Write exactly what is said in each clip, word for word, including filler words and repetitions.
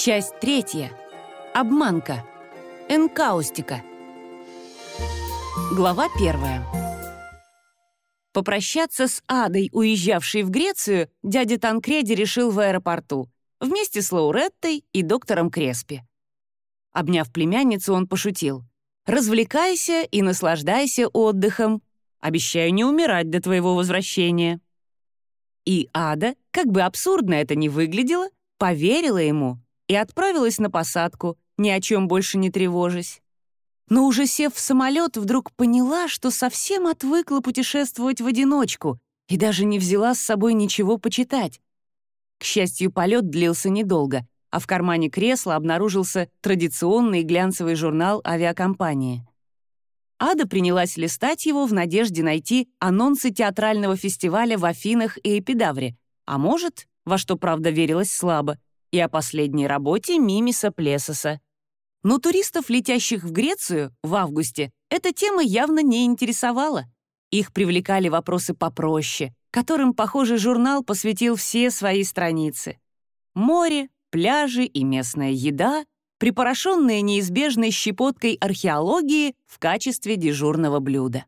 Часть третья. Обманка. Энкаустика. Глава первая. Попрощаться с Адой, уезжавшей в Грецию, дядя Танкреди решил в аэропорту, вместе с Лауреттой и доктором Креспи. Обняв племянницу, он пошутил: «Развлекайся и наслаждайся отдыхом. Обещаю не умирать до твоего возвращения». И Ада, как бы абсурдно это ни выглядело, поверила ему и отправилась на посадку, ни о чем больше не тревожась. Но уже сев в самолет, вдруг поняла, что совсем отвыкла путешествовать в одиночку и даже не взяла с собой ничего почитать. К счастью, полет длился недолго, а в кармане кресла обнаружился традиционный глянцевый журнал авиакомпании. Ада принялась листать его в надежде найти анонсы театрального фестиваля в Афинах и Эпидавре, а может, во что правда верилось слабо, и о последней работе Мимиса Плесоса. Но туристов, летящих в Грецию в августе, эта тема явно не интересовала. Их привлекали вопросы попроще, которым, похоже, журнал посвятил все свои страницы. Море, пляжи и местная еда, припорошенные неизбежной щепоткой археологии в качестве дежурного блюда.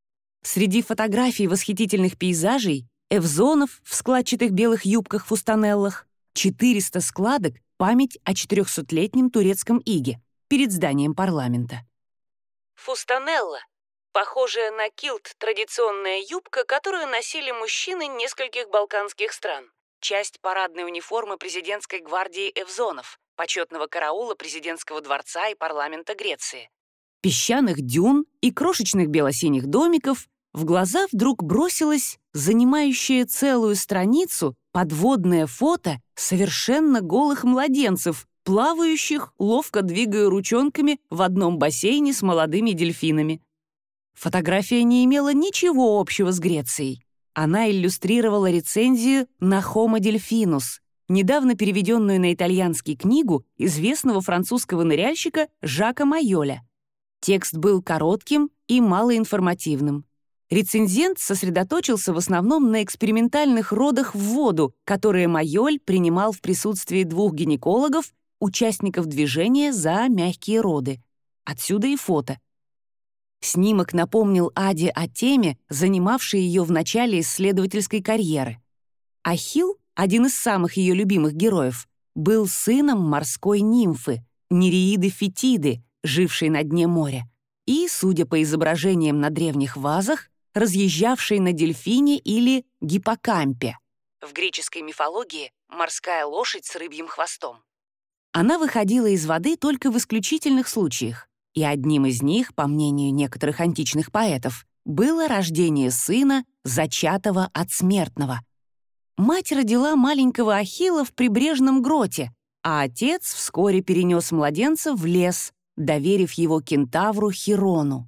Среди фотографий восхитительных пейзажей, эвзонов в складчатых белых юбках-фустанеллах, четыреста складок — память о четырехсотлетнем турецком иге перед зданием парламента. Фустанелла — похожая на килт традиционная юбка, которую носили мужчины нескольких балканских стран, часть парадной униформы президентской гвардии эвзонов, почетного караула президентского дворца и парламента Греции. Песчаных дюн и крошечных бело-синих домиков в глаза вдруг бросилось занимающее целую страницу подводное фото совершенно голых младенцев, плавающих, ловко двигая ручонками в одном бассейне с молодыми дельфинами. Фотография не имела ничего общего с Грецией. Она иллюстрировала рецензию на Homo delphinus, недавно переведенную на итальянский книгу известного французского ныряльщика Жака Майоля. Текст был коротким и малоинформативным. Рецензент сосредоточился в основном на экспериментальных родах в воду, которые Майоль принимал в присутствии двух гинекологов, участников движения за мягкие роды. Отсюда и фото. Снимок напомнил Аде о теме, занимавшей ее в начале исследовательской карьеры. Ахилл, один из самых ее любимых героев, был сыном морской нимфы, Нереиды Фетиды, жившей на дне моря, и, судя по изображениям на древних вазах, разъезжавшей на дельфине или гиппокампе. В греческой мифологии морская лошадь с рыбьим хвостом. Она выходила из воды только в исключительных случаях, и одним из них, по мнению некоторых античных поэтов, было рождение сына, зачатого от смертного. Мать родила маленького Ахилла в прибрежном гроте, а отец вскоре перенес младенца в лес, доверив его кентавру Хирону.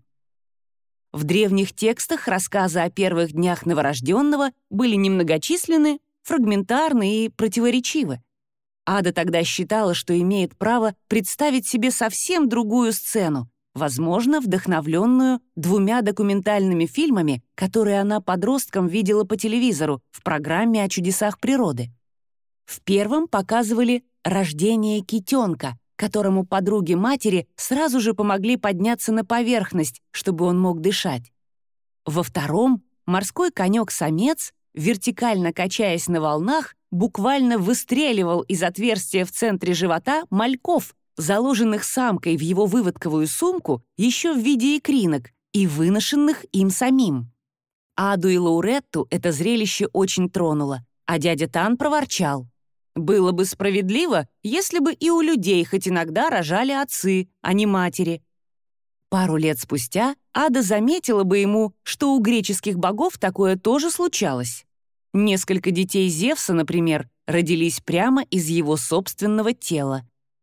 В древних текстах рассказы о первых днях новорожденного были немногочисленны, фрагментарны и противоречивы. Ада тогда считала, что имеет право представить себе совсем другую сцену, возможно, вдохновленную двумя документальными фильмами, которые она подростком видела по телевизору в программе о чудесах природы. В первом показывали рождение китенка, которому подруги матери сразу же помогли подняться на поверхность, чтобы он мог дышать. Во втором морской конек-самец, вертикально качаясь на волнах, буквально выстреливал из отверстия в центре живота мальков, заложенных самкой в его выводковую сумку еще в виде икринок и выношенных им самим. Аду и Лауретту это зрелище очень тронуло, а дядя Тан проворчал: «Было бы справедливо, если бы и у людей хоть иногда рожали отцы, а не матери». Пару лет спустя Ада заметила бы ему, что у греческих богов такое тоже случалось. Несколько детей Зевса, например, родились прямо из его собственного тела.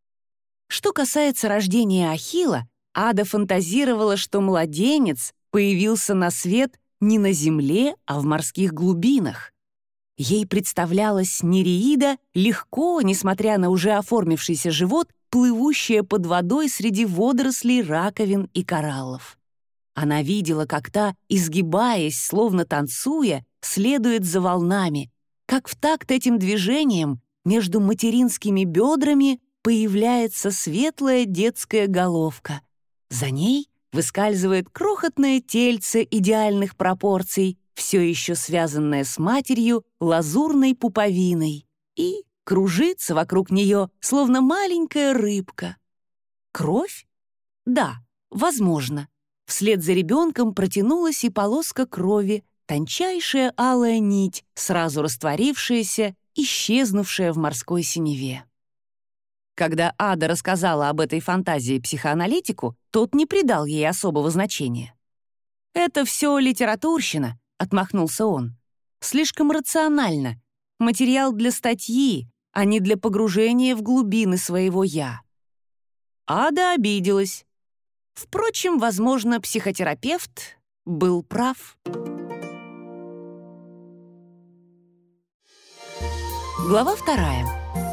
Что касается рождения Ахилла, Ада фантазировала, что младенец появился на свет не на земле, а в морских глубинах. Ей представлялась Нереида легко, несмотря на уже оформившийся живот, плывущая под водой среди водорослей, раковин и кораллов. Она видела, как та, изгибаясь, словно танцуя, следует за волнами, как в такт этим движениям между материнскими бедрами появляется светлая детская головка. За ней выскальзывает крохотное тельце идеальных пропорций, все еще связанное с матерью лазурной пуповиной, и кружится вокруг нее, словно маленькая рыбка. Кровь? Да, возможно. Вслед за ребенком протянулась и полоска крови, тончайшая алая нить, сразу растворившаяся, исчезнувшая в морской синеве. Когда Ада рассказала об этой фантазии психоаналитику, тот не придал ей особого значения. «Это все литературщина», — отмахнулся он. «Слишком рационально. Материал для статьи, а не для погружения в глубины своего «я». Ада обиделась. Впрочем, возможно, психотерапевт был прав. Глава вторая.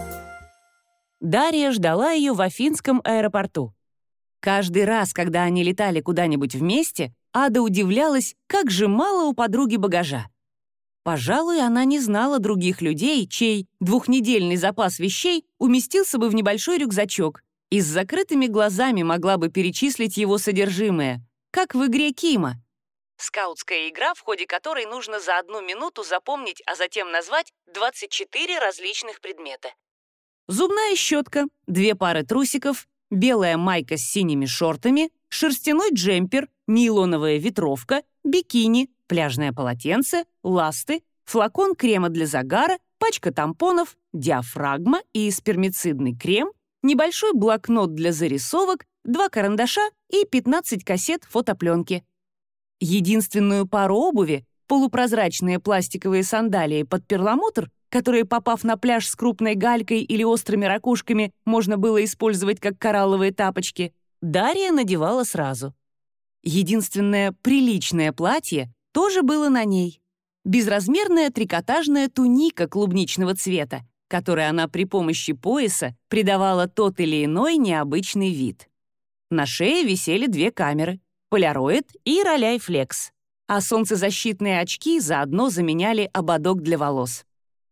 Дарья ждала ее в Афинском аэропорту. Каждый раз, когда они летали куда-нибудь вместе, Ада удивлялась, как же мало у подруги багажа. Пожалуй, она не знала других людей, чей двухнедельный запас вещей уместился бы в небольшой рюкзачок, и с закрытыми глазами могла бы перечислить его содержимое, как в игре Кима. Скаутская игра, в ходе которой нужно за одну минуту запомнить, а затем назвать двадцать четыре различных предмета. Зубная щетка, две пары трусиков, белая майка с синими шортами, шерстяной джемпер, нейлоновая ветровка, бикини, пляжное полотенце, ласты, флакон крема для загара, пачка тампонов, диафрагма и спермицидный крем, небольшой блокнот для зарисовок, два карандаша и пятнадцать кассет фотопленки. Единственную пару обуви, полупрозрачные пластиковые сандалии под перламутр, которые, попав на пляж с крупной галькой или острыми ракушками, можно было использовать как коралловые тапочки, Дарья надевала сразу. Единственное приличное платье тоже было на ней. Безразмерная трикотажная туника клубничного цвета, которой она при помощи пояса придавала тот или иной необычный вид. На шее висели две камеры — Polaroid и Rollei-Flex, а солнцезащитные очки заодно заменяли ободок для волос.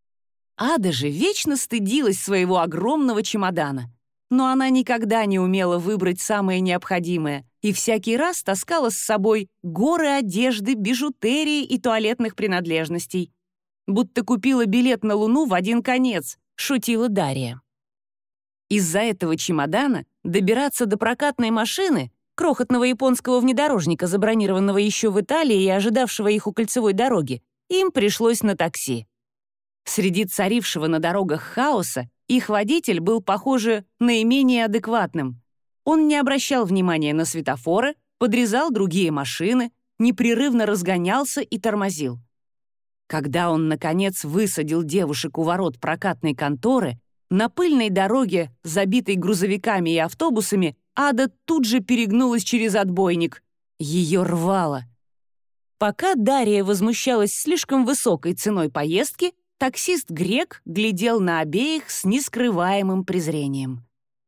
Ада же вечно стыдилась своего огромного чемодана, но она никогда не умела выбрать самое необходимое и всякий раз таскала с собой горы одежды, бижутерии и туалетных принадлежностей. Будто купила билет на Луну в один конец, шутила Дарья. Из-за этого чемодана добираться до прокатной машины, крохотного японского внедорожника, забронированного еще в Италии и ожидавшего их у кольцевой дороги, им пришлось на такси. Среди царившего на дорогах хаоса их водитель был, похоже, наименее адекватным. Он не обращал внимания на светофоры, подрезал другие машины, непрерывно разгонялся и тормозил. Когда он, наконец, высадил девушек у ворот прокатной конторы, на пыльной дороге, забитой грузовиками и автобусами, Ада тут же перегнулась через отбойник. Ее рвало. Пока Дарья возмущалась слишком высокой ценой поездки, таксист-грек глядел на обеих с нескрываемым презрением.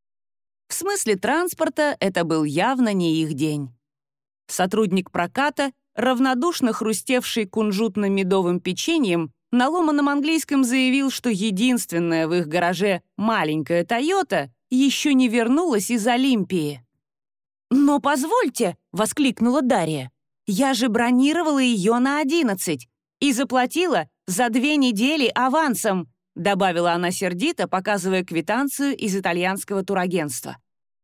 В смысле транспорта это был явно не их день. Сотрудник проката, равнодушно хрустевший кунжутно-медовым печеньем, на ломаном английском заявил, что единственная в их гараже маленькая «Тойота» еще не вернулась из Олимпии. «Но позвольте!» — воскликнула Дарья. «Я же бронировала ее на одиннадцать и заплатила за две недели авансом», — добавила она сердито, показывая квитанцию из итальянского турагентства.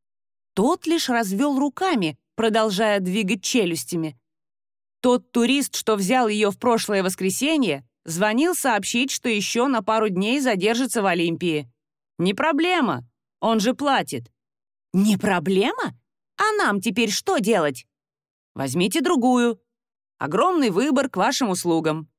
Тот лишь развел руками, продолжая двигать челюстями. Тот турист, что взял ее в прошлое воскресенье, звонил сообщить, что еще на пару дней задержится в Олимпии. «Не проблема, он же платит». «Не проблема? А нам теперь что делать?» «Возьмите другую. Огромный выбор к вашим услугам».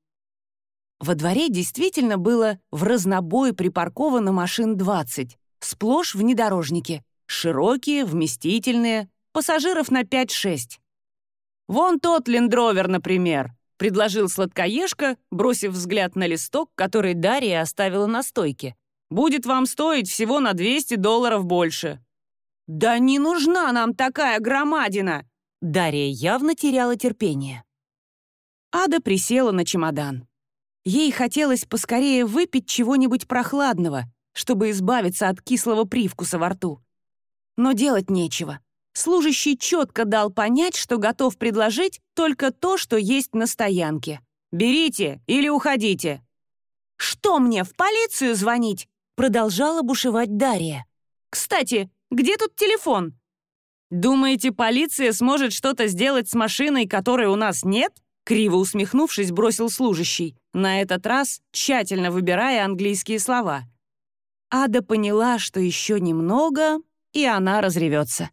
Во дворе действительно было в разнобой припарковано машин двадцать, сплошь внедорожники, широкие, вместительные, пассажиров на пять-шесть. «Вон тот лендровер, например», — предложил сладкоежка, бросив взгляд на листок, который Дарья оставила на стойке. «Будет вам стоить всего на двести долларов больше». «Да не нужна нам такая громадина!» Дарья явно теряла терпение. Ада присела на чемодан. Ей хотелось поскорее выпить чего-нибудь прохладного, чтобы избавиться от кислого привкуса во рту. Но делать нечего. Служащий четко дал понять, что готов предложить только то, что есть на стоянке. «Берите или уходите». «Что мне, в полицию звонить?» — продолжала бушевать Дарья. «Кстати, где тут телефон?» «Думаете, полиция сможет что-то сделать с машиной, которой у нас нет?» Криво усмехнувшись, бросил служащий, на этот раз тщательно выбирая английские слова. Ада поняла, что еще немного, и она разревется.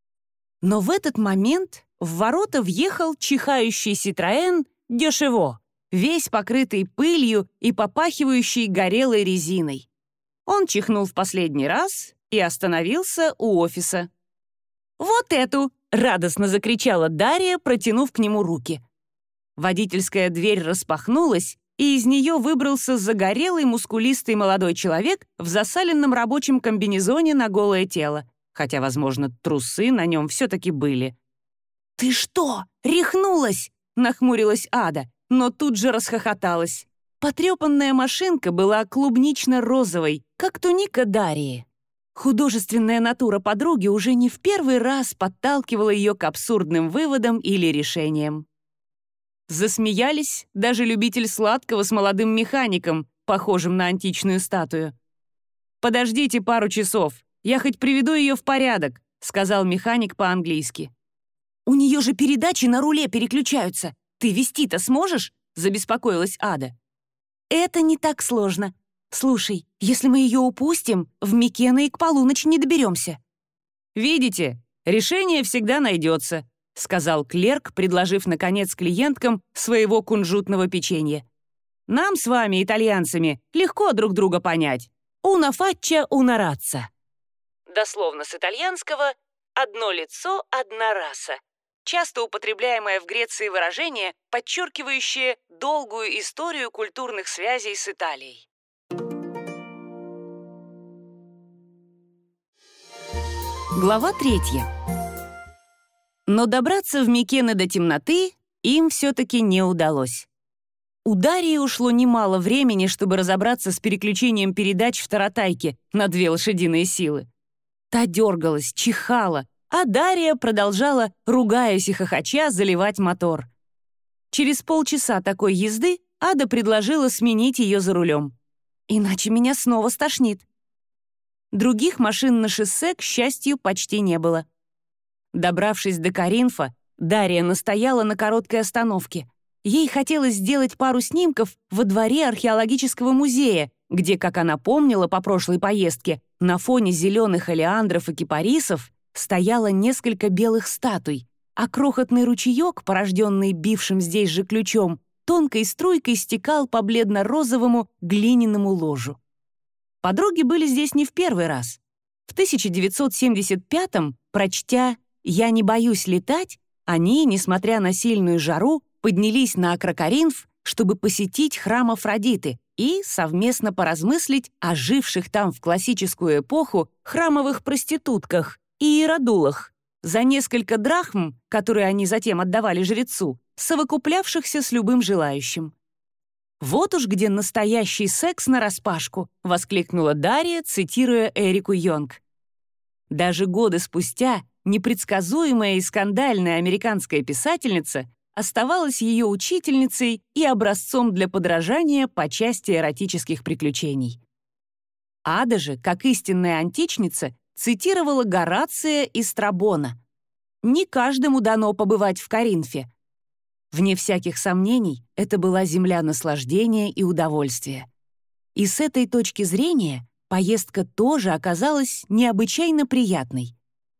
Но в этот момент в ворота въехал чихающий Citroën Дешево, весь покрытый пылью и попахивающий горелой резиной. Он чихнул в последний раз и остановился у офиса. «Вот эту!» — радостно закричала Дарья, протянув к нему руки. Водительская дверь распахнулась, и из нее выбрался загорелый мускулистый молодой человек в засаленном рабочем комбинезоне на голое тело, хотя, возможно, трусы на нем все-таки были. «Ты что, рехнулась?» — нахмурилась Ада, но тут же расхохоталась. Потрепанная машинка была клубнично-розовой, как туника Дарьи. Художественная натура подруги уже не в первый раз подталкивала ее к абсурдным выводам или решениям. Засмеялись даже любитель сладкого с молодым механиком, похожим на античную статую. «Подождите пару часов, я хоть приведу ее в порядок», — сказал механик по-английски. «У нее же передачи на руле переключаются. Ты вести-то сможешь?» — забеспокоилась Ада. «Это не так сложно. Слушай, если мы ее упустим, в Микено и к полуночи не доберемся». «Видите, решение всегда найдется», — сказал клерк, предложив, наконец, клиенткам своего кунжутного печенья. «Нам с вами, итальянцами, легко друг друга понять. Una faccia, una razza». Дословно с итальянского «одно лицо, одна раса». Часто употребляемое в Греции выражение, подчеркивающее долгую историю культурных связей с Италией. Глава третья. Но добраться в Микено до темноты им все-таки не удалось. У Дарьи ушло немало времени, чтобы разобраться с переключением передач в таратайке на две лошадиные силы. Та дергалась, чихала, а Дарья продолжала, ругаясь и хохоча, заливать мотор. Через полчаса такой езды Ада предложила сменить ее за рулем. «Иначе меня снова стошнит». Других машин на шоссе, к счастью, почти не было. Добравшись до Коринфа, Дарья настояла на короткой остановке. Ей хотелось сделать пару снимков во дворе археологического музея, где, как она помнила по прошлой поездке, на фоне зеленых олеандров и кипарисов стояло несколько белых статуй, а крохотный ручеек, порожденный бившим здесь же ключом, тонкой струйкой стекал по бледно-розовому глиняному ложу. Подруги были здесь не в первый раз. В тысяча девятьсот семьдесят пятом, прочтя «Я не боюсь летать», они, несмотря на сильную жару, поднялись на Акрокоринф, чтобы посетить храм Афродиты и совместно поразмыслить о живших там в классическую эпоху храмовых проститутках и иеродулах, за несколько драхм, которые они затем отдавали жрецу, совокуплявшихся с любым желающим. «Вот уж где настоящий секс нараспашку», — воскликнула Дарья, цитируя Эрику Йонг. Даже годы спустя непредсказуемая и скандальная американская писательница оставалась ее учительницей и образцом для подражания по части эротических приключений. Ада же, как истинная античница, цитировала Горация и Страбона. Не каждому дано побывать в Коринфе. Вне всяких сомнений, это была земля наслаждения и удовольствия. И с этой точки зрения поездка тоже оказалась необычайно приятной.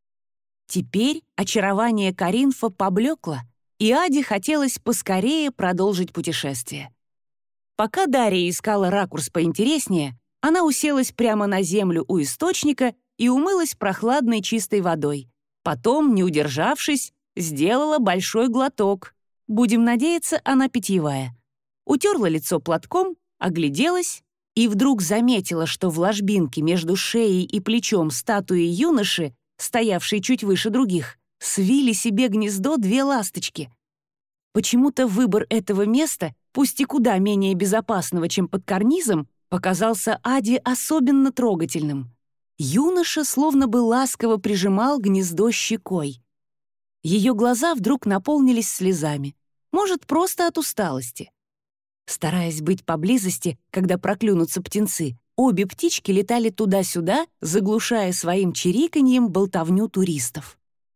Теперь очарование Коринфа поблекло, и Аде хотелось поскорее продолжить путешествие. Пока Дарья искала ракурс поинтереснее, она уселась прямо на землю у источника и умылась прохладной чистой водой. Потом, не удержавшись, сделала большой глоток. Будем надеяться, она питьевая. Утерла лицо платком, огляделась и вдруг заметила, что в ложбинке между шеей и плечом статуи юноши, стоявшей чуть выше других, свили себе гнездо две ласточки. Почему-то выбор этого места, пусть и куда менее безопасного, чем под карнизом, показался Аде особенно трогательным. Юноша словно бы ласково прижимал гнездо щекой. Ее глаза вдруг наполнились слезами. Может, просто от усталости. Стараясь быть поблизости, когда проклюнутся птенцы, обе птички летали туда-сюда, заглушая своим чириканьем болтовню туристов.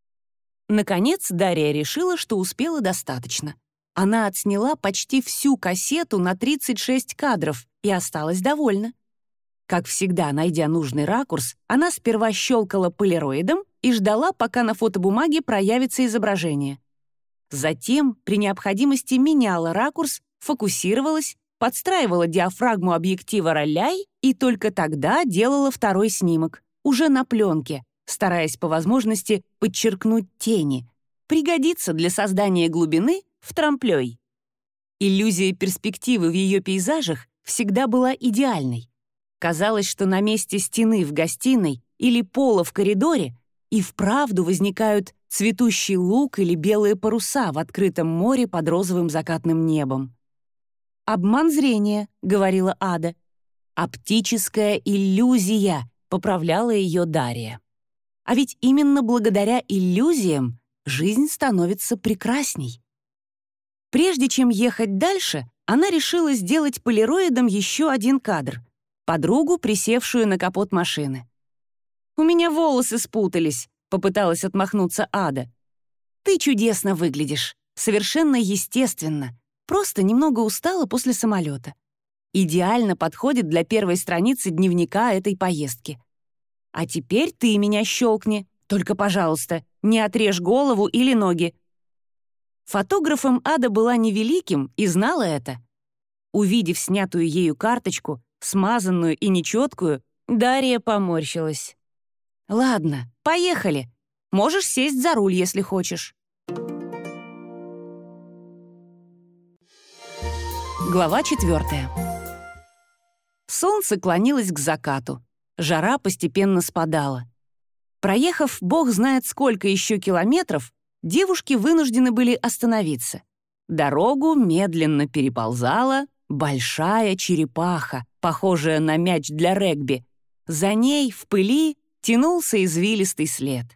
Наконец, Дарья решила, что успела достаточно. Она отсняла почти всю кассету на тридцать шесть кадров и осталась довольна. Как всегда, найдя нужный ракурс, она сперва щелкала полироидом и ждала, пока на фотобумаге проявится изображение. Затем, при необходимости, меняла ракурс, фокусировалась, подстраивала диафрагму объектива роляй и только тогда делала второй снимок, уже на пленке, стараясь по возможности подчеркнуть тени. Пригодится для создания глубины в трамплёй. Иллюзия перспективы в ее пейзажах всегда была идеальной. Казалось, что на месте стены в гостиной или пола в коридоре и вправду возникают цветущий луг или белые паруса в открытом море под розовым закатным небом. «Обман зрения», — говорила Ада. «Оптическая иллюзия», — поправляла ее Дарья. А ведь именно благодаря иллюзиям жизнь становится прекрасней. Прежде чем ехать дальше, она решила сделать полироидом еще один кадр — подругу, присевшую на капот машины. «У меня волосы спутались», — попыталась отмахнуться Ада. «Ты чудесно выглядишь, совершенно естественно, просто немного устала после самолета. Идеально подходит для первой страницы дневника этой поездки. А теперь ты меня щелкни, только, пожалуйста, не отрежь голову или ноги». Фотографом Ада была невеликим и знала это. Увидев снятую ею карточку, смазанную и нечеткую, Дарья поморщилась. «Ладно, поехали. Можешь сесть за руль, если хочешь». Глава четвертая. Солнце клонилось к закату. Жара постепенно спадала. Проехав бог знает сколько еще километров, девушки вынуждены были остановиться. Дорогу медленно переползала большая черепаха, похожая на мяч для регби. За ней в пыли тянулся извилистый след.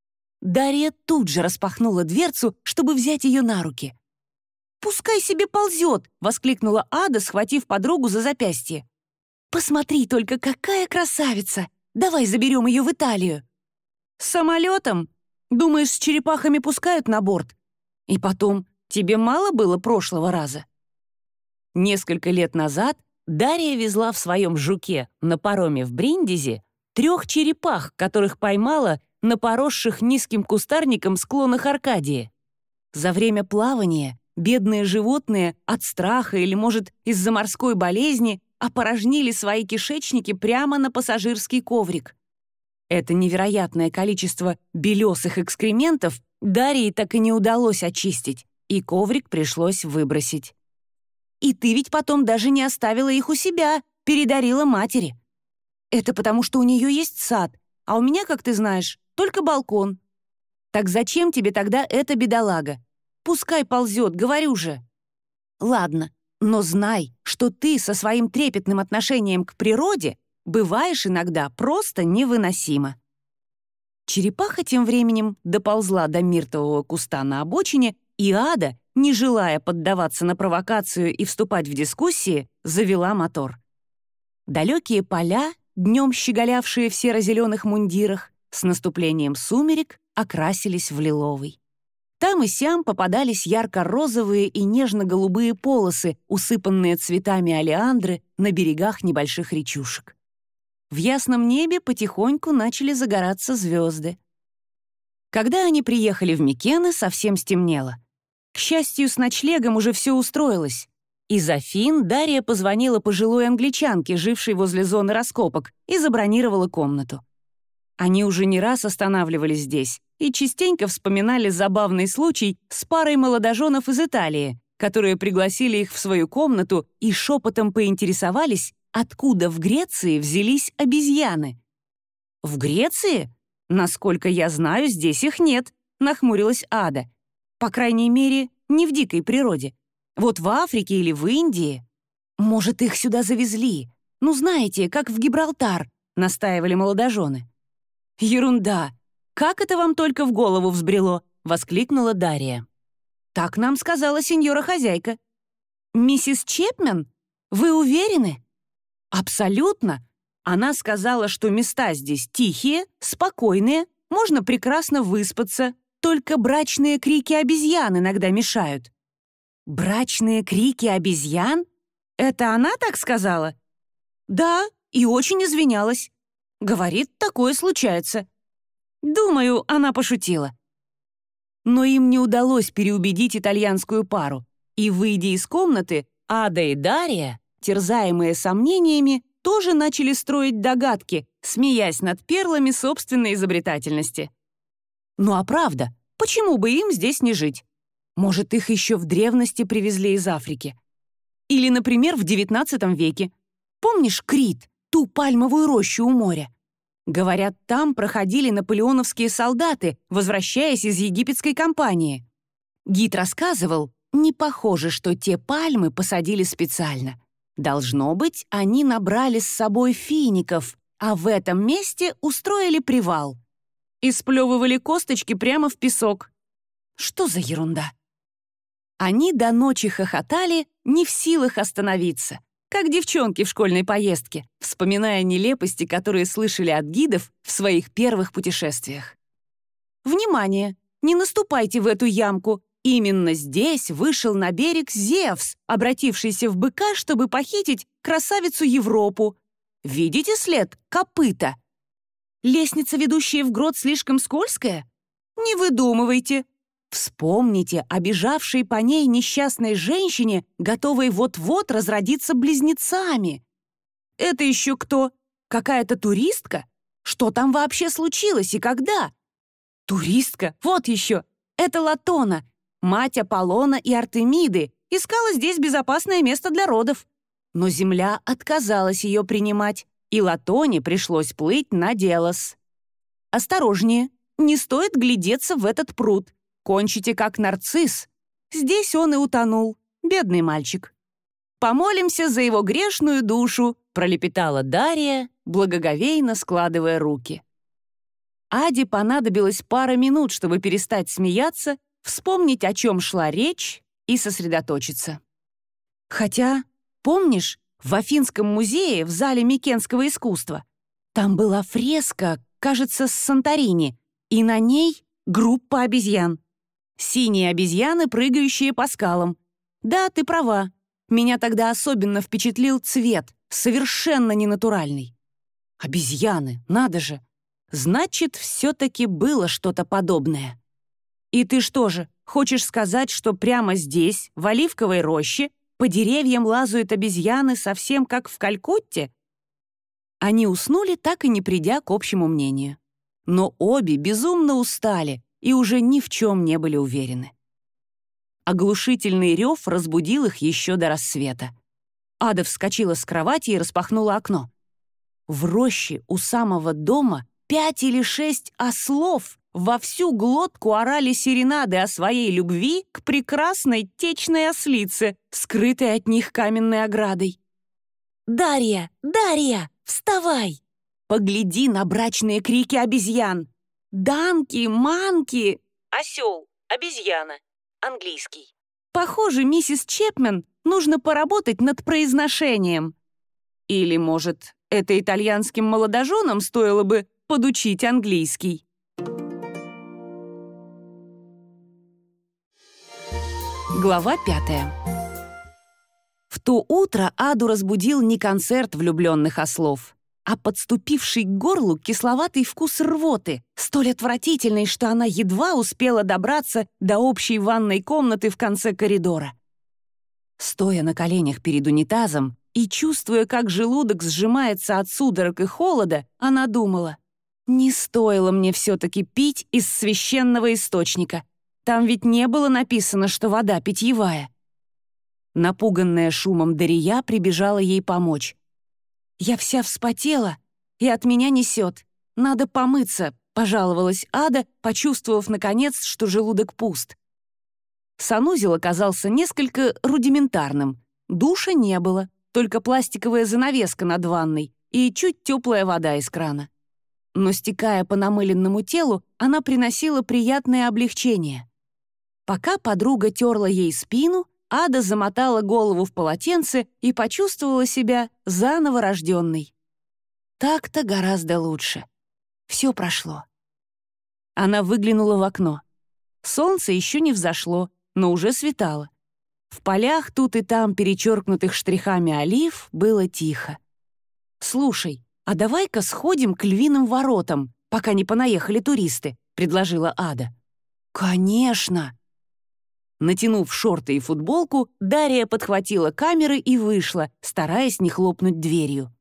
Дарья тут же распахнула дверцу, чтобы взять ее на руки. «Пускай себе ползет!» — воскликнула Ада, схватив подругу за запястье. «Посмотри только, какая красавица! Давай заберем ее в Италию!» «С самолетом? Думаешь, с черепахами пускают на борт? И потом, тебе мало было прошлого раза?» Несколько лет назад Дарья везла в своем «Жуке» на пароме в Бриндизи трех черепах, которых поймала на поросших низким кустарником склонах Аркадии. За время плавания бедные животные от страха или, может, из-за морской болезни опорожнили свои кишечники прямо на пассажирский коврик. Это невероятное количество белесых экскрементов Дарье так и не удалось очистить, и коврик пришлось выбросить. «И ты ведь потом даже не оставила их у себя, передарила матери. Это потому, что у нее есть сад, а у меня, как ты знаешь, только балкон. Так зачем тебе тогда эта бедолага? Пускай ползет, говорю же». «Ладно, но знай, что ты со своим трепетным отношением к природе бываешь иногда просто невыносимо». Черепаха тем временем доползла до миртового куста на обочине, и Ада, не желая поддаваться на провокацию и вступать в дискуссии, завела мотор. Далекие поля, днем щеголявшие в серо-зеленых мундирах, с наступлением сумерек окрасились в лиловый. Там и сям попадались ярко-розовые и нежно-голубые полосы, усыпанные цветами олеандры на берегах небольших речушек. В ясном небе потихоньку начали загораться звезды. Когда они приехали в Микены, совсем стемнело. К счастью, с ночлегом уже все устроилось. Из Афин Дарья позвонила пожилой англичанке, жившей возле зоны раскопок, и забронировала комнату. Они уже не раз останавливались здесь и частенько вспоминали забавный случай с парой молодоженов из Италии, которые пригласили их в свою комнату и шепотом поинтересовались, откуда в Греции взялись обезьяны. «В Греции? Насколько я знаю, здесь их нет», — нахмурилась Ада. «По крайней мере, не в дикой природе. Вот в Африке или в Индии. Может, их сюда завезли. Ну, знаете, как в Гибралтар», — настаивали молодожены. «Ерунда! Как это вам только в голову взбрело?» — воскликнула Дарья. «Так нам сказала сеньора-хозяйка». «Миссис Чепмен? Вы уверены?» «Абсолютно. Она сказала, что места здесь тихие, спокойные, можно прекрасно выспаться, только брачные крики обезьян иногда мешают». «Брачные крики обезьян? Это она так сказала?» «Да, и очень извинялась. Говорит, такое случается». Думаю, она пошутила. Но им не удалось переубедить итальянскую пару, и, выйдя из комнаты, Ада и Дарья, терзаемые сомнениями, тоже начали строить догадки, смеясь над перлами собственной изобретательности. Ну а правда, почему бы им здесь не жить? Может, их еще в древности привезли из Африки? Или, например, в девятнадцатом веке. Помнишь Крит, ту пальмовую рощу у моря? Говорят, там проходили наполеоновские солдаты, возвращаясь из египетской кампании. Гид рассказывал, не похоже, что те пальмы посадили специально. Должно быть, они набрали с собой фиников, а в этом месте устроили привал. И сплевывали косточки прямо в песок. Что за ерунда? Они до ночи хохотали, не в силах остановиться, как девчонки в школьной поездке, вспоминая нелепости, которые слышали от гидов в своих первых путешествиях. Внимание! Не наступайте в эту ямку! Именно здесь вышел на берег Зевс, обратившийся в быка, чтобы похитить красавицу Европу. Видите след? Копыта. Лестница, ведущая в грот, слишком скользкая? Не выдумывайте. Вспомните о бежавшей по ней несчастной женщине, готовой вот-вот разродиться близнецами. Это еще кто? Какая-то туристка? Что там вообще случилось и когда? Туристка? Вот еще. Это Латона, мать Аполлона и Артемиды, искала здесь безопасное место для родов. Но земля отказалась ее принимать, и Латоне пришлось плыть на Делос. Осторожнее, не стоит глядеться в этот пруд. Кончите как нарцисс. Здесь он и утонул, бедный мальчик. «Помолимся за его грешную душу», — пролепетала Дарья, благоговейно складывая руки. Аде понадобилось пара минут, чтобы перестать смеяться, вспомнить, о чем шла речь, и сосредоточиться. Хотя, помнишь, в Афинском музее в зале Микенского искусства там была фреска, кажется, с Санторини, и на ней группа обезьян. Синие обезьяны, прыгающие по скалам. Да, ты права. Меня тогда особенно впечатлил цвет, совершенно ненатуральный. Обезьяны, надо же. Значит, все-таки было что-то подобное. И ты что же, хочешь сказать, что прямо здесь, в оливковой роще, по деревьям лазают обезьяны совсем как в Калькутте? Они уснули, так и не придя к общему мнению. Но обе безумно устали и уже ни в чем не были уверены. Оглушительный рев разбудил их еще до рассвета. Ада вскочила с кровати и распахнула окно. В роще у самого дома пять или шесть ослов во всю глотку орали серенады о своей любви к прекрасной течной ослице, скрытой от них каменной оградой. «Дарья! Дарья! Вставай! Погляди на брачные крики обезьян! Данки, манки!» «Осел, обезьяна, английский». «Похоже, миссис Чепмен нужно поработать над произношением». Или, может, это итальянским молодоженам стоило бы подучить английский. Глава пятая. В то утро Аду разбудил не концерт влюбленных ослов, а подступивший к горлу кисловатый вкус рвоты, столь отвратительный, что она едва успела добраться до общей ванной комнаты в конце коридора. Стоя на коленях перед унитазом и чувствуя, как желудок сжимается от судорог и холода, она думала: «Не стоило мне все-таки пить из священного источника. Там ведь не было написано, что вода питьевая». Напуганная шумом Дарья прибежала ей помочь. «Я вся вспотела, и от меня несет. Надо помыться», — пожаловалась Ада, почувствовав, наконец, что желудок пуст. Санузел оказался несколько рудиментарным. Душа не было. только пластиковая занавеска над ванной и чуть теплая вода из крана. Но, стекая по намыленному телу, она приносила приятное облегчение. Пока подруга терла ей спину, Ада замотала голову в полотенце и почувствовала себя заново рожденной. Так-то гораздо лучше. Все прошло. Она выглянула в окно. Солнце еще не взошло, но уже светало. В полях тут и там, перечеркнутых штрихами олив, было тихо. «Слушай, а давай-ка сходим к львиным воротам, пока не понаехали туристы», — предложила Ада. «Конечно!» Натянув шорты и футболку, Дарья подхватила камеры и вышла, стараясь не хлопнуть дверью.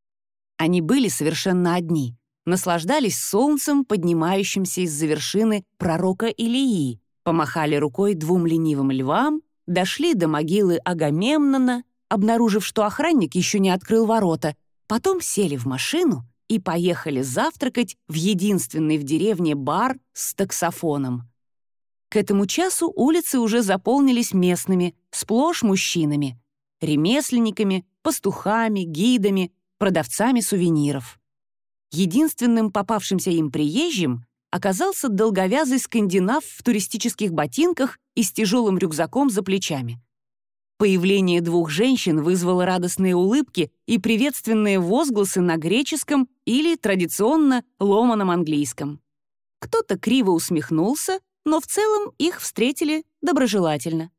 Они были совершенно одни, наслаждались солнцем, поднимающимся из-за вершины пророка Илии, помахали рукой двум ленивым львам, дошли до могилы Агамемнона, обнаружив, что охранник еще не открыл ворота, потом сели в машину и поехали завтракать в единственный в деревне бар с таксофоном. К этому часу улицы уже заполнились местными, сплошь мужчинами, ремесленниками, пастухами, гидами, продавцами сувениров. Единственным попавшимся им приезжим оказался долговязый скандинав в туристических ботинках и с тяжелым рюкзаком за плечами. Появление двух женщин вызвало радостные улыбки и приветственные возгласы на греческом или, традиционно, ломаном английском. Кто-то криво усмехнулся, но в целом их встретили доброжелательно.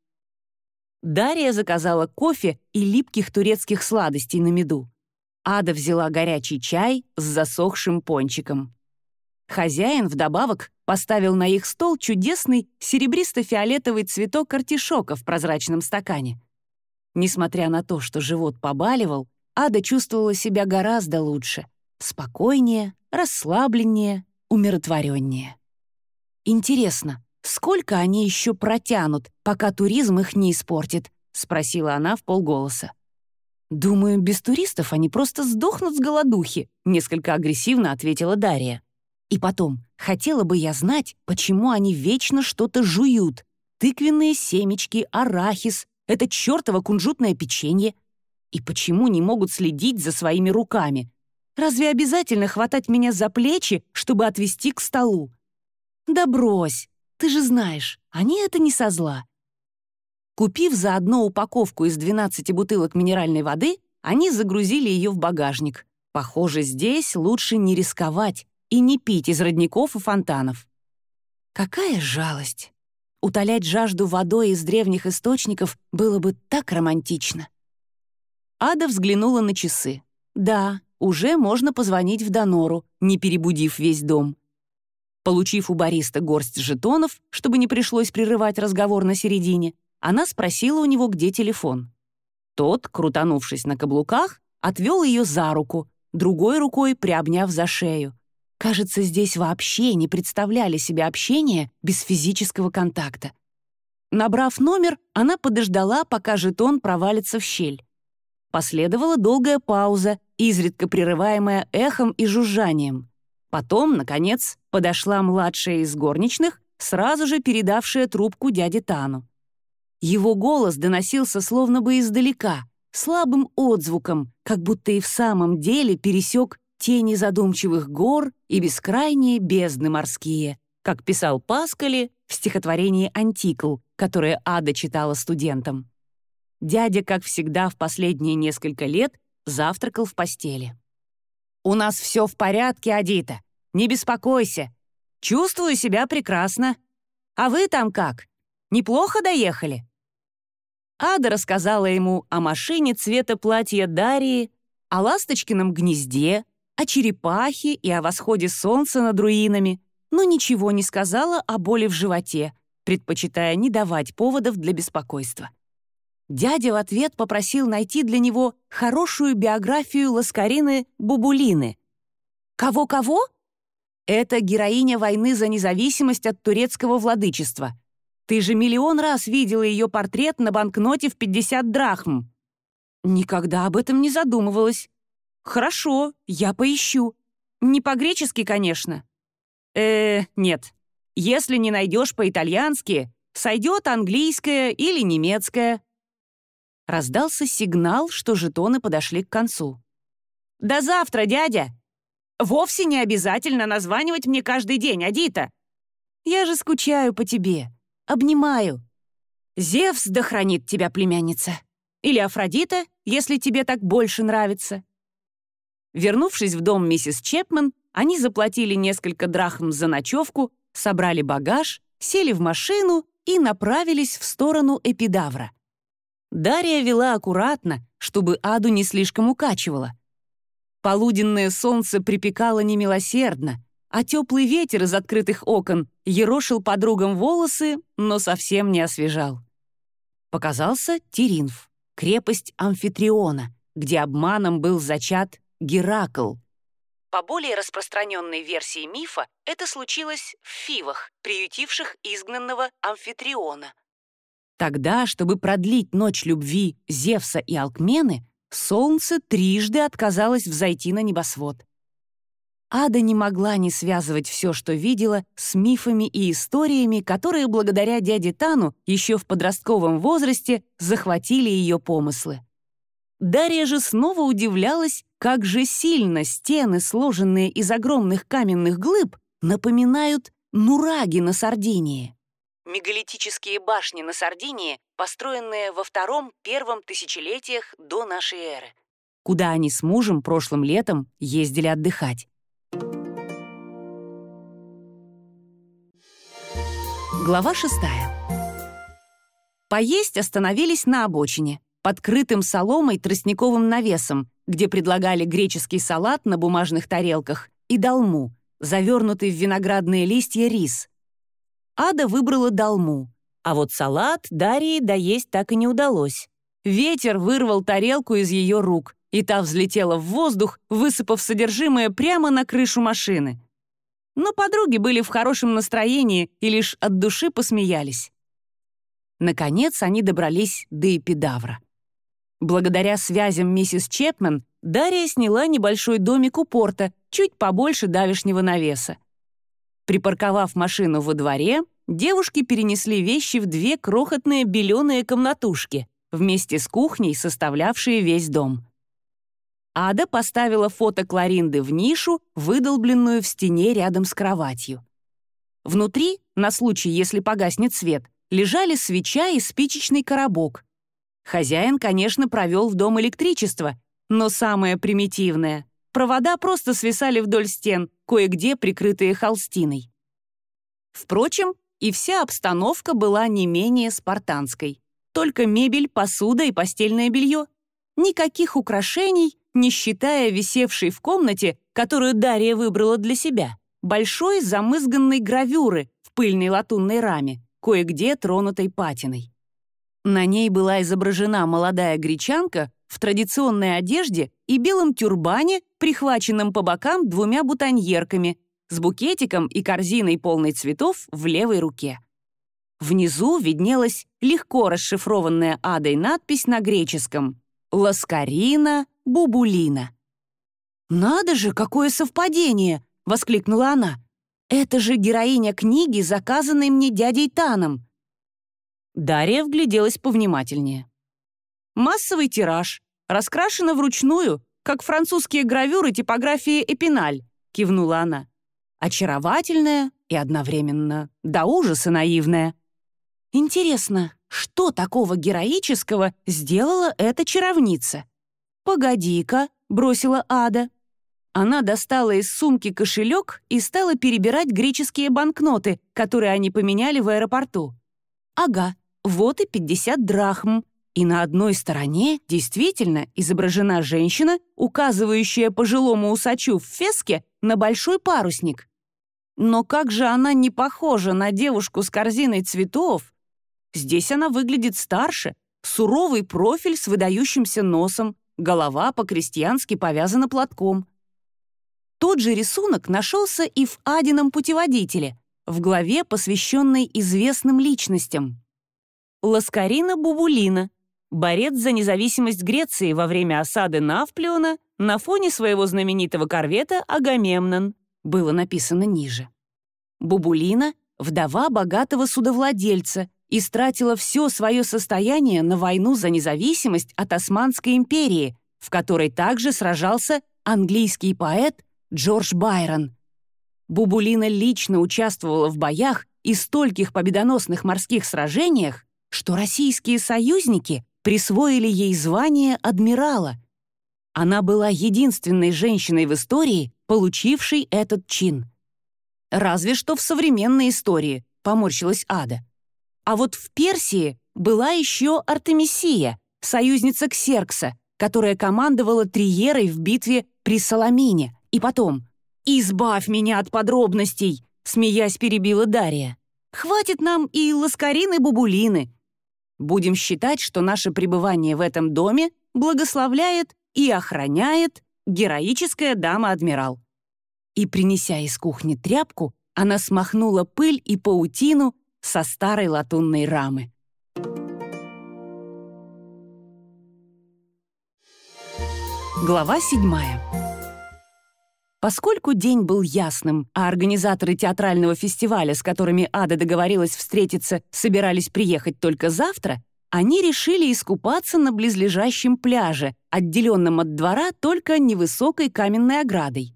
Дарья заказала кофе и липких турецких сладостей на меду. Ада взяла горячий чай с засохшим пончиком. Хозяин вдобавок поставил на их стол чудесный серебристо-фиолетовый цветок артишока в прозрачном стакане. Несмотря на то, что живот побаливал, Ада чувствовала себя гораздо лучше, спокойнее, расслабленнее, умиротвореннее. «Интересно, сколько они еще протянут, пока туризм их не испортит?» — спросила она вполголоса. «Думаю, без туристов они просто сдохнут с голодухи», — несколько агрессивно ответила Дарья. «И потом, хотела бы я знать, почему они вечно что-то жуют. Тыквенные семечки, арахис, это чертово кунжутное печенье. И почему не могут следить за своими руками? Разве обязательно хватать меня за плечи, чтобы отвести к столу? Да брось, ты же знаешь, они это не со зла». Купив заодно упаковку из двенадцати бутылок минеральной воды, они загрузили ее в багажник. Похоже, здесь лучше не рисковать и не пить из родников и фонтанов. Какая жалость! Утолять жажду водой из древних источников было бы так романтично. Ада взглянула на часы. Да, уже можно позвонить в Донору, не перебудив весь дом. Получив у бариста горсть жетонов, чтобы не пришлось прерывать разговор на середине, она спросила у него, где телефон. Тот, крутанувшись на каблуках, отвел ее за руку, другой рукой приобняв за шею. Кажется, здесь вообще не представляли себе общение без физического контакта. Набрав номер, она подождала, пока жетон провалится в щель. Последовала долгая пауза, изредка прерываемая эхом и жужжанием. Потом, наконец, подошла младшая из горничных, сразу же передавшая трубку дяде Тану. Его голос доносился словно бы издалека, слабым отзвуком, как будто и в самом деле пересек тени задумчивых гор и бескрайние бездны морские, как писал Паскали в стихотворении «Антикл», которое Ада читала студентам. Дядя, как всегда в последние несколько лет, завтракал в постели. «У нас все в порядке, Адита. Не беспокойся. Чувствую себя прекрасно. А вы там как? Неплохо доехали?» Ада рассказала ему о машине цвета платья Дарьи, о ласточкином гнезде, о черепахе и о восходе солнца над руинами, но ничего не сказала о боли в животе, предпочитая не давать поводов для беспокойства. Дядя в ответ попросил найти для него хорошую биографию Ласкарины Бубулины. «Кого-кого?» «Это героиня войны за независимость от турецкого владычества. Ты же миллион раз видела ее портрет на банкноте в пятьдесят драхм». «Никогда об этом не задумывалась». «Хорошо, я поищу. Не по-гречески, конечно». «Э, нет. Если не найдешь по-итальянски, сойдет английское или немецкое». раздался сигнал, что жетоны подошли к концу. «До завтра, дядя! Вовсе не обязательно названивать мне каждый день, Адита! Я же скучаю по тебе, обнимаю. Зевс да хранит тебя, племянница! Или Афродита, если тебе так больше нравится!» Вернувшись в дом миссис Чепмен, они заплатили несколько драхм за ночевку, собрали багаж, сели в машину и направились в сторону Эпидавра. Дарья вела аккуратно, чтобы Аду не слишком укачивала. Полуденное солнце припекало немилосердно, а теплый ветер из открытых окон ерошил подругам волосы, но совсем не освежал. Показался Теринф, крепость Амфитриона, где обманом был зачат Геракл. По более распространенной версии мифа, это случилось в Фивах, приютивших изгнанного Амфитриона. Тогда, чтобы продлить ночь любви Зевса и Алкмены, солнце трижды отказалось взойти на небосвод. Ада не могла не связывать все, что видела, с мифами и историями, которые благодаря дяде Тану еще в подростковом возрасте захватили ее помыслы. Дарья же снова удивлялась, как же сильно стены, сложенные из огромных каменных глыб, напоминают нураги на Сардинии. Мегалитические башни на Сардинии, построенные во втором-первом тысячелетиях до нашей эры, куда они с мужем прошлым летом ездили отдыхать. Глава шестая. Поесть остановились на обочине, под крытым соломой тростниковым навесом, где предлагали греческий салат на бумажных тарелках и долму, завернутый в виноградные листья рис. Ада выбрала долму, а вот салат Дарье доесть так и не удалось. Ветер вырвал тарелку из ее рук, и та взлетела в воздух, высыпав содержимое прямо на крышу машины. Но подруги были в хорошем настроении и лишь от души посмеялись. Наконец они добрались до Эпидавра. Благодаря связям миссис Чепмен Дарья сняла небольшой домик у порта, чуть побольше давешнего навеса. Припарковав машину во дворе, девушки перенесли вещи в две крохотные беленые комнатушки, вместе с кухней, составлявшие весь дом. Ада поставила фото Кларинды в нишу, выдолбленную в стене рядом с кроватью. Внутри, на случай, если погаснет свет, лежали свеча и спичечный коробок. Хозяин, конечно, провел в дом электричество, но самое примитивное — провода просто свисали вдоль стен, кое-где прикрытые холстиной. Впрочем, и вся обстановка была не менее спартанской. Только мебель, посуда и постельное белье. Никаких украшений, не считая висевшей в комнате, которую Дарья выбрала для себя, большой замызганной гравюры в пыльной латунной раме, кое-где тронутой патиной. На ней была изображена молодая гречанка в традиционной одежде и белом тюрбане, прихваченном по бокам двумя бутоньерками, с букетиком и корзиной полной цветов в левой руке. Внизу виднелась легко расшифрованная Адой надпись на греческом «Ласкарина Бубулина». «Надо же, какое совпадение!» — воскликнула она. «Это же героиня книги, заказанной мне дядей Таном». Дарья вгляделась повнимательнее. «Массовый тираж, раскрашена вручную, как французские гравюры типографии «Эпиналь», — кивнула она. «Очаровательная и одновременно до ужаса наивная. Интересно, что такого героического сделала эта чаровница?» «Погоди-ка», — бросила Ада. Она достала из сумки кошелек и стала перебирать греческие банкноты, которые они поменяли в аэропорту. «Ага, вот и пятьдесят драхм». И на одной стороне действительно изображена женщина, указывающая пожилому усачу в феске на большой парусник. Но как же она не похожа на девушку с корзиной цветов? Здесь она выглядит старше, суровый профиль с выдающимся носом, голова по-крестьянски повязана платком. Тот же рисунок нашелся и в Адином путеводителе, в главе, посвященной известным личностям. Ласкарина Бубулина, борец за независимость Греции во время осады Навплиона на фоне своего знаменитого корвета «Агамемнон», было написано ниже. Бубулина — вдова богатого судовладельца, истратила все свое состояние на войну за независимость от Османской империи, в которой также сражался английский поэт Джордж Байрон. Бубулина лично участвовала в боях и стольких победоносных морских сражениях, что российские союзники присвоили ей звание адмирала. Она была единственной женщиной в истории, получившей этот чин. «Разве что в современной истории», — поморщилась Ада. А вот в Персии была еще Артемисия, союзница Ксеркса, которая командовала Триерой в битве при Саламине. И потом «Избавь меня от подробностей», — смеясь перебила Дарья. «Хватит нам и ласкарины-бубулины. Будем считать, что наше пребывание в этом доме благословляет и охраняет героическая дама-адмирал». И, принеся из кухни тряпку, она смахнула пыль и паутину со старой латунной рамы. Глава седьмая. Поскольку день был ясным, а организаторы театрального фестиваля, с которыми Ада договорилась встретиться, собирались приехать только завтра, они решили искупаться на близлежащем пляже, отделенном от двора только невысокой каменной оградой.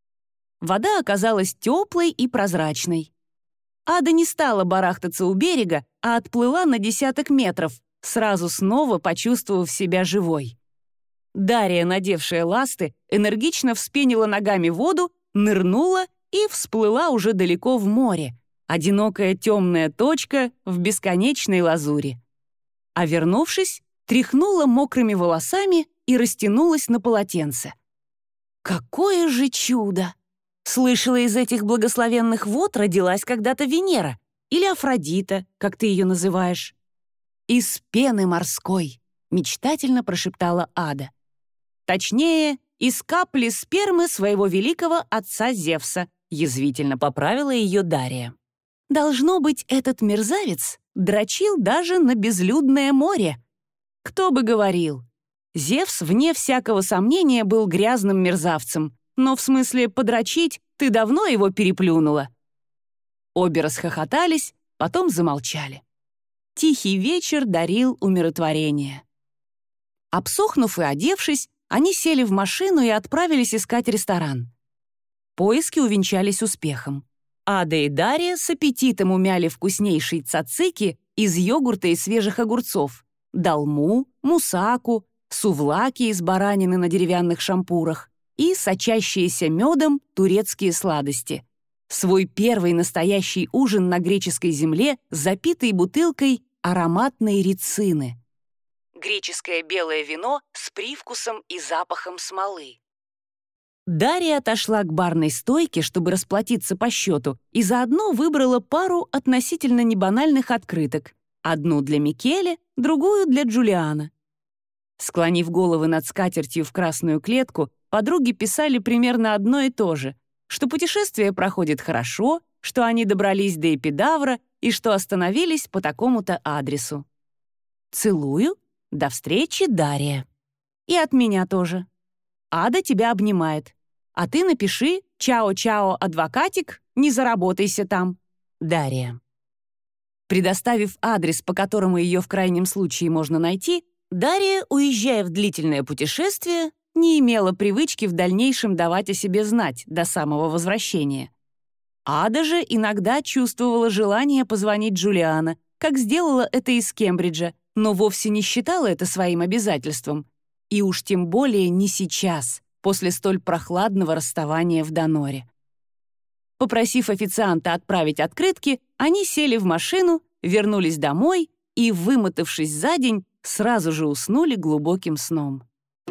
Вода оказалась теплой и прозрачной. Ада не стала барахтаться у берега, а отплыла на десяток метров, сразу снова почувствовав себя живой. Дарья, надевшая ласты, энергично вспенила ногами воду, нырнула и всплыла уже далеко в море, одинокая темная точка в бесконечной лазури. А вернувшись, тряхнула мокрыми волосами и растянулась на полотенце. Какое же чудо! Слышала, из этих благословенных вод родилась когда-то Венера или Афродита, как ты ее называешь. «Из пены морской», — мечтательно прошептала Ада. Точнее, из капли спермы своего великого отца Зевса, язвительно поправила ее Дарья. Должно быть, этот мерзавец дрочил даже на безлюдное море. Кто бы говорил. Зевс, вне всякого сомнения, был грязным мерзавцем, но в смысле подрочить ты давно его переплюнула. Обе расхохотались, потом замолчали. Тихий вечер дарил умиротворение. Обсохнув и одевшись, они сели в машину и отправились искать ресторан. Поиски увенчались успехом. Ада и Дарья с аппетитом умяли вкуснейшие цацики из йогурта и свежих огурцов, долму, мусаку, сувлаки из баранины на деревянных шампурах и сочащиеся медом турецкие сладости. Свой первый настоящий ужин на греческой земле, запитый бутылкой ароматной рицины. Греческое белое вино с привкусом и запахом смолы. Дарья отошла к барной стойке, чтобы расплатиться по счету, и заодно выбрала пару относительно небанальных открыток. Одну для Микеле, другую для Джулиана. Склонив головы над скатертью в красную клетку, подруги писали примерно одно и то же, что путешествие проходит хорошо, что они добрались до Эпидавра и что остановились по такому-то адресу. «Целую. До встречи, Дарья. И от меня тоже. Ада тебя обнимает. А ты напиши «Чао-чао, адвокатик, не заработайся там». Дарья». Предоставив адрес, по которому ее в крайнем случае можно найти, Дарья, уезжая в длительное путешествие, не имела привычки в дальнейшем давать о себе знать до самого возвращения. Ада же иногда чувствовала желание позвонить Джулиана, как сделала это из Кембриджа, но вовсе не считала это своим обязательством. И уж тем более не сейчас, после столь прохладного расставания в Доноре. Попросив официанта отправить открытки, они сели в машину, вернулись домой и, вымотавшись за день, сразу же уснули глубоким сном.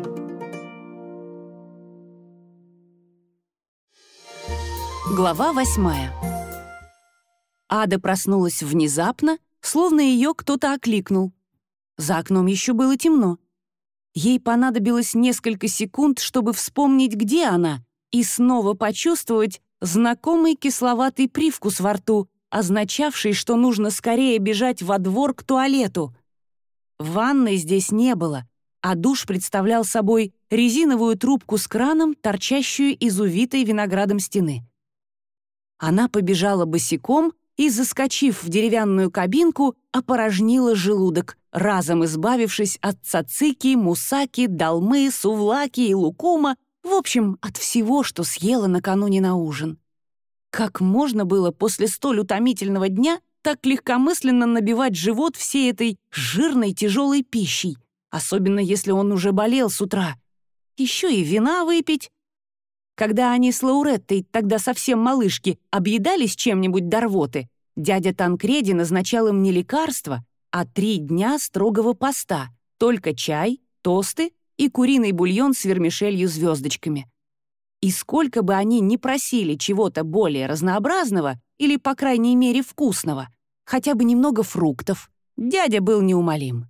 Глава восьмая. Ада проснулась внезапно, словно ее кто-то окликнул. За окном еще было темно. Ей понадобилось несколько секунд, чтобы вспомнить, где она, и снова почувствовать знакомый кисловатый привкус во рту, означавший, что нужно скорее бежать во двор к туалету. Ванной здесь не было, а душ представлял собой резиновую трубку с краном, торчащую из увитой виноградом стены. Она побежала босиком и, заскочив в деревянную кабинку, опорожнила желудок, разом избавившись от цацики, мусаки, долмы, сувлаки и лукума, в общем, от всего, что съела накануне на ужин. Как можно было после столь утомительного дня так легкомысленно набивать живот всей этой жирной тяжелой пищей, особенно если он уже болел с утра? Еще и вина выпить. Когда они с Лауреттой, тогда совсем малышки, объедались чем-нибудь до рвоты, дядя Танкреди назначал им не лекарства, а три дня строгого поста, только чай, тосты и куриный бульон с вермишелью-звездочками. И сколько бы они ни просили чего-то более разнообразного или, по крайней мере, вкусного, хотя бы немного фруктов, дядя был неумолим.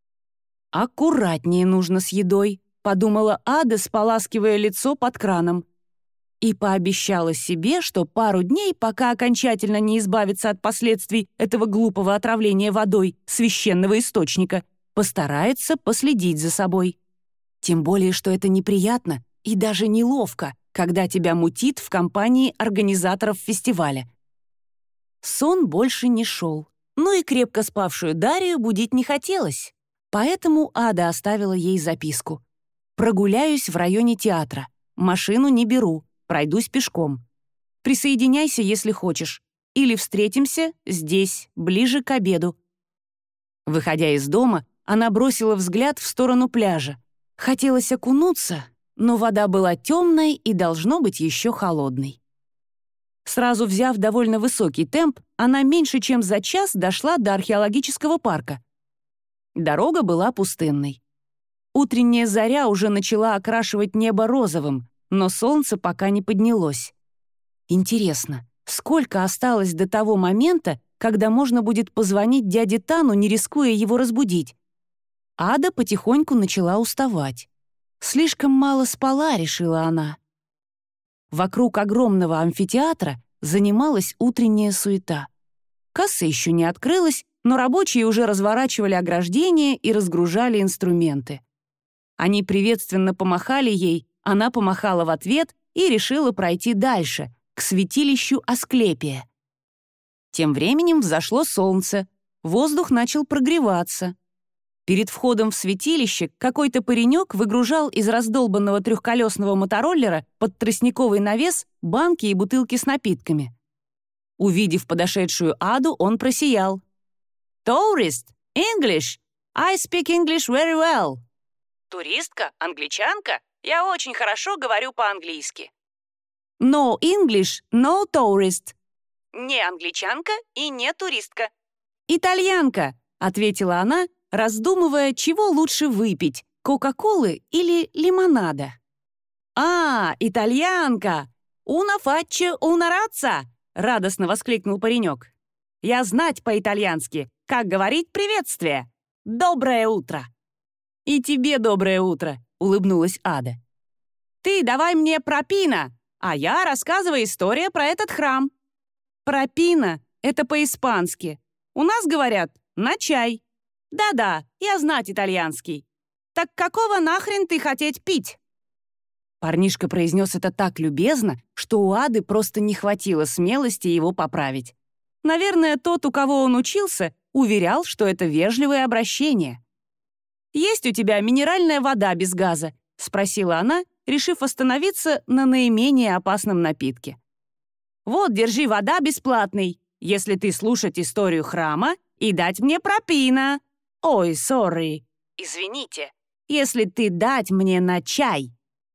«Аккуратнее нужно с едой», — подумала Ада, споласкивая лицо под краном. И пообещала себе, что пару дней, пока окончательно не избавится от последствий этого глупого отравления водой священного источника, постарается последить за собой. Тем более, что это неприятно и даже неловко, когда тебя мутит в компании организаторов фестиваля. Сон больше не шел, но и крепко спавшую Дарью будить не хотелось, поэтому Ада оставила ей записку. «Прогуляюсь в районе театра, машину не беру, пройдусь пешком. Присоединяйся, если хочешь, или встретимся здесь, ближе к обеду». Выходя из дома, она бросила взгляд в сторону пляжа. Хотелось окунуться, но вода была темной и, должно быть, еще холодной. Сразу взяв довольно высокий темп, она меньше чем за час дошла до археологического парка. Дорога была пустынной. Утренняя заря уже начала окрашивать небо розовым, но солнце пока не поднялось. Интересно, сколько осталось до того момента, когда можно будет позвонить дяде Тану, не рискуя его разбудить? Ада потихоньку начала уставать. Слишком мало спала, решила она. Вокруг огромного амфитеатра занималась утренняя суета. Касса еще не открылась, но рабочие уже разворачивали ограждения и разгружали инструменты. Они приветственно помахали ей, она помахала в ответ и решила пройти дальше, к святилищу Асклепия. Тем временем взошло солнце, воздух начал прогреваться. Перед входом в святилище какой-то паренек выгружал из раздолбанного трехколесного мотороллера под тростниковый навес банки и бутылки с напитками. Увидев подошедшую Аду, он просиял. «Tourist! English! I speak English very well!» «Туристка? Англичанка? Я очень хорошо говорю по-английски». «No English, no tourist». «Не англичанка и не туристка». «Итальянка», — ответила она, раздумывая, чего лучше выпить — кока-колы или лимонада. «А, итальянка! Уна фаччо уна разza!» — радостно воскликнул паренек. «Я знать по-итальянски, как говорить приветствие. Доброе утро!» «И тебе доброе утро!» — улыбнулась Ада. «Ты давай мне пропина, а я рассказываю историю про этот храм». «Пропина — это по-испански. У нас говорят «на чай». «Да-да, я знать итальянский. Так какого нахрен ты хотеть пить?» Парнишка произнес это так любезно, что у Ады просто не хватило смелости его поправить. Наверное, тот, у кого он учился, уверял, что это вежливое обращение. «Есть у тебя минеральная вода без газа?» — спросила она, решив остановиться на наименее опасном напитке. «Вот, держи, вода бесплатный, если ты слушать историю храма и дать мне пропина. Ой, сори, извините, если ты дать мне на чай».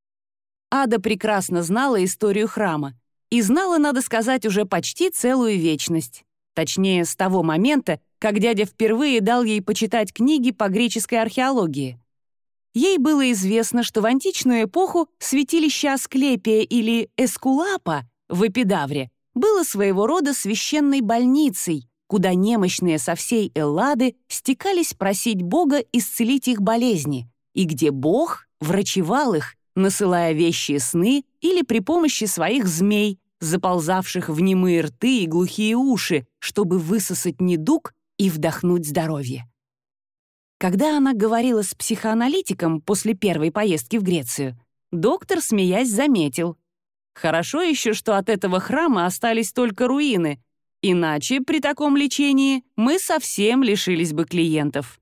Ада прекрасно знала историю храма и знала, надо сказать, уже почти целую вечность. Точнее, с того момента, как дядя впервые дал ей почитать книги по греческой археологии. Ей было известно, что в античную эпоху святилище Асклепия или Эскулапа в Эпидавре было своего рода священной больницей, куда немощные со всей Эллады стекались просить Бога исцелить их болезни, и где Бог врачевал их, насылая вещие сны или при помощи своих змей, заползавших в немые рты и глухие уши, чтобы высосать недуг и вдохнуть здоровье. Когда она говорила с психоаналитиком после первой поездки в Грецию, доктор, смеясь, заметил: «Хорошо еще, что от этого храма остались только руины, Иначе при таком лечении мы совсем лишились бы клиентов.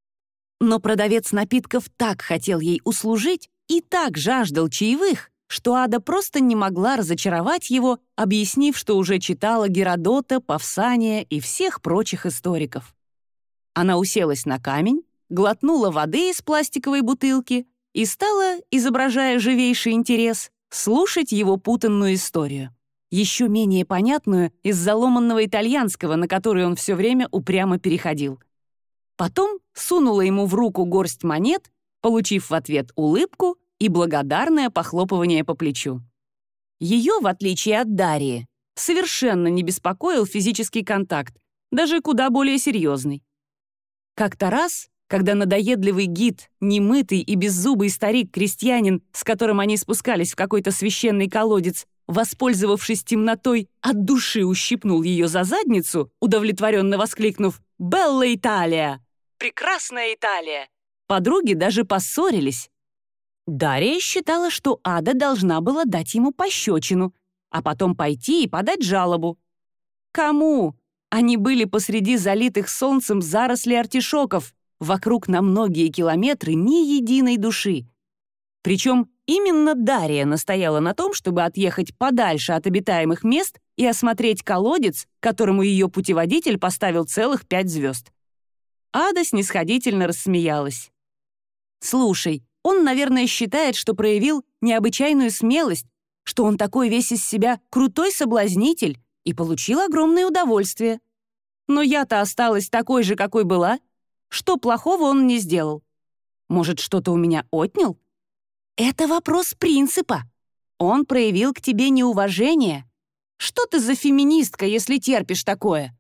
Но продавец напитков так хотел ей услужить и так жаждал чаевых, что Ада просто не могла разочаровать его, объяснив, что уже читала Геродота, Павсания и всех прочих историков. Она уселась на камень, глотнула воды из пластиковой бутылки и стала, изображая живейший интерес, слушать его путанную историю, еще менее понятную из заломанного итальянского, на который он все время упрямо переходил. Потом сунула ему в руку горсть монет, получив в ответ улыбку и благодарное похлопывание по плечу. Ее, в отличие от Дарьи, совершенно не беспокоил физический контакт, даже куда более серьезный. Как-то раз, когда надоедливый гид, немытый и беззубый старик-крестьянин, с которым они спускались в какой-то священный колодец, воспользовавшись темнотой, от души ущипнул ее за задницу, удовлетворенно воскликнув «Белла Италия!» «Прекрасная Италия!», подруги даже поссорились. Дарья считала, что Ада должна была дать ему пощечину, а потом пойти и подать жалобу. Кому? Они были посреди залитых солнцем зарослей артишоков, вокруг на многие километры ни единой души. Причем именно Дарья настояла на том, чтобы отъехать подальше от обитаемых мест и осмотреть колодец, которому ее путеводитель поставил целых пять звезд. Ада снисходительно рассмеялась. «Слушай, он, наверное, считает, что проявил необычайную смелость, что он такой весь из себя крутой соблазнитель и получил огромное удовольствие. Но я-то осталась такой же, какой была. Что плохого он не сделал? Может, что-то у меня отнял? Это вопрос принципа. Он проявил к тебе неуважение. Что ты за феминистка, если терпишь такое?»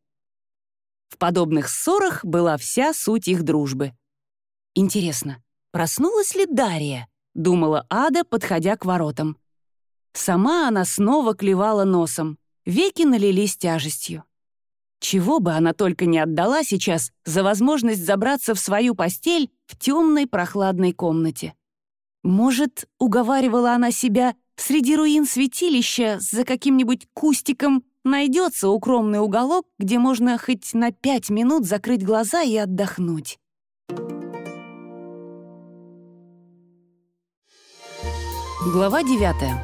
В подобных ссорах была вся суть их дружбы. Интересно, проснулась ли Дарья? Думала Ада, подходя к воротам. Сама она снова клевала носом, веки налились тяжестью. Чего бы она только не отдала сейчас за возможность забраться в свою постель в темной прохладной комнате. Может, уговаривала она себя, среди руин святилища за каким-нибудь кустиком найдется укромный уголок, где можно хоть на пять минут закрыть глаза и отдохнуть. Глава девятая.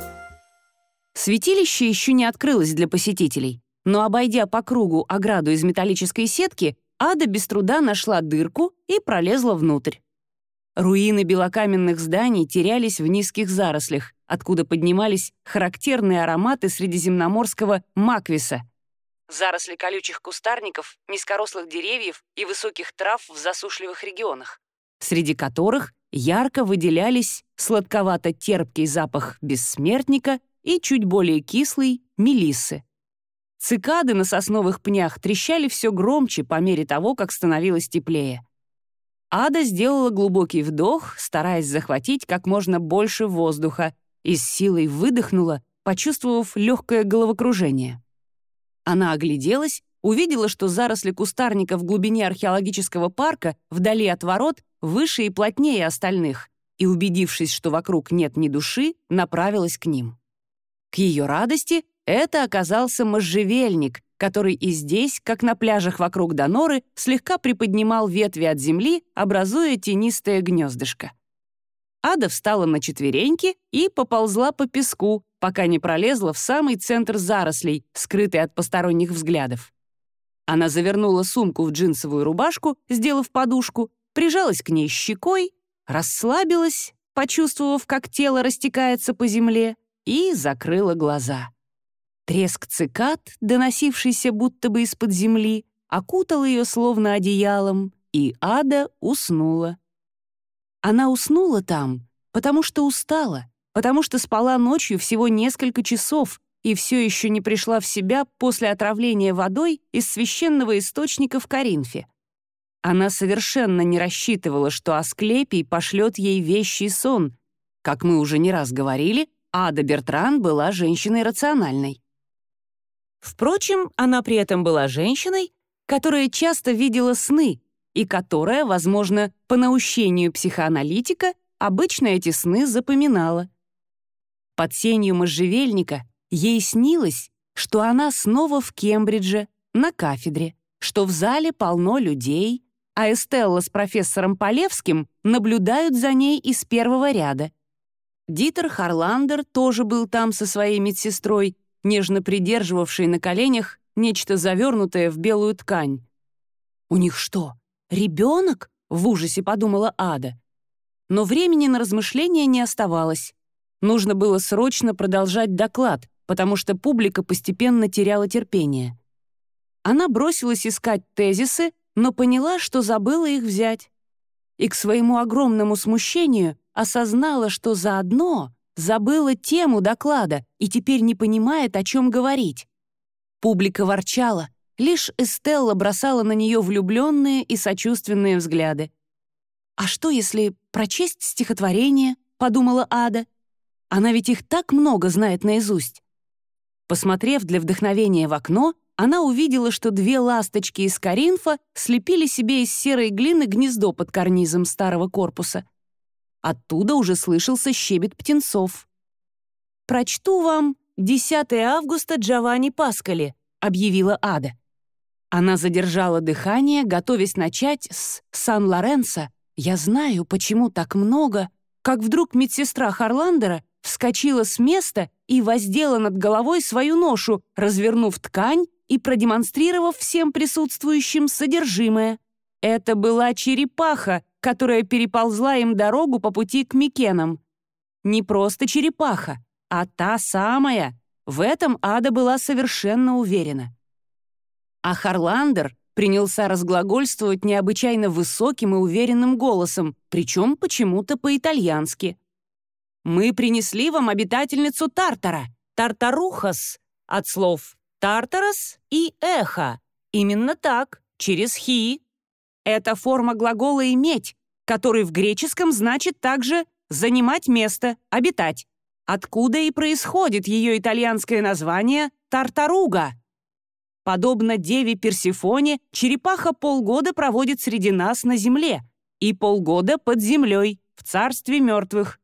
Святилище еще не открылось для посетителей, но, обойдя по кругу ограду из металлической сетки, Ада без труда нашла дырку и пролезла внутрь. Руины белокаменных зданий терялись в низких зарослях, откуда поднимались характерные ароматы средиземноморского маквиса. Заросли колючих кустарников, низкорослых деревьев и высоких трав в засушливых регионах, среди которых ярко выделялись сладковато-терпкий запах бессмертника и чуть более кислый мелиссы. Цикады на сосновых пнях трещали все громче по мере того, как становилось теплее. Ада сделала глубокий вдох, стараясь захватить как можно больше воздуха, и с силой выдохнула, почувствовав легкое головокружение. Она огляделась, увидела, что заросли кустарника в глубине археологического парка, вдали от ворот, выше и плотнее остальных, и, убедившись, что вокруг нет ни души, направилась к ним. К ее радости это оказался можжевельник, который и здесь, как на пляжах вокруг Доноры, слегка приподнимал ветви от земли, образуя тенистое гнездышко. Ада встала на четвереньки и поползла по песку, пока не пролезла в самый центр зарослей, скрытый от посторонних взглядов. Она завернула сумку в джинсовую рубашку, сделав подушку, прижалась к ней щекой, расслабилась, почувствовав, как тело растекается по земле, и закрыла глаза. Треск цикад, доносившийся будто бы из-под земли, окутал ее словно одеялом, и Ада уснула. Она уснула там, потому что устала, потому что спала ночью всего несколько часов и все еще не пришла в себя после отравления водой из священного источника в Коринфе. Она совершенно не рассчитывала, что Асклепий пошлет ей вещий сон. Как мы уже не раз говорили, Ада Бертран была женщиной рациональной. Впрочем, она при этом была женщиной, которая часто видела сны и которая, возможно, по наущению психоаналитика, обычно эти сны запоминала. Под сенью можжевельника ей снилось, что она снова в Кембридже, на кафедре, что в зале полно людей, а Эстелла с профессором Полевским наблюдают за ней из первого ряда. Дитер Харландер тоже был там со своей медсестрой, нежно придерживавшей на коленях нечто завернутое в белую ткань. «У них что, ребенок?» — в ужасе подумала Ада. Но времени на размышления не оставалось. Нужно было срочно продолжать доклад, потому что публика постепенно теряла терпение. Она бросилась искать тезисы, но поняла, что забыла их взять. И к своему огромному смущению осознала, что заодно забыла тему доклада и теперь не понимает, о чем говорить. Публика ворчала, лишь Эстелла бросала на нее влюбленные и сочувственные взгляды. «А что, если прочесть стихотворение?» — подумала Ада. «Она ведь их так много знает наизусть». Посмотрев для вдохновения в окно, она увидела, что две ласточки из Коринфа слепили себе из серой глины гнездо под карнизом старого корпуса. Оттуда уже слышался щебет птенцов. «Прочту вам десятое августа Джованни Паскали», — объявила Ада. Она задержала дыхание, готовясь начать с «Сан-Лоренцо». «Я знаю, почему так много», как вдруг медсестра Харландера вскочила с места и воздела над головой свою ношу, развернув ткань и продемонстрировав всем присутствующим содержимое. Это была черепаха, которая переползла им дорогу по пути к Микенам. Не просто черепаха, а та самая. В этом Ада была совершенно уверена. А Харландер принялся разглагольствовать необычайно высоким и уверенным голосом, причем почему-то по-итальянски. «Мы принесли вам обитательницу Тартара, Тартарухас, от слов «Тартарас» и «эхо». Именно так, через «хи». Это форма глагола «иметь», который в греческом значит также «занимать место», «обитать», откуда и происходит ее итальянское название «Тартаруга». Подобно деве Персефоне, черепаха полгода проводит среди нас на земле и полгода под землей, в царстве мертвых.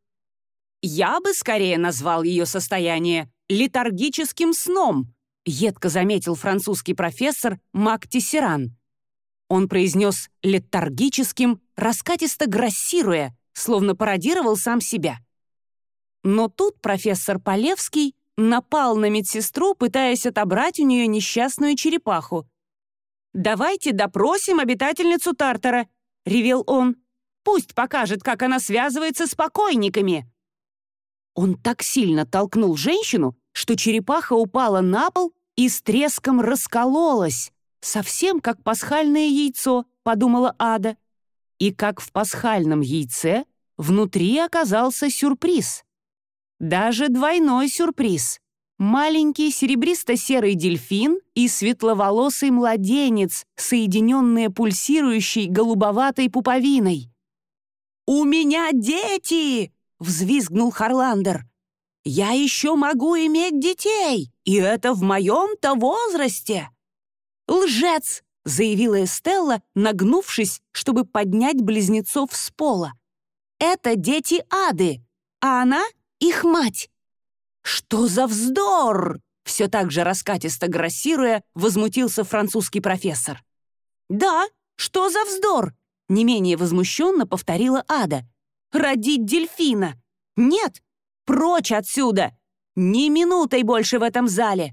«Я бы скорее назвал ее состояние летаргическим сном», едко заметил французский профессор Мак Тессеран. Он произнес «летаргическим», раскатисто грассируя, словно пародировал сам себя. Но тут профессор Полевский напал на медсестру, пытаясь отобрать у нее несчастную черепаху. «Давайте допросим обитательницу Тартара», — ревел он. «Пусть покажет, как она связывается с покойниками». Он так сильно толкнул женщину, что черепаха упала на пол и с треском раскололась, совсем как пасхальное яйцо, подумала Ада. И как в пасхальном яйце внутри оказался сюрприз. Даже двойной сюрприз. Маленький серебристо-серый дельфин и светловолосый младенец, соединенные пульсирующей голубоватой пуповиной. «У меня дети!» — взвизгнул Харландер. «Я еще могу иметь детей, и это в моем-то возрасте!» «Лжец!» — заявила Эстелла, нагнувшись, чтобы поднять близнецов с пола. «Это дети Ады, а она — их мать!» «Что за вздор!» — все так же раскатисто грассируя, возмутился французский профессор. «Да, что за вздор?» — не менее возмущенно повторила Ада. «Родить дельфина! Нет! Прочь отсюда! Ни минутой больше в этом зале!»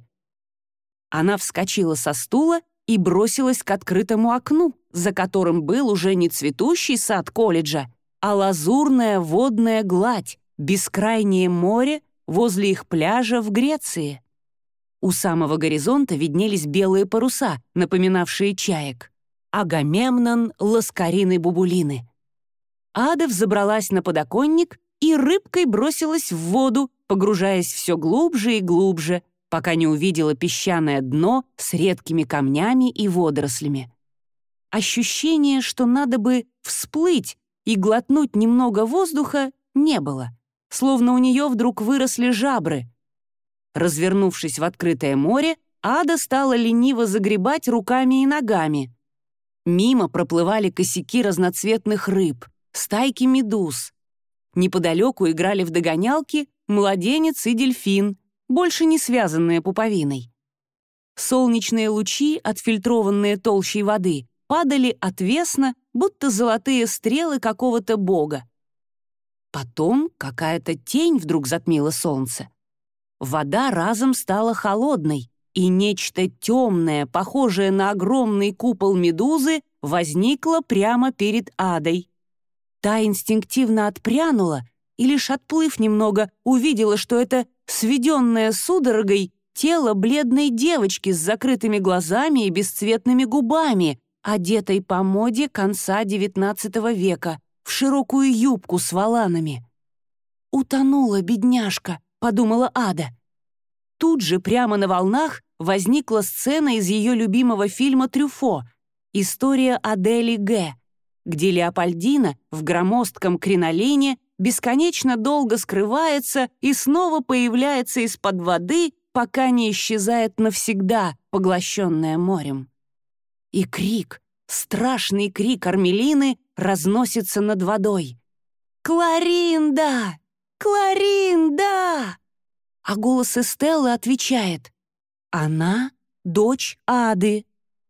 Она вскочила со стула и бросилась к открытому окну, за которым был уже не цветущий сад колледжа, а лазурная водная гладь, бескрайнее море возле их пляжа в Греции. У самого горизонта виднелись белые паруса, напоминавшие чаек. Агамемнон, Ласкарины, Бубулины. Ада взобралась на подоконник и рыбкой бросилась в воду, погружаясь все глубже и глубже, пока не увидела песчаное дно с редкими камнями и водорослями. Ощущения, что надо бы всплыть и глотнуть немного воздуха, не было, словно у нее вдруг выросли жабры. Развернувшись в открытое море, Ада стала лениво загребать руками и ногами. Мимо проплывали косяки разноцветных рыб, стайки медуз. Неподалеку играли в догонялки младенец и дельфин, больше не связанные пуповиной. Солнечные лучи, отфильтрованные толщей воды, падали отвесно, будто золотые стрелы какого-то бога. Потом какая-то тень вдруг затмила солнце. Вода разом стала холодной, и нечто темное, похожее на огромный купол медузы, возникло прямо перед Адой. Та инстинктивно отпрянула и, лишь отплыв немного, увидела, что это сведенное судорогой тело бледной девочки с закрытыми глазами и бесцветными губами, одетой по моде конца девятнадцатого века, в широкую юбку с воланами. «Утонула, бедняжка», — подумала Ада. Тут же, прямо на волнах, возникла сцена из ее любимого фильма «Трюфо» «История Адели Г», где Леопольдина в громоздком кринолине бесконечно долго скрывается и снова появляется из-под воды, пока не исчезает навсегда, поглощенная морем. И крик, страшный крик Армелины разносится над водой. «Кларинда! Кларинда!» А голос Эстеллы отвечает: «Она — дочь Ады».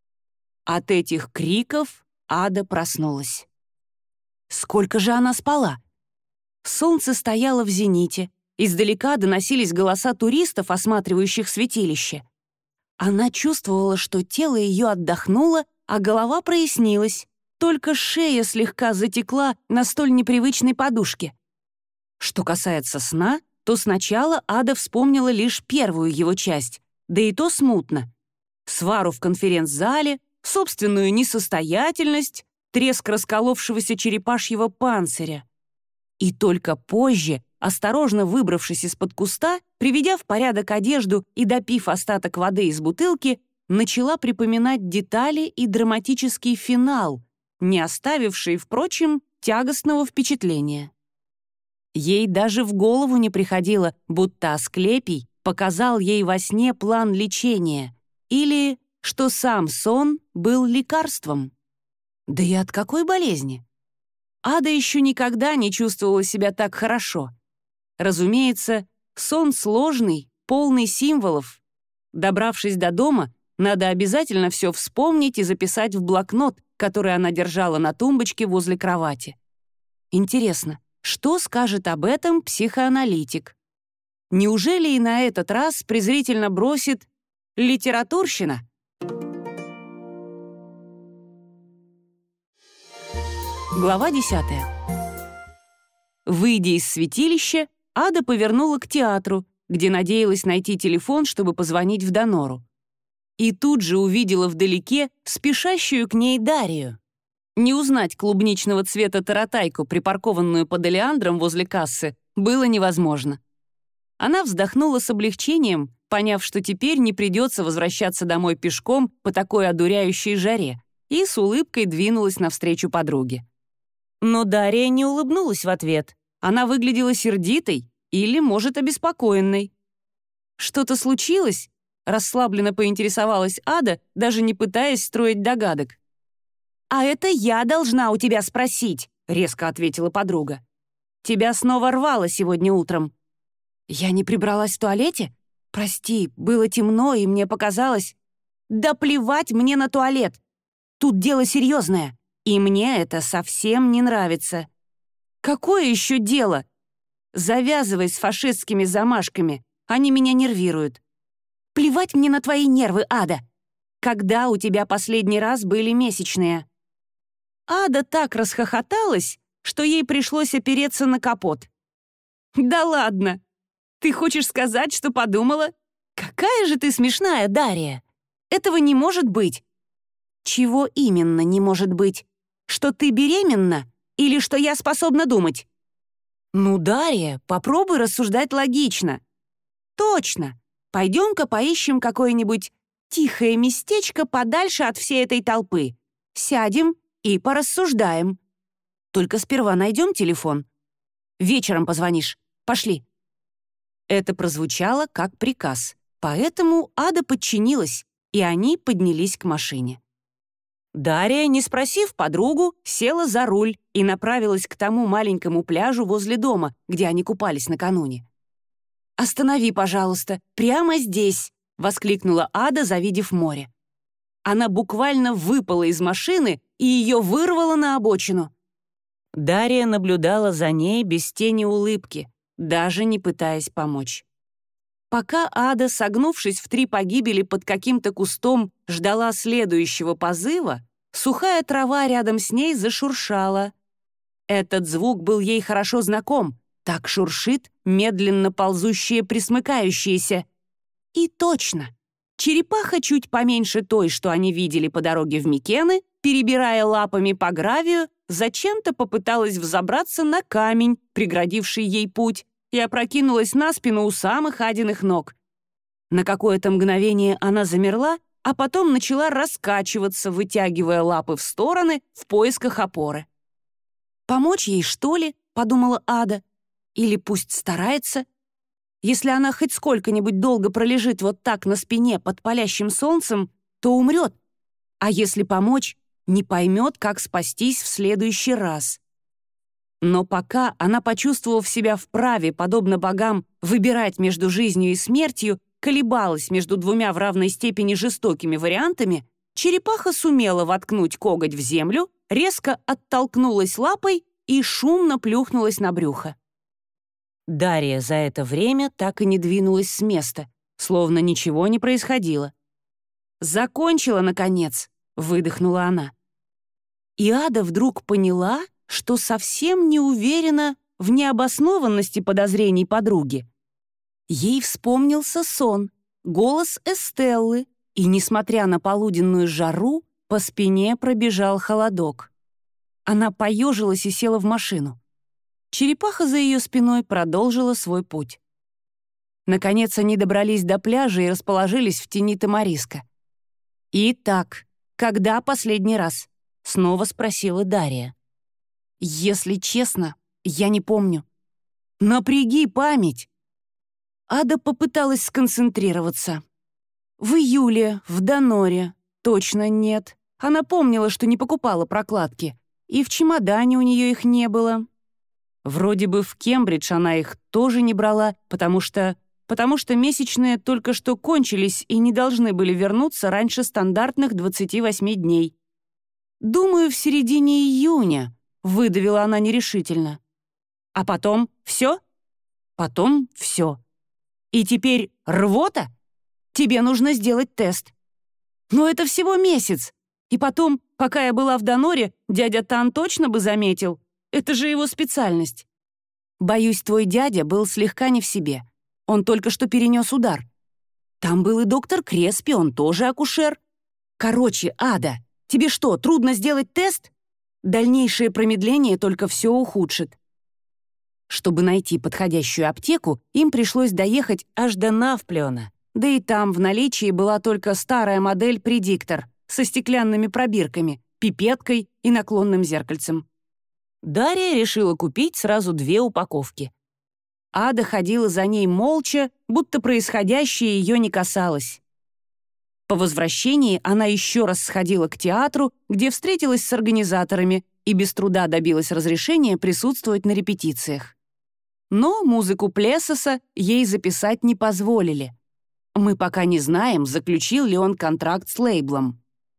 От этих криков Ада проснулась. Сколько же она спала? Солнце стояло в зените, издалека доносились голоса туристов, осматривающих святилище. Она чувствовала, что тело ее отдохнуло, а голова прояснилась, только шея слегка затекла на столь непривычной подушке. Что касается сна, то сначала Ада вспомнила лишь первую его часть, да и то смутно. Свару в конференц-зале, собственную несостоятельность, треск расколовшегося черепашьего панциря. И только позже, осторожно выбравшись из-под куста, приведя в порядок одежду и допив остаток воды из бутылки, начала припоминать детали и драматический финал, не оставивший, впрочем, тягостного впечатления. Ей даже в голову не приходило, будто Асклепий показал ей во сне план лечения или что сам сон был лекарством. Да и от какой болезни? Ада еще никогда не чувствовала себя так хорошо. Разумеется, сон сложный, полный символов. Добравшись до дома, надо обязательно все вспомнить и записать в блокнот, который она держала на тумбочке возле кровати. Интересно, что скажет об этом психоаналитик? Неужели и на этот раз презрительно бросит «литературщина»? Глава десятая. Выйдя из святилища, Ада повернула к театру, где надеялась найти телефон, чтобы позвонить в Донору. И тут же увидела вдалеке спешащую к ней Дарию. Не узнать клубничного цвета таратайку, припаркованную под олеандром возле кассы, было невозможно. Она вздохнула с облегчением, поняв, что теперь не придется возвращаться домой пешком по такой одуряющей жаре, и с улыбкой двинулась навстречу подруге. Но Дарья не улыбнулась в ответ. Она выглядела сердитой или, может, обеспокоенной. «Что-то случилось?» — расслабленно поинтересовалась Ада, даже не пытаясь строить догадок. «А это я должна у тебя спросить», — резко ответила подруга. «Тебя снова рвало сегодня утром». «Я не прибралась в туалете? Прости, было темно, и мне показалось...» «Да плевать мне на туалет! Тут дело серьезное, и мне это совсем не нравится». «Какое еще дело?» «Завязывай с фашистскими замашками, они меня нервируют». «Плевать мне на твои нервы, Ада! Когда у тебя последний раз были месячные?» Ада так расхохоталась, что ей пришлось опереться на капот. «Да ладно! Ты хочешь сказать, что подумала? Какая же ты смешная, Дарья! Этого не может быть!» «Чего именно не может быть? Что ты беременна или что я способна думать?» «Ну, Дарья, попробуй рассуждать логично». «Точно! Пойдем-ка поищем какое-нибудь тихое местечко подальше от всей этой толпы. Сядем и порассуждаем. Только сперва найдем телефон. Вечером позвонишь. Пошли». Это прозвучало как приказ, поэтому Ада подчинилась, и они поднялись к машине. Дарья, не спросив подругу, села за руль и направилась к тому маленькому пляжу возле дома, где они купались накануне. «Останови, пожалуйста, прямо здесь», — воскликнула Ада, завидев море. Она буквально выпала из машины и ее вырвало на обочину. Дарья наблюдала за ней без тени улыбки, даже не пытаясь помочь. Пока Ада, согнувшись в три погибели под каким-то кустом, ждала следующего позыва, сухая трава рядом с ней зашуршала. Этот звук был ей хорошо знаком. Так шуршит медленно ползущее пресмыкающееся. И точно. Черепаха чуть поменьше той, что они видели по дороге в Микены, перебирая лапами по гравию, зачем-то попыталась взобраться на камень, преградивший ей путь, и опрокинулась на спину у самых Адиных ног. На какое-то мгновение она замерла, а потом начала раскачиваться, вытягивая лапы в стороны в поисках опоры. «Помочь ей, что ли?» — подумала Ада. «Или пусть старается. Если она хоть сколько-нибудь долго пролежит вот так на спине под палящим солнцем, то умрет. А если помочь, не поймет, как спастись в следующий раз». Но пока она, почувствовав себя вправе, подобно богам, выбирать между жизнью и смертью, колебалась между двумя в равной степени жестокими вариантами, черепаха сумела воткнуть коготь в землю, резко оттолкнулась лапой и шумно плюхнулась на брюхо. Дарья за это время так и не двинулась с места, словно ничего не происходило. «Закончила, наконец!» — выдохнула она. И Ада вдруг поняла, что совсем не уверена в необоснованности подозрений подруги. Ей вспомнился сон, голос Эстеллы, и, несмотря на полуденную жару, по спине пробежал холодок. Она поежилась и села в машину. Черепаха за ее спиной продолжила свой путь. Наконец они добрались до пляжа и расположились в тени тамариска. «Итак, когда последний раз?» — снова спросила Дарья. «Если честно, я не помню». «Напряги память!» Ада попыталась сконцентрироваться. «В июле, в Доноре. Точно нет. Она помнила, что не покупала прокладки. И в чемодане у нее их не было. Вроде бы в Кембридж она их тоже не брала, потому что... потому что месячные только что кончились и не должны были вернуться раньше стандартных двадцати восьми дней. «Думаю, в середине июня», — выдавила она нерешительно. «А потом все?» «Потом все. И теперь рвота? Тебе нужно сделать тест». «Но это всего месяц. И потом, пока я была в Доноре, дядя Тан точно бы заметил. Это же его специальность». «Боюсь, твой дядя был слегка не в себе. Он только что перенес удар. Там был и доктор Креспи, он тоже акушер. Короче, Ада, тебе что, трудно сделать тест? Дальнейшее промедление только все ухудшит». Чтобы найти подходящую аптеку, им пришлось доехать аж до Навплена. Да и там в наличии была только старая модель «Предиктор» со стеклянными пробирками, пипеткой и наклонным зеркальцем. Дарья решила купить сразу две упаковки. Ада ходила за ней молча, будто происходящее ее не касалось. По возвращении она еще раз сходила к театру, где встретилась с организаторами и без труда добилась разрешения присутствовать на репетициях. Но музыку Плесоса ей записать не позволили. Мы пока не знаем, заключил ли он контракт с лейблом.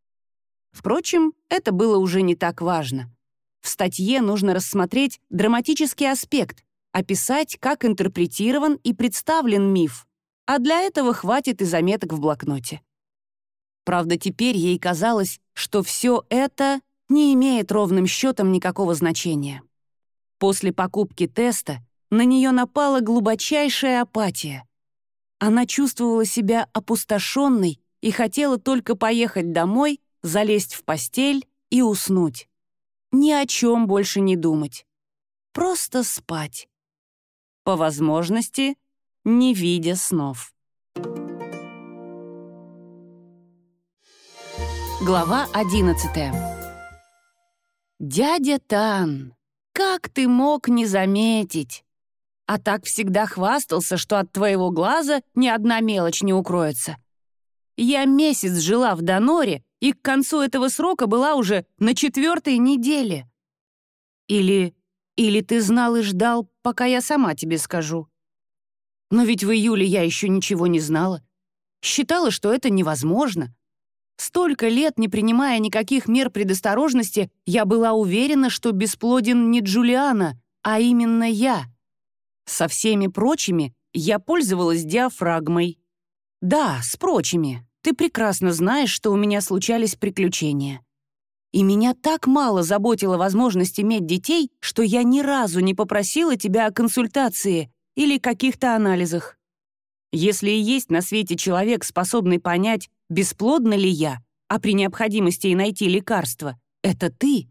Впрочем, это было уже не так важно. В статье нужно рассмотреть драматический аспект, описать, как интерпретирован и представлен миф, а для этого хватит и заметок в блокноте. Правда, теперь ей казалось, что все это не имеет ровным счетом никакого значения. После покупки теста на нее напала глубочайшая апатия. Она чувствовала себя опустошенной и хотела только поехать домой, залезть в постель и уснуть. Ни о чем больше не думать. Просто спать. По возможности, не видя снов. Глава одиннадцатая. «Дядя Тан, как ты мог не заметить? А так всегда хвастался, что от твоего глаза ни одна мелочь не укроется. Я месяц жила в Доноре, и к концу этого срока была уже на четвертой неделе. Или... или ты знал и ждал, пока я сама тебе скажу. Но ведь в июле я еще ничего не знала. Считала, что это невозможно. Столько лет, не принимая никаких мер предосторожности, я была уверена, что бесплоден не Джулиана, а именно я. Со всеми прочими я пользовалась диафрагмой. Да, с прочими. Ты прекрасно знаешь, что у меня случались приключения. И меня так мало заботила возможность иметь детей, что я ни разу не попросила тебя о консультации или каких-то анализах. Если и есть на свете человек, способный понять, бесплодна ли я, а при необходимости и найти лекарство, это ты.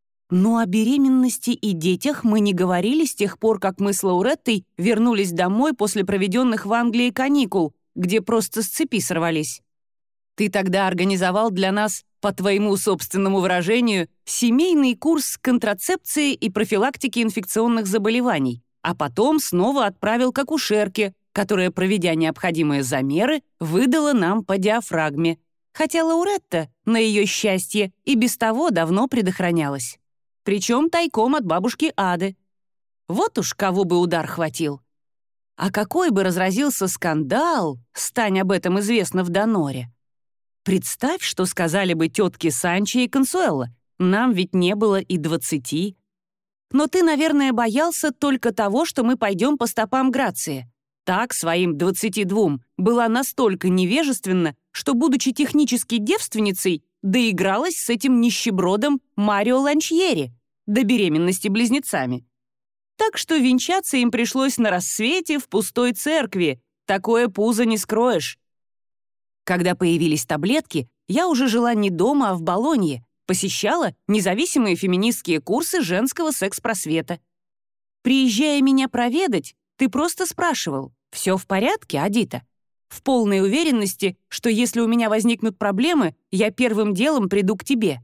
Но о беременности и детях мы не говорили с тех пор, как мы с Лауреттой вернулись домой после проведенных в Англии каникул, где просто с цепи сорвались. Ты тогда организовал для нас, по твоему собственному выражению, семейный курс контрацепции и профилактики инфекционных заболеваний, а потом снова отправил к акушерке, которая, проведя необходимые замеры, выдала нам по диафрагме, хотя Лауретта, на ее счастье, и без того давно предохранялась. Причем тайком от бабушки Ады. Вот уж кого бы удар хватил. А какой бы разразился скандал, стань об этом известно в Доноре. Представь, что сказали бы тетки Санчи и Консуэлла. Нам ведь не было и двадцати. Но ты, наверное, боялся только того, что мы пойдем по стопам Грации. Так, своим двадцати двум была настолько невежественна, что, будучи технически девственницей, доигралась с этим нищебродом Марио Ланчьери до беременности близнецами. Так что венчаться им пришлось на рассвете в пустой церкви. Такое пузо не скроешь. Когда появились таблетки, я уже жила не дома, а в Болонье, посещала независимые феминистские курсы женского секс-просвета. Приезжая меня проведать, ты просто спрашивал: «Все в порядке, Адита?» В полной уверенности, что если у меня возникнут проблемы, я первым делом приду к тебе.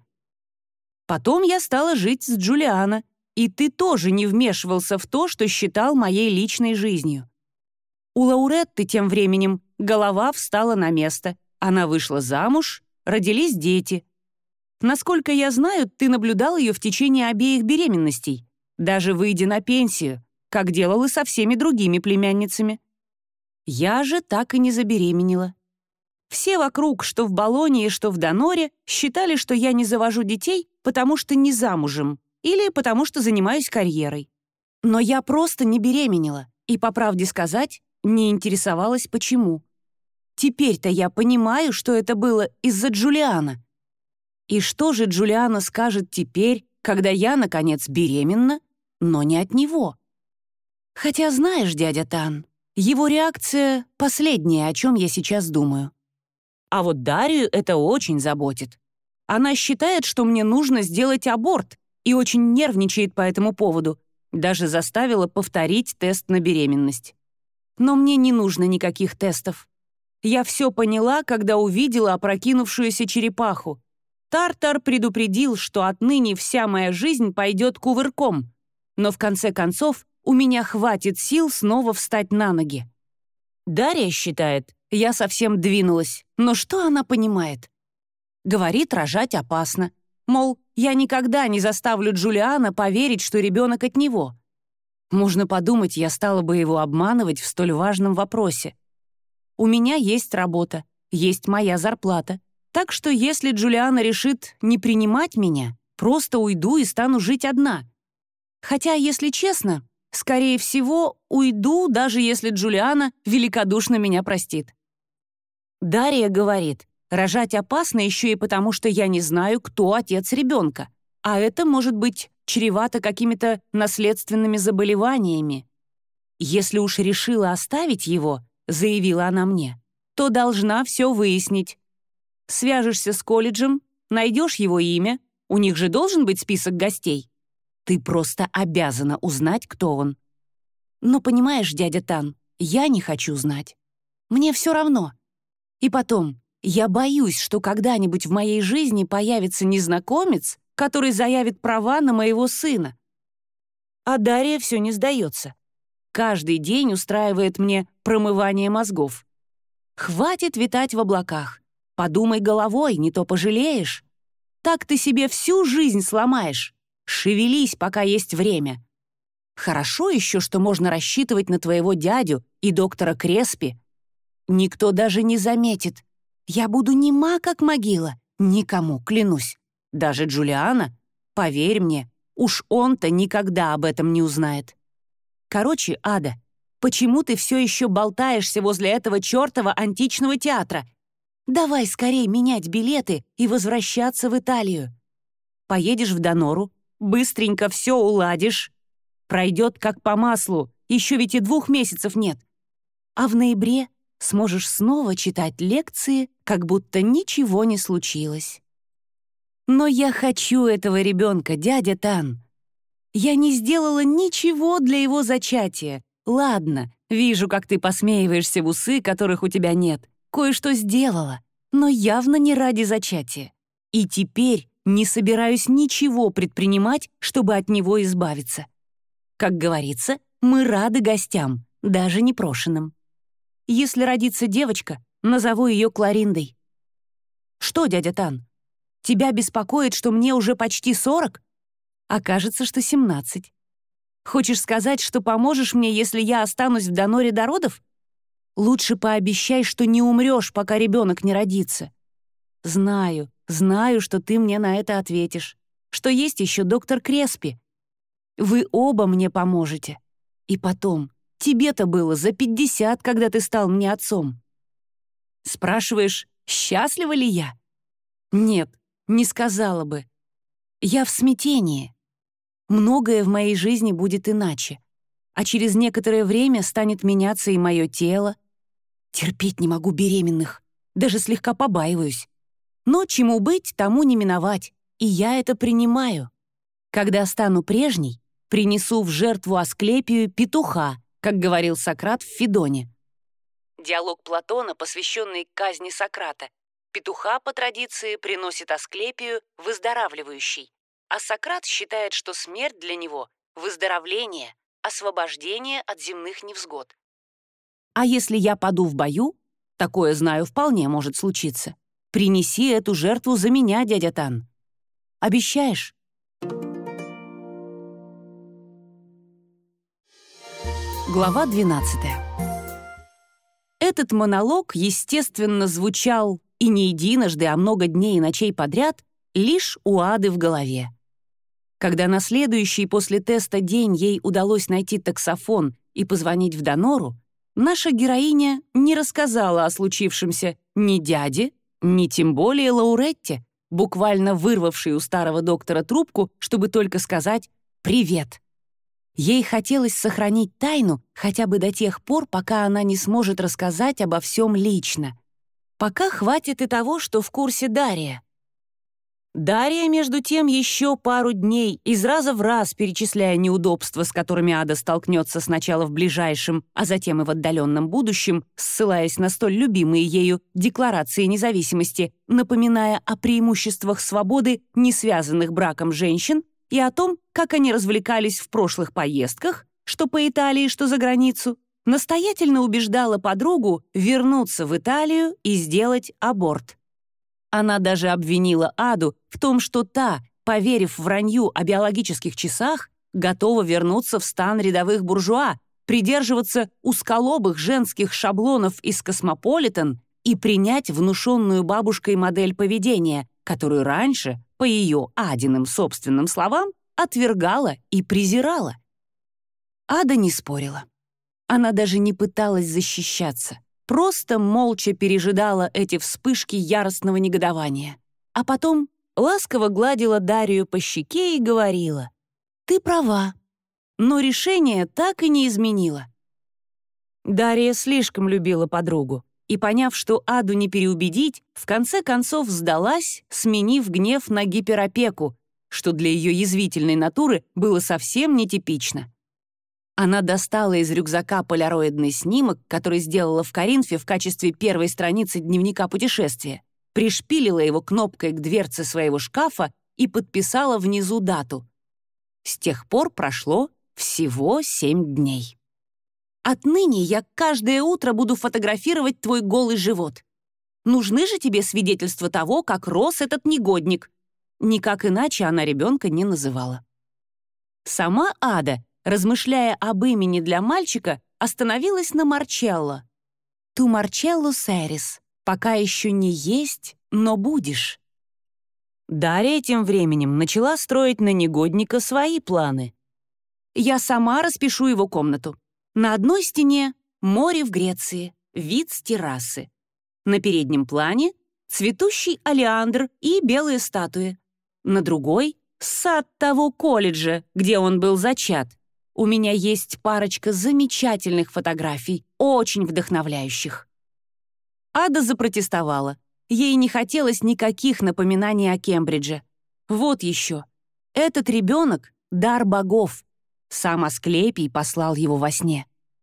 Потом я стала жить с Джулиано, и ты тоже не вмешивался в то, что считал моей личной жизнью. У Лауретты тем временем голова встала на место. Она вышла замуж, родились дети. Насколько я знаю, ты наблюдал ее в течение обеих беременностей, даже выйдя на пенсию, как делал и со всеми другими племянницами. Я же так и не забеременела. Все вокруг, что в Болонье, что в Доноре, считали, что я не завожу детей, потому что не замужем или потому что занимаюсь карьерой. Но я просто не беременела и, по правде сказать, не интересовалась, почему. Теперь-то я понимаю, что это было из-за Джулиана. И что же Джулиана скажет теперь, когда я, наконец, беременна, но не от него? Хотя, знаешь, дядя Тан, его реакция — последняя, о чем я сейчас думаю. А вот Дарью это очень заботит. Она считает, что мне нужно сделать аборт, и очень нервничает по этому поводу. Даже заставила повторить тест на беременность. Но мне не нужно никаких тестов. Я все поняла, когда увидела опрокинувшуюся черепаху. Тартар предупредил, что отныне вся моя жизнь пойдет кувырком. Но в конце концов у меня хватит сил снова встать на ноги. Дарья считает, я совсем двинулась. Но что она понимает? Говорит, рожать опасно. Мол, я никогда не заставлю Джулиана поверить, что ребенок от него. Можно подумать, я стала бы его обманывать в столь важном вопросе. У меня есть работа, есть моя зарплата. Так что если Джулиана решит не принимать меня, просто уйду и стану жить одна. Хотя, если честно, скорее всего, уйду, даже если Джулиана великодушно меня простит. Дарья говорит, рожать опасно еще и потому, что я не знаю, кто отец ребенка. А это может быть чревато какими-то наследственными заболеваниями. Если уж решила оставить его, заявила она мне, то должна все выяснить. Свяжешься с колледжем, найдешь его имя, у них же должен быть список гостей. Ты просто обязана узнать, кто он. Но понимаешь, дядя Тан, я не хочу знать. Мне все равно. И потом, я боюсь, что когда-нибудь в моей жизни появится незнакомец, который заявит права на моего сына. А Дарья все не сдается. Каждый день устраивает мне промывание мозгов. Хватит витать в облаках. Подумай головой, не то пожалеешь. Так ты себе всю жизнь сломаешь. Шевелись, пока есть время. Хорошо еще, что можно рассчитывать на твоего дядю и доктора Креспи. Никто даже не заметит. Я буду нема, как могила. Никому, клянусь. Даже Джулиана, поверь мне, уж он-то никогда об этом не узнает. Короче, Ада, почему ты все еще болтаешься возле этого чертова античного театра? Давай скорее менять билеты и возвращаться в Италию. Поедешь в Донору, быстренько все уладишь. Пройдет как по маслу, еще ведь и двух месяцев нет. А в ноябре сможешь снова читать лекции, как будто ничего не случилось. Но я хочу этого ребенка, дядя Тан. Я не сделала ничего для его зачатия. Ладно, вижу, как ты посмеиваешься в усы, которых у тебя нет. Кое-что сделала, но явно не ради зачатия. И теперь не собираюсь ничего предпринимать, чтобы от него избавиться. Как говорится, мы рады гостям, даже непрошенным. Если родится девочка, назову ее Клариндой. Что, дядя Тан, тебя беспокоит, что мне уже почти сорок? Окажется, что семнадцать. Хочешь сказать, что поможешь мне, если я останусь в Доноре до родов? Лучше пообещай, что не умрешь, пока ребенок не родится. Знаю, знаю, что ты мне на это ответишь. Что есть еще доктор Креспи. Вы оба мне поможете. И потом, тебе-то было за пятьдесят, когда ты стал мне отцом. Спрашиваешь, счастлива ли я? Нет, не сказала бы. Я в смятении. Многое в моей жизни будет иначе. А через некоторое время станет меняться и мое тело. Терпеть не могу беременных. Даже слегка побаиваюсь. Но чему быть, тому не миновать. И я это принимаю. Когда стану прежней, принесу в жертву Асклепию петуха, как говорил Сократ в Федоне. Диалог Платона, посвященный казни Сократа. Петуха, по традиции, приносит Асклепию выздоравливающий, а Сократ считает, что смерть для него — выздоровление, освобождение от земных невзгод. А если я паду в бою, такое, знаю, вполне может случиться, принеси эту жертву за меня, дядя Тан. Обещаешь? Глава двенадцатая. Этот монолог, естественно, звучал и не единожды, а много дней и ночей подряд лишь у Ады в голове. Когда на следующий после теста день ей удалось найти таксофон и позвонить в Донору, наша героиня не рассказала о случившемся ни дяде, ни тем более Лауретте, буквально вырвавшей у старого доктора трубку, чтобы только сказать «привет». Ей хотелось сохранить тайну хотя бы до тех пор, пока она не сможет рассказать обо всем лично. Пока хватит и того, что в курсе Дарья. Дарья, между тем, еще пару дней, из раза в раз перечисляя неудобства, с которыми Ада столкнется сначала в ближайшем, а затем и в отдаленном будущем, ссылаясь на столь любимые ею декларации независимости, напоминая о преимуществах свободы, не связанных браком женщин, и о том, как они развлекались в прошлых поездках, что по Италии, что за границу, настоятельно убеждала подругу вернуться в Италию и сделать аборт. Она даже обвинила Аду в том, что та, поверив вранью о биологических часах, готова вернуться в стан рядовых буржуа, придерживаться узколобых женских шаблонов из «Космополитен» и принять внушенную бабушкой модель поведения, которую раньше, по ее Адиным собственным словам, отвергала и презирала. Ада не спорила. Она даже не пыталась защищаться, просто молча пережидала эти вспышки яростного негодования. А потом ласково гладила Дарью по щеке и говорила: «Ты права». Но решение так и не изменила. Дарья слишком любила подругу, и, поняв, что Аду не переубедить, в конце концов сдалась, сменив гнев на гиперопеку, что для ее язвительной натуры было совсем нетипично. Она достала из рюкзака поляроидный снимок, который сделала в Коринфе в качестве первой страницы дневника путешествия, пришпилила его кнопкой к дверце своего шкафа и подписала внизу дату. С тех пор прошло всего семь дней. «Отныне я каждое утро буду фотографировать твой голый живот. Нужны же тебе свидетельства того, как рос этот негодник». Никак иначе она ребенка не называла. Сама Ада, размышляя об имени для мальчика, остановилась на Марчелло. «Ту Марчелло Серис» — «Пока еще не есть, но будешь». Дарья тем временем начала строить на негодника свои планы. «Я сама распишу его комнату. На одной стене — море в Греции, вид с террасы. На переднем плане — цветущий олеандр и белые статуи. На другой — сад того колледжа, где он был зачат. У меня есть парочка замечательных фотографий, очень вдохновляющих». Ада запротестовала. Ей не хотелось никаких напоминаний о Кембридже. Вот еще. Этот ребенок — дар богов. Сам Асклепий послал его во сне.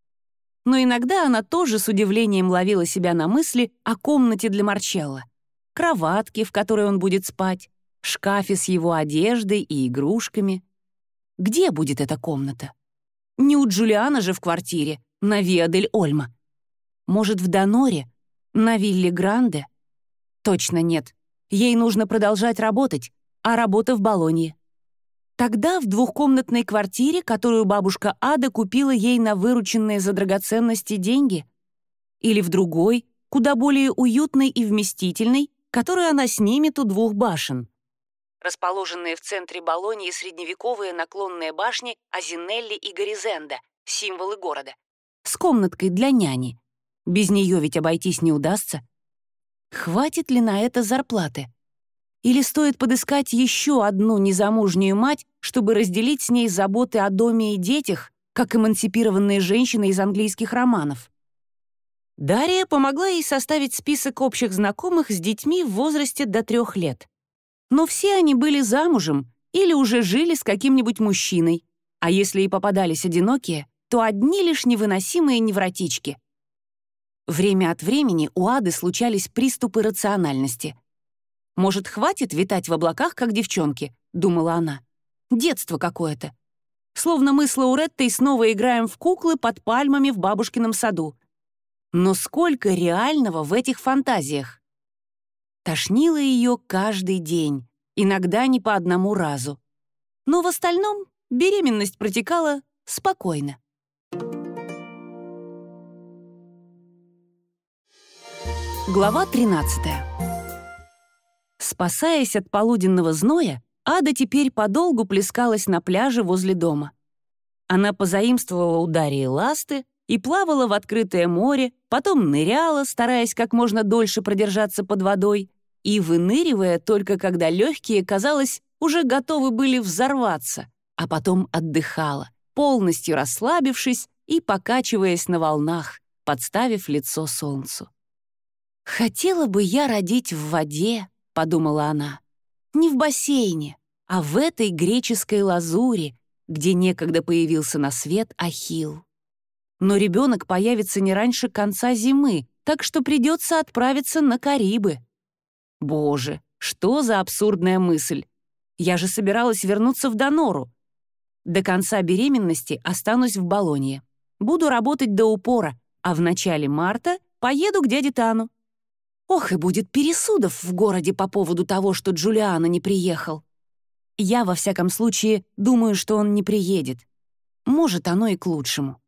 Но иногда она тоже с удивлением ловила себя на мысли о комнате для Марчелло. Кроватке, в которой он будет спать, шкафе с его одеждой и игрушками. Где будет эта комната? Не у Джулиана же в квартире, на Виа-дель-Ольмо. Может, в Доноре, на Вилле Гранде? Точно нет. Ей нужно продолжать работать, а работа в Болонье. Тогда в двухкомнатной квартире, которую бабушка Ада купила ей на вырученные за драгоценности деньги? Или в другой, куда более уютной и вместительной, которую она снимет у двух башен? Расположенные в центре Болоньи средневековые наклонные башни Азинелли и Горизенда, символы города. С комнаткой для няни. Без нее ведь обойтись не удастся. Хватит ли на это зарплаты? Или стоит подыскать еще одну незамужнюю мать, чтобы разделить с ней заботы о доме и детях, как эмансипированные женщины из английских романов? Дарья помогла ей составить список общих знакомых с детьми в возрасте до трех лет. Но все они были замужем или уже жили с каким-нибудь мужчиной, а если и попадались одинокие, то одни лишь невыносимые невротички. Время от времени у Ады случались приступы рациональности. «Может, хватит витать в облаках, как девчонки?» — думала она. «Детство какое-то. Словно мы с Лауреттой снова играем в куклы под пальмами в бабушкином саду. Но сколько реального в этих фантазиях!» Тошнило ее каждый день, иногда не по одному разу. Но в остальном беременность протекала спокойно. Глава тринадцатая. Спасаясь от полуденного зноя, Ада теперь подолгу плескалась на пляже возле дома. Она позаимствовала у Дарьи ласты и плавала в открытое море, потом ныряла, стараясь как можно дольше продержаться под водой, и выныривая только когда легкие, казалось, уже готовы были взорваться, а потом отдыхала, полностью расслабившись и покачиваясь на волнах, подставив лицо солнцу. «Хотела бы я родить в воде», — подумала она, «не в бассейне, а в этой греческой лазури, где некогда появился на свет Ахилл. Но ребенок появится не раньше конца зимы, так что придется отправиться на Карибы». Боже, что за абсурдная мысль! Я же собиралась вернуться в Донору. До конца беременности останусь в Болонье. Буду работать до упора, а в начале марта поеду к дяде Тану. Ох, и будет пересудов в городе по поводу того, что Джулиано не приехал. Я, во всяком случае, думаю, что он не приедет. Может, оно и к лучшему.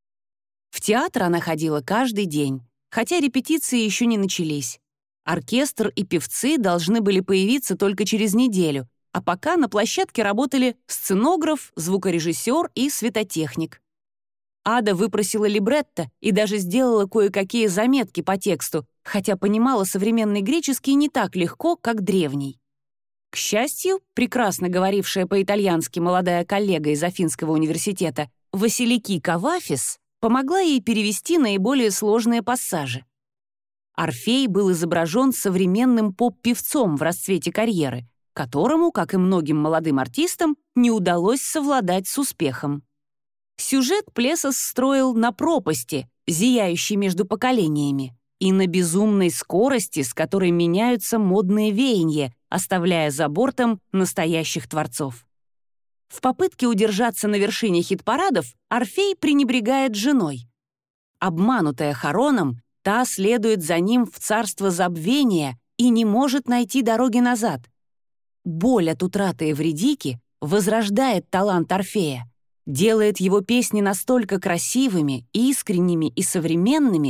В театр она ходила каждый день, хотя репетиции еще не начались. Оркестр и певцы должны были появиться только через неделю, а пока на площадке работали сценограф, звукорежиссер и светотехник. Ада выпросила либретто и даже сделала кое-какие заметки по тексту, хотя понимала современный греческий не так легко, как древний. К счастью, прекрасно говорившая по-итальянски молодая коллега из Афинского университета Василики Кавафис помогла ей перевести наиболее сложные пассажи. Орфей был изображен современным поп-певцом в расцвете карьеры, которому, как и многим молодым артистам, не удалось совладать с успехом. Сюжет Плесос строил на пропасти, зияющей между поколениями, и на безумной скорости, с которой меняются модные веяния, оставляя за бортом настоящих творцов. В попытке удержаться на вершине хит-парадов Орфей пренебрегает женой. Обманутая Хароном, та следует за ним в царство забвения и не может найти дороги назад. Боль от утраты Эвридики возрождает талант Орфея, делает его песни настолько красивыми, искренними и современными,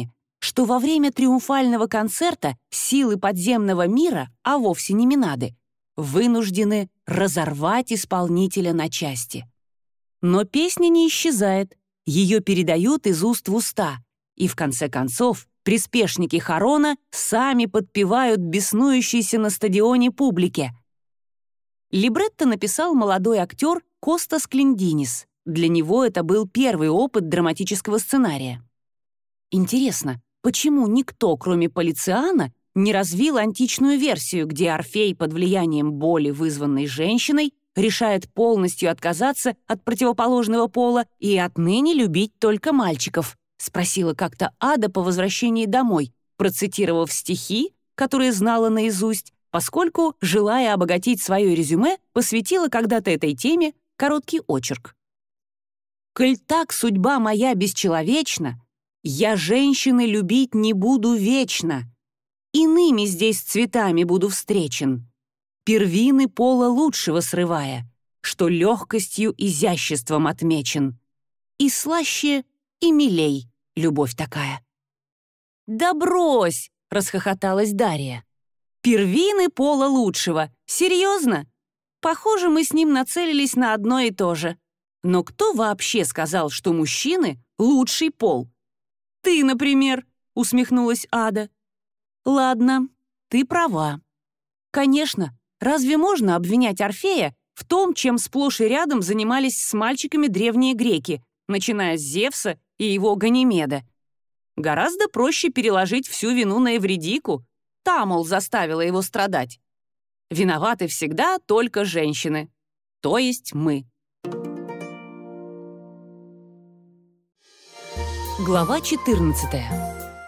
что во время триумфального концерта силы подземного мира, а вовсе не Минады, вынуждены разорвать исполнителя на части. Но песня не исчезает, ее передают из уст в уста, и в конце концов приспешники Харона сами подпевают беснующейся на стадионе публике. Либретто написал молодой актер Костас Клиндинис. Для него это был первый опыт драматического сценария. Интересно, почему никто, кроме Полициана, не развил античную версию, где Орфей под влиянием боли, вызванной женщиной, решает полностью отказаться от противоположного пола и отныне любить только мальчиков? Спросила как-то Ада по возвращении домой, процитировав стихи, которые знала наизусть, поскольку, желая обогатить свое резюме, посвятила когда-то этой теме короткий очерк. «Коль так судьба моя бесчеловечна, я женщины любить не буду вечно. Иными здесь цветами буду встречен, первины пола лучшего срывая, что легкостью, изяществом отмечен. И слаще, и милей любовь такая». «Да брось!» — расхохоталась Дарья. «Первины пола лучшего. Серьезно? Похоже, мы с ним нацелились на одно и то же. Но кто вообще сказал, что мужчины — лучший пол?» «Ты, например», — усмехнулась Ада. «Ладно, ты права. Конечно, разве можно обвинять Орфея в том, чем сплошь и рядом занимались с мальчиками древние греки, начиная с Зевса и его Ганимеда? Гораздо проще переложить всю вину на Эвридику. Та, мол, заставила его страдать. Виноваты всегда только женщины, то есть мы». Глава четырнадцатая.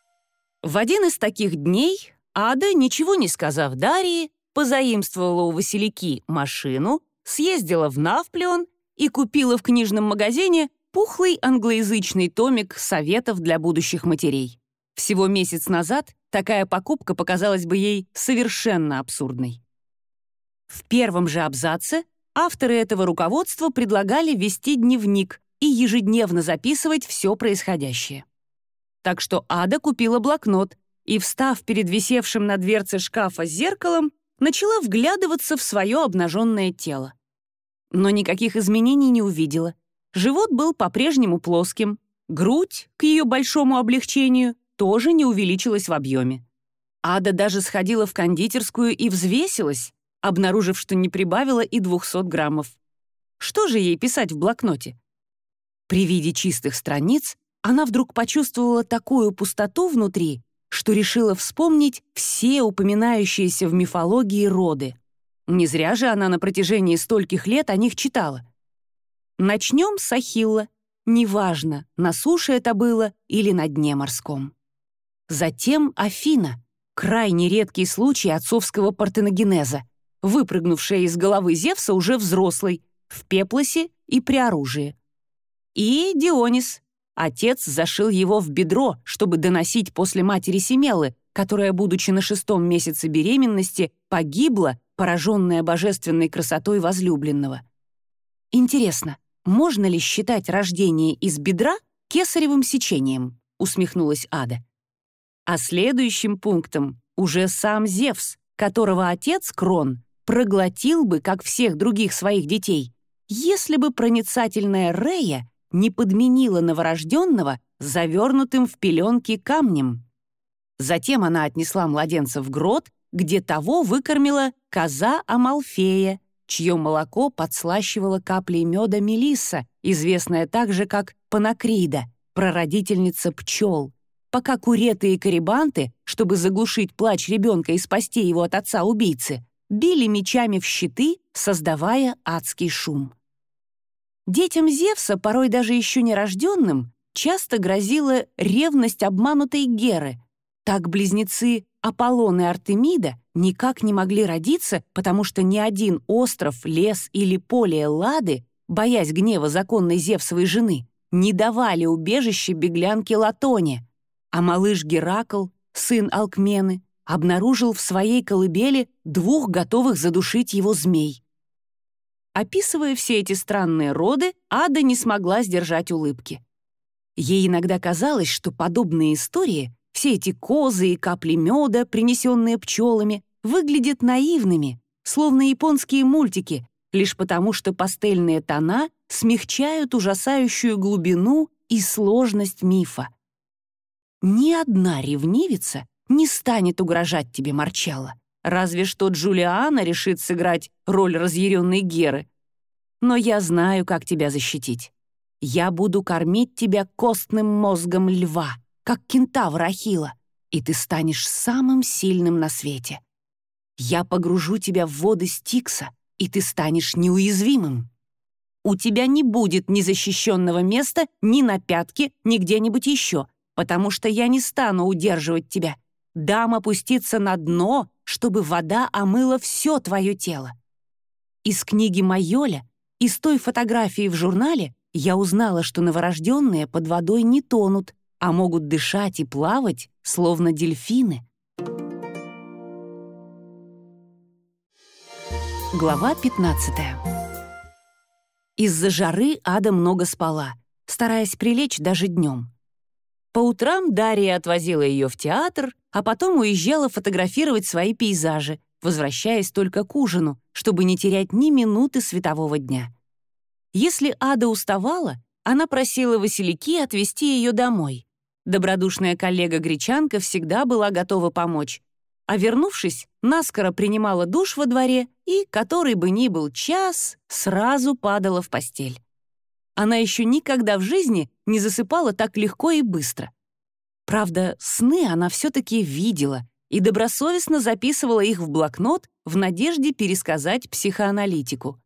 В один из таких дней Ада, ничего не сказав Дарье, позаимствовала у Василики машину, съездила в Навплеон и купила в книжном магазине пухлый англоязычный томик советов для будущих матерей. Всего месяц назад такая покупка показалась бы ей совершенно абсурдной. В первом же абзаце авторы этого руководства предлагали вести дневник и ежедневно записывать все происходящее. Так что Ада купила блокнот и, встав перед висевшим на дверце шкафа зеркалом, начала вглядываться в свое обнаженное тело. Но никаких изменений не увидела. Живот был по-прежнему плоским, грудь, к ее большому облегчению, тоже не увеличилась в объеме. Ада даже сходила в кондитерскую и взвесилась, обнаружив, что не прибавила и двухсот граммов. Что же ей писать в блокноте? При виде чистых страниц она вдруг почувствовала такую пустоту внутри, что решила вспомнить все упоминающиеся в мифологии роды. Не зря же она на протяжении стольких лет о них читала. Начнем с Ахилла. Неважно, на суше это было или на дне морском. Затем Афина, крайне редкий случай отцовского партеногенеза, выпрыгнувшая из головы Зевса уже взрослой, в пеплосе и при оружии. И Дионис. Отец зашил его в бедро, чтобы доносить после матери Семелы, которая, будучи на шестом месяце беременности, погибла, пораженная божественной красотой возлюбленного. Интересно, можно ли считать рождение из бедра кесаревым сечением? Усмехнулась Ада. А следующим пунктом уже сам Зевс, которого отец Крон проглотил бы, как всех других своих детей, если бы проницательная Рея не подменила новорожденного завернутым в пеленки камнем. Затем она отнесла младенца в грот, где того выкормила коза Амалфея, чье молоко подслащивала каплей меда Мелисса, известная также как Панакрида, прародительница пчел, пока куреты и карибанты, чтобы заглушить плач ребенка и спасти его от отца-убийцы, били мечами в щиты, создавая адский шум. Детям Зевса, порой даже еще нерожденным, часто грозила ревность обманутой Геры. Так близнецы Аполлон и Артемида никак не могли родиться, потому что ни один остров, лес или поле Эллады, боясь гнева законной Зевсовой жены, не давали убежище беглянке Латоне, а малыш Геракл, сын Алкмены, обнаружил в своей колыбели двух готовых задушить его змей. Описывая все эти странные роды, Ада не смогла сдержать улыбки. Ей иногда казалось, что подобные истории, все эти козы и капли меда, принесенные пчелами, выглядят наивными, словно японские мультики, лишь потому, что пастельные тона смягчают ужасающую глубину и сложность мифа. Ни одна ревнивица не станет угрожать тебе, Марчелло, разве что Джулиана решит сыграть роль разъяренной Геры. Но я знаю, как тебя защитить. Я буду кормить тебя костным мозгом льва, как кентавр Ахилла, и ты станешь самым сильным на свете. Я погружу тебя в воды Стикса, и ты станешь неуязвимым. У тебя не будет незащищенного места ни на пятке, ни где-нибудь еще, потому что я не стану удерживать тебя. Дам опуститься на дно, чтобы вода омыла все твое тело. Из книги Майоля, из той фотографии в журнале, я узнала, что новорожденные под водой не тонут, а могут дышать и плавать, словно дельфины. Глава пятнадцатая. Из-за жары Ада много спала, стараясь прилечь даже днем. По утрам Дарья отвозила ее в театр, а потом уезжала фотографировать свои пейзажи, возвращаясь только к ужину, чтобы не терять ни минуты светового дня. Если Ада уставала, она просила Василики отвезти ее домой. Добродушная коллега-гречанка всегда была готова помочь, а вернувшись, наскоро принимала душ во дворе и, который бы ни был час, сразу падала в постель. Она еще никогда в жизни не засыпала так легко и быстро. Правда, сны она все-таки видела и добросовестно записывала их в блокнот в надежде пересказать психоаналитику.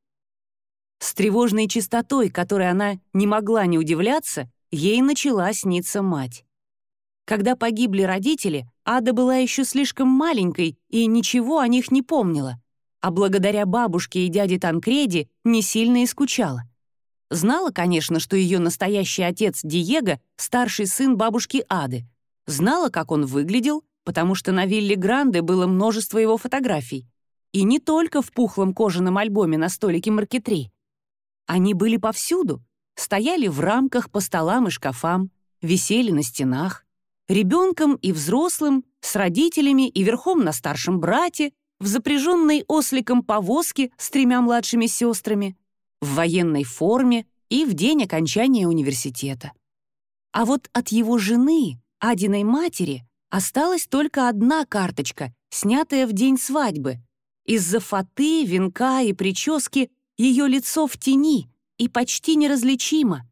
С тревожной частотой, которой она не могла не удивляться, ей начала сниться мать. Когда погибли родители, Ада была еще слишком маленькой и ничего о них не помнила, а благодаря бабушке и дяде Танкреди не сильно и скучала. Знала, конечно, что ее настоящий отец Диего — старший сын бабушки Ады. Знала, как он выглядел, потому что на вилле Гранде было множество его фотографий. И не только в пухлом кожаном альбоме на столике маркетри. Они были повсюду, стояли в рамках по столам и шкафам, висели на стенах. Ребенком и взрослым, с родителями и верхом на старшем брате, в запряженной осликом повозке с тремя младшими сестрами, в военной форме и в день окончания университета. А вот от его жены, Адиной матери, осталась только одна карточка, снятая в день свадьбы. Из-за фаты, венка и прически ее лицо в тени и почти неразличимо.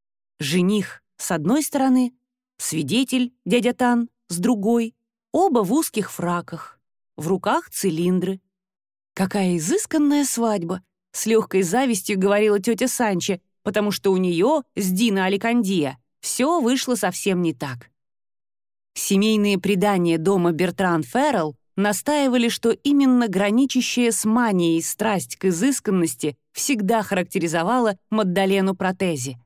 Жених с одной стороны, свидетель, дядя Тан, с другой, оба в узких фраках, в руках цилиндры. «Какая изысканная свадьба!» — с легкой завистью говорила тетя Санча, потому что у нее, с Дина Аликандия, все вышло совсем не так. Семейные предания дома Бертран Феррелл настаивали, что именно граничащая с манией страсть к изысканности всегда характеризовала Маддалену Протези.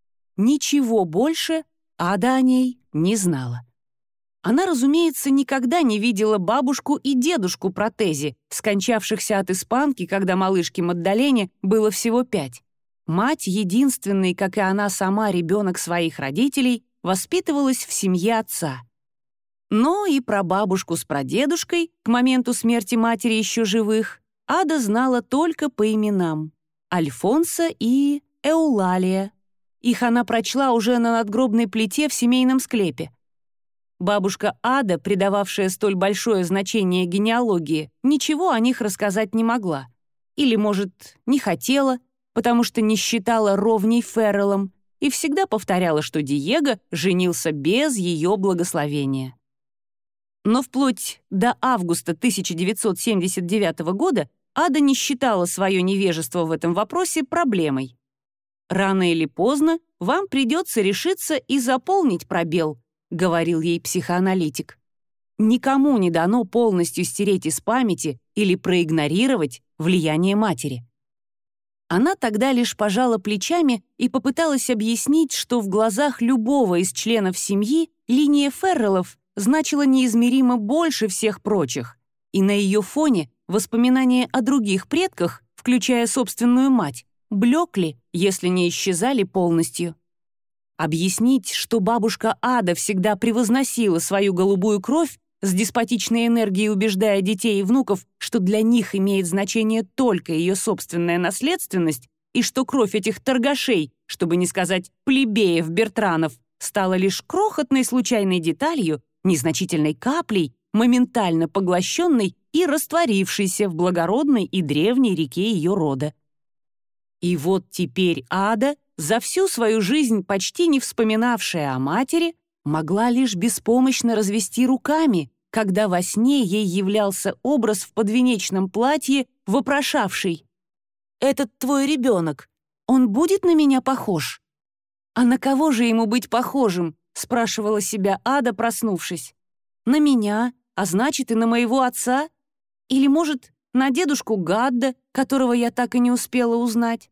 Ничего больше Ада о ней не знала. Она, разумеется, никогда не видела бабушку и дедушку Протези, скончавшихся от испанки, когда малышке Маддалене было всего пять. Мать, единственный, как и она сама, ребенок своих родителей, воспитывалась в семье отца. Но и про бабушку с прадедушкой, к моменту смерти матери еще живых, Ада знала только по именам — Альфонсо и Эулалия. Их она прочла уже на надгробной плите в семейном склепе. Бабушка Ада, придававшая столь большое значение генеалогии, ничего о них рассказать не могла. Или, может, не хотела, потому что не считала ровней Ферреллом и всегда повторяла, что Диего женился без ее благословения. Но вплоть до августа тысяча девятьсот семьдесят девятого года Ада не считала свое невежество в этом вопросе проблемой. «Рано или поздно вам придется решиться и заполнить пробел», — говорил ей психоаналитик. «Никому не дано полностью стереть из памяти или проигнорировать влияние матери». Она тогда лишь пожала плечами и попыталась объяснить, что в глазах любого из членов семьи линия Ферреллов значила неизмеримо больше всех прочих, и на ее фоне воспоминания о других предках, включая собственную мать, блекли, если не исчезали полностью. Объяснить, что бабушка Ада всегда превозносила свою голубую кровь, с деспотичной энергией убеждая детей и внуков, что для них имеет значение только ее собственная наследственность, и что кровь этих торгашей, чтобы не сказать плебеев Бертранов, стала лишь крохотной случайной деталью, незначительной каплей, моментально поглощенной и растворившейся в благородной и древней реке ее рода. И вот теперь Ада, за всю свою жизнь почти не вспоминавшая о матери, могла лишь беспомощно развести руками, когда во сне ей являлся образ в подвенечном платье, вопрошавший: «Этот твой ребенок, он будет на меня похож?» «А на кого же ему быть похожим?» — спрашивала себя Ада, проснувшись. «На меня, а значит и на моего отца? Или, может, на дедушку Гадда, которого я так и не успела узнать?»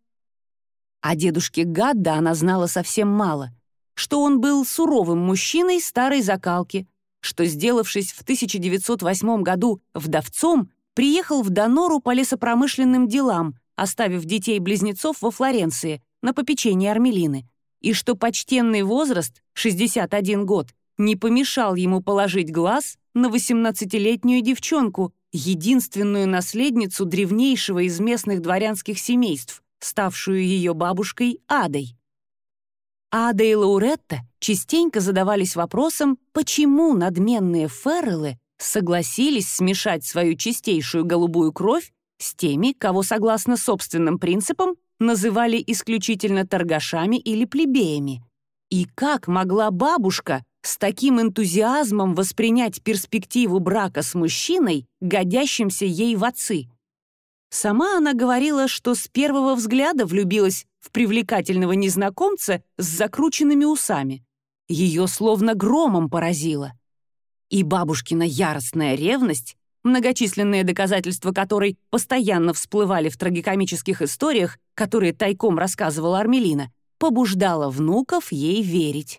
О дедушке Гадда она знала совсем мало, что он был суровым мужчиной старой закалки, что, сделавшись в тысяча девятьсот восьмом году вдовцом, приехал в Донору по лесопромышленным делам, оставив детей-близнецов во Флоренции на попечении Армелины, и что почтенный возраст, шестьдесят один год, не помешал ему положить глаз на восемнадцатилетнюю девчонку, единственную наследницу древнейшего из местных дворянских семейств, ставшую ее бабушкой Адой. Ада и Лауретта частенько задавались вопросом, почему надменные Ферреллы согласились смешать свою чистейшую голубую кровь с теми, кого, согласно собственным принципам, называли исключительно торгашами или плебеями. И как могла бабушка с таким энтузиазмом воспринять перспективу брака с мужчиной, годящимся ей в отцы? Сама она говорила, что с первого взгляда влюбилась в привлекательного незнакомца с закрученными усами. Ее словно громом поразило. И бабушкина яростная ревность, многочисленные доказательства которой постоянно всплывали в трагикомических историях, которые тайком рассказывала Армелина, побуждала внуков ей верить.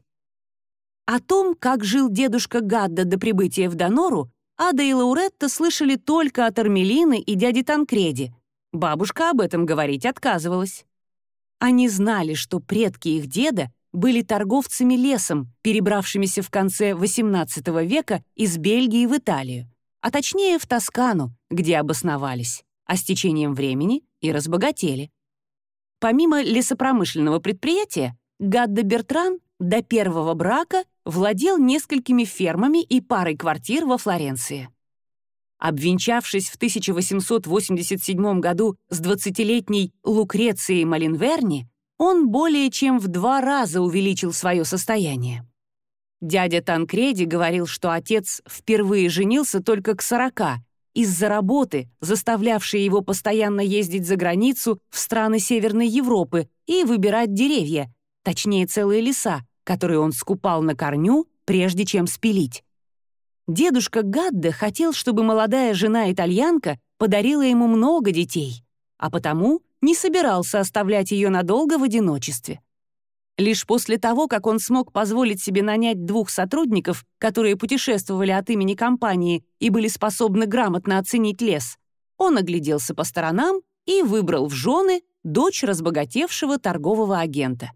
О том, как жил дедушка Гадда до прибытия в Донору, Ада и Лауретта слышали только от Армелины и дяди Танкреди. Бабушка об этом говорить отказывалась. Они знали, что предки их деда были торговцами лесом, перебравшимися в конце восемнадцатого века из Бельгии в Италию, а точнее в Тоскану, где обосновались, а с течением времени и разбогатели. Помимо лесопромышленного предприятия, Гадда Бертран до первого брака владел несколькими фермами и парой квартир во Флоренции. Обвенчавшись в тысяча восемьсот восемьдесят седьмом году с двадцатилетней Лукрецией Малинверни, он более чем в два раза увеличил свое состояние. Дядя Танкреди говорил, что отец впервые женился только к сорока, из-за работы, заставлявшей его постоянно ездить за границу в страны Северной Европы и выбирать деревья, точнее целые леса, которые он скупал на корню, прежде чем спилить. Дедушка Гадда хотел, чтобы молодая жена-итальянка подарила ему много детей, а потому не собирался оставлять ее надолго в одиночестве. Лишь после того, как он смог позволить себе нанять двух сотрудников, которые путешествовали от имени компании и были способны грамотно оценить лес, он огляделся по сторонам и выбрал в жены дочь разбогатевшего торгового агента.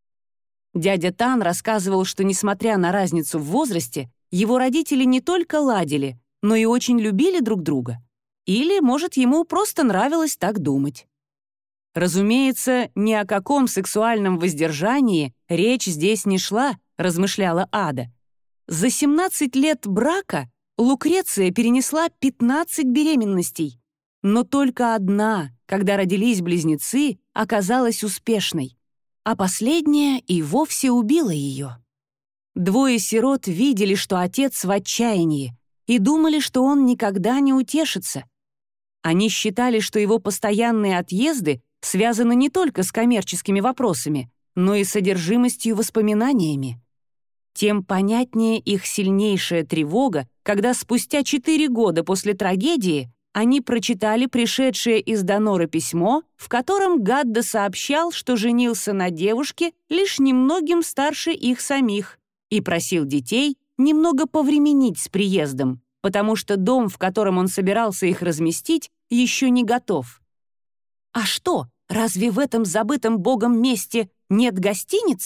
Дядя Тан рассказывал, что, несмотря на разницу в возрасте, его родители не только ладили, но и очень любили друг друга. Или, может, ему просто нравилось так думать. Разумеется, ни о каком сексуальном воздержании речь здесь не шла, размышляла Ада. За семнадцать лет брака Лукреция перенесла пятнадцать беременностей, но только одна, когда родились близнецы, оказалась успешной, а последняя и вовсе убила ее. Двое сирот видели, что отец в отчаянии, и думали, что он никогда не утешится. Они считали, что его постоянные отъезды связаны не только с коммерческими вопросами, но и содержимостью воспоминаниями. Тем понятнее их сильнейшая тревога, когда спустя четыре года после трагедии они прочитали пришедшее из Донора письмо, в котором Гадда сообщал, что женился на девушке лишь немногим старше их самих, и просил детей немного повременить с приездом, потому что дом, в котором он собирался их разместить, еще не готов. «А что, разве в этом забытом Богом месте нет гостиниц?» —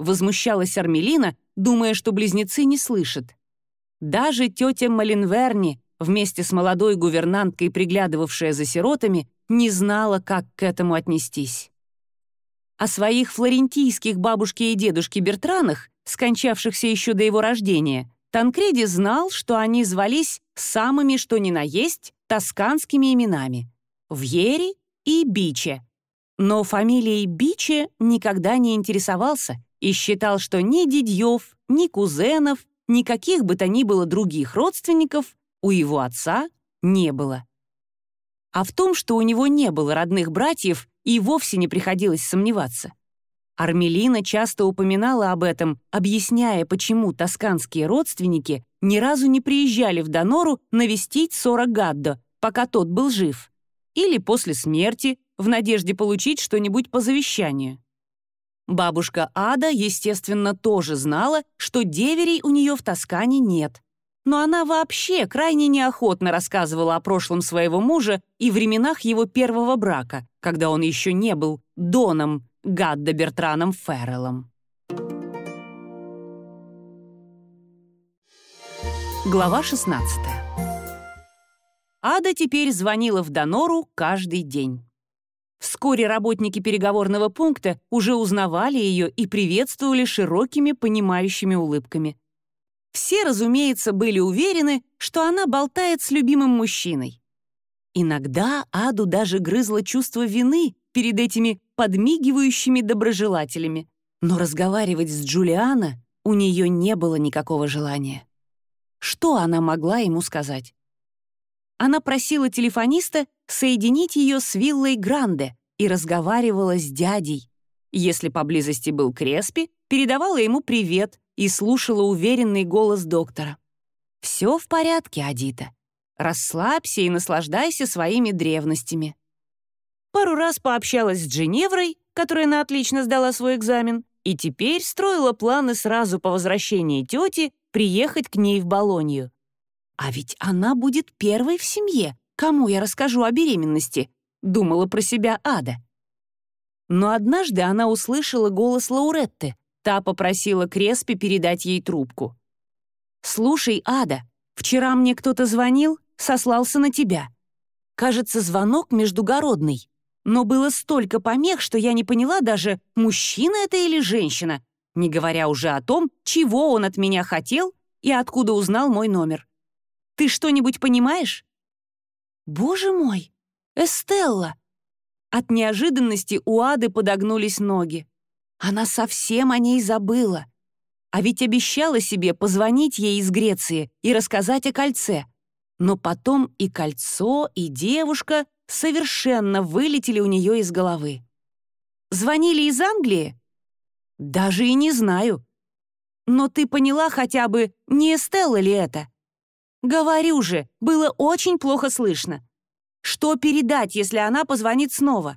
возмущалась Армелина, думая, что близнецы не слышат. Даже тетя Малинверни, вместе с молодой гувернанткой, приглядывавшая за сиротами, не знала, как к этому отнестись. О своих флорентийских бабушке и дедушке Бертранах, скончавшихся еще до его рождения, Танкреди знал, что они звались самыми что ни на есть тосканскими именами — Вьери и Биче. Но фамилией Биче никогда не интересовался и считал, что ни дядьев, ни кузенов, никаких бы то ни было других родственников у его отца не было. А в том, что у него не было родных братьев, и вовсе не приходилось сомневаться. Армелина часто упоминала об этом, объясняя, почему тосканские родственники ни разу не приезжали в Донору навестить Сора Гаддо, пока тот был жив, или после смерти, в надежде получить что-нибудь по завещанию. Бабушка Ада, естественно, тоже знала, что деверей у нее в Тоскане нет. Но она вообще крайне неохотно рассказывала о прошлом своего мужа и временах его первого брака, когда он еще не был Доном Гаддо Бертраном Ферреллом. Глава шестнадцатая. Ада теперь звонила в Донору каждый день. Вскоре работники переговорного пункта уже узнавали ее и приветствовали широкими понимающими улыбками. Все, разумеется, были уверены, что она болтает с любимым мужчиной. Иногда Аду даже грызло чувство вины перед этими подмигивающими доброжелателями, но разговаривать с Джулиано у нее не было никакого желания. Что она могла ему сказать? Она просила телефониста соединить ее с виллой Гранде и разговаривала с дядей. Если поблизости был Креспи, передавала ему привет и слушала уверенный голос доктора. «Все в порядке, Адита. Расслабься и наслаждайся своими древностями». Пару раз пообщалась с Джиневрой, которая на отлично сдала свой экзамен, и теперь строила планы сразу по возвращении тети приехать к ней в Болонью. «А ведь она будет первой в семье, кому я расскажу о беременности», — думала про себя Ада. Но однажды она услышала голос Лауретты. Та попросила Креспи передать ей трубку. «Слушай, Ада, вчера мне кто-то звонил, сослался на тебя. Кажется, звонок междугородный. Но было столько помех, что я не поняла даже, мужчина это или женщина, не говоря уже о том, чего он от меня хотел и откуда узнал мой номер. Ты что-нибудь понимаешь?» «Боже мой! Эстелла!» От неожиданности у Ады подогнулись ноги. Она совсем о ней забыла. А ведь обещала себе позвонить ей из Греции и рассказать о кольце. Но потом и кольцо, и девушка совершенно вылетели у нее из головы. «Звонили из Англии?» «Даже и не знаю. Но ты поняла хотя бы, не Эстелла ли это?» «Говорю же, было очень плохо слышно. Что передать, если она позвонит снова?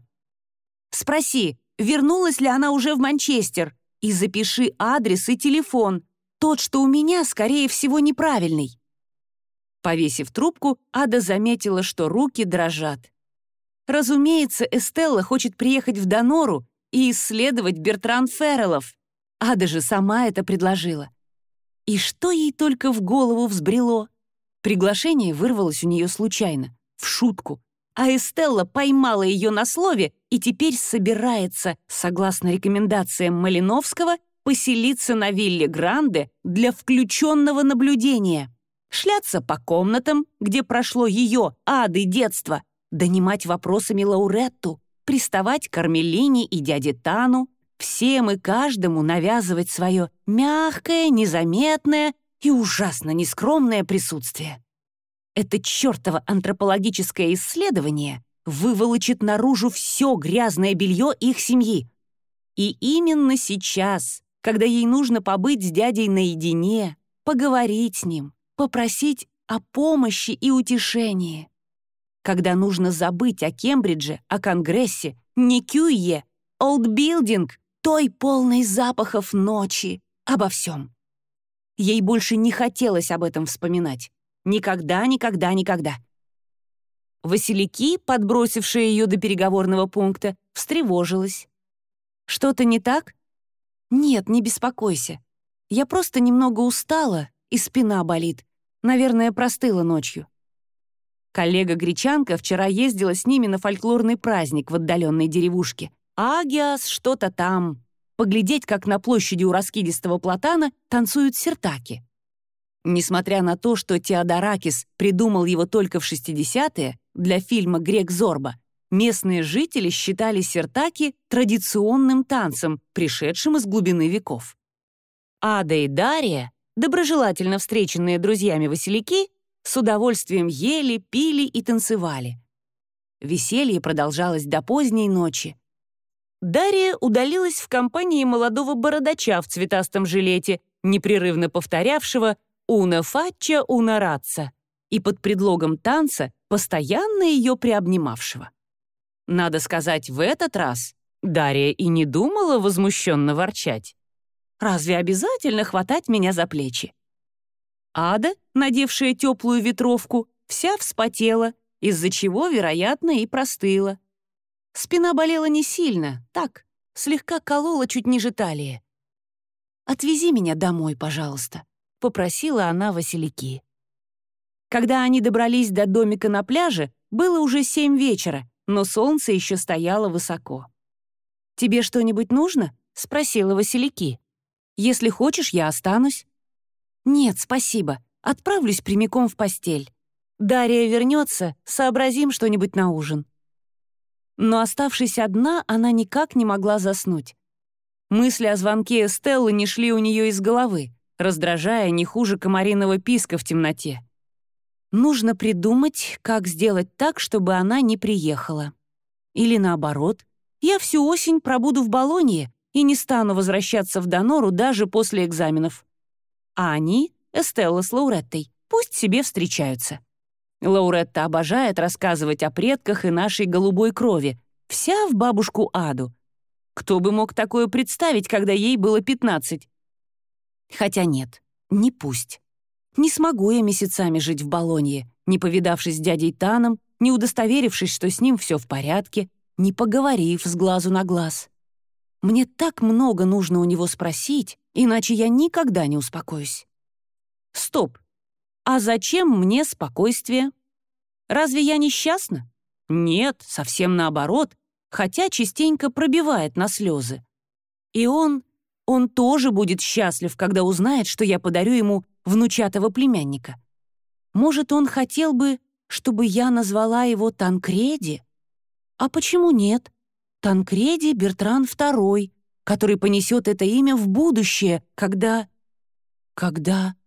Спроси, вернулась ли она уже в Манчестер, и запиши адрес и телефон. Тот, что у меня, скорее всего, неправильный». Повесив трубку, Ада заметила, что руки дрожат. Разумеется, Эстелла хочет приехать в Донору и исследовать Бертран Ферреллов. Ада же сама это предложила. И что ей только в голову взбрело? Приглашение вырвалось у нее случайно, в шутку, а Эстелла поймала ее на слове и теперь собирается, согласно рекомендациям Малиновского, поселиться на вилле Гранде для включенного наблюдения, шляться по комнатам, где прошло ее, Ады, детство, донимать вопросами Лауретту, приставать к Армелине и дяде Тану, всем и каждому навязывать свое мягкое, незаметное и ужасно нескромное присутствие. Это чертово антропологическое исследование выволочит наружу все грязное белье их семьи. И именно сейчас, когда ей нужно побыть с дядей наедине, поговорить с ним, попросить о помощи и утешении. Когда нужно забыть о Кембридже, о Конгрессе, Никюе, Олдбилдинг, той полной запахов ночи, обо всем. Ей больше не хотелось об этом вспоминать. Никогда, никогда, никогда. Василики, подбросившая ее до переговорного пункта, встревожилась. «Что-то не так?» «Нет, не беспокойся. Я просто немного устала, и спина болит. Наверное, простыла ночью». Коллега-гречанка вчера ездила с ними на фольклорный праздник в отдаленной деревушке. Агиас что-то там. Поглядеть, как на площади у раскидистого платана танцуют сиртаки. Несмотря на то, что Теодоракис придумал его только в шестидесятые для фильма «Грек Зорба», местные жители считали сиртаки традиционным танцем, пришедшим из глубины веков. Ада и Дария, доброжелательно встреченные друзьями Василики, с удовольствием ели, пили и танцевали. Веселье продолжалось до поздней ночи. Дария удалилась в компании молодого бородача в цветастом жилете, непрерывно повторявшего «Уна фачча, уна рацця» и под предлогом танца постоянно ее приобнимавшего. Надо сказать, в этот раз Дария и не думала возмущенно ворчать. «Разве обязательно хватать меня за плечи?» Ада, надевшая теплую ветровку, вся вспотела, из-за чего, вероятно, и простыла. Спина болела не сильно, так, слегка колола чуть ниже талии. «Отвези меня домой, пожалуйста», — попросила она Василики. Когда они добрались до домика на пляже, было уже семь вечера, но солнце еще стояло высоко. «Тебе что-нибудь нужно?» — спросила Василики. «Если хочешь, я останусь». «Нет, спасибо. Отправлюсь прямиком в постель. Дарья вернется, сообразим что-нибудь на ужин». Но, оставшись одна, она никак не могла заснуть. Мысли о звонке Эстеллы не шли у нее из головы, раздражая не хуже комариного писка в темноте. Нужно придумать, как сделать так, чтобы она не приехала. Или наоборот, я всю осень пробуду в Болонье и не стану возвращаться в Донору даже после экзаменов. А они, Эстелла с Лауреттой, пусть себе встречаются. Лауретта обожает рассказывать о предках и нашей голубой крови, вся в бабушку Аду. Кто бы мог такое представить, когда ей было пятнадцать? Хотя нет, не пусть. Не смогу я месяцами жить в Болонье, не повидавшись с дядей Таном, не удостоверившись, что с ним все в порядке, не поговорив с глазу на глаз. Мне так много нужно у него спросить, иначе я никогда не успокоюсь. Стоп! А зачем мне спокойствие? Разве я несчастна? Нет, совсем наоборот, хотя частенько пробивает на слезы. И он, он тоже будет счастлив, когда узнает, что я подарю ему внучатого племянника. Может, он хотел бы, чтобы я назвала его Танкреди? А почему нет? Танкреди Бертран второй, который понесет это имя в будущее, когда... Когда...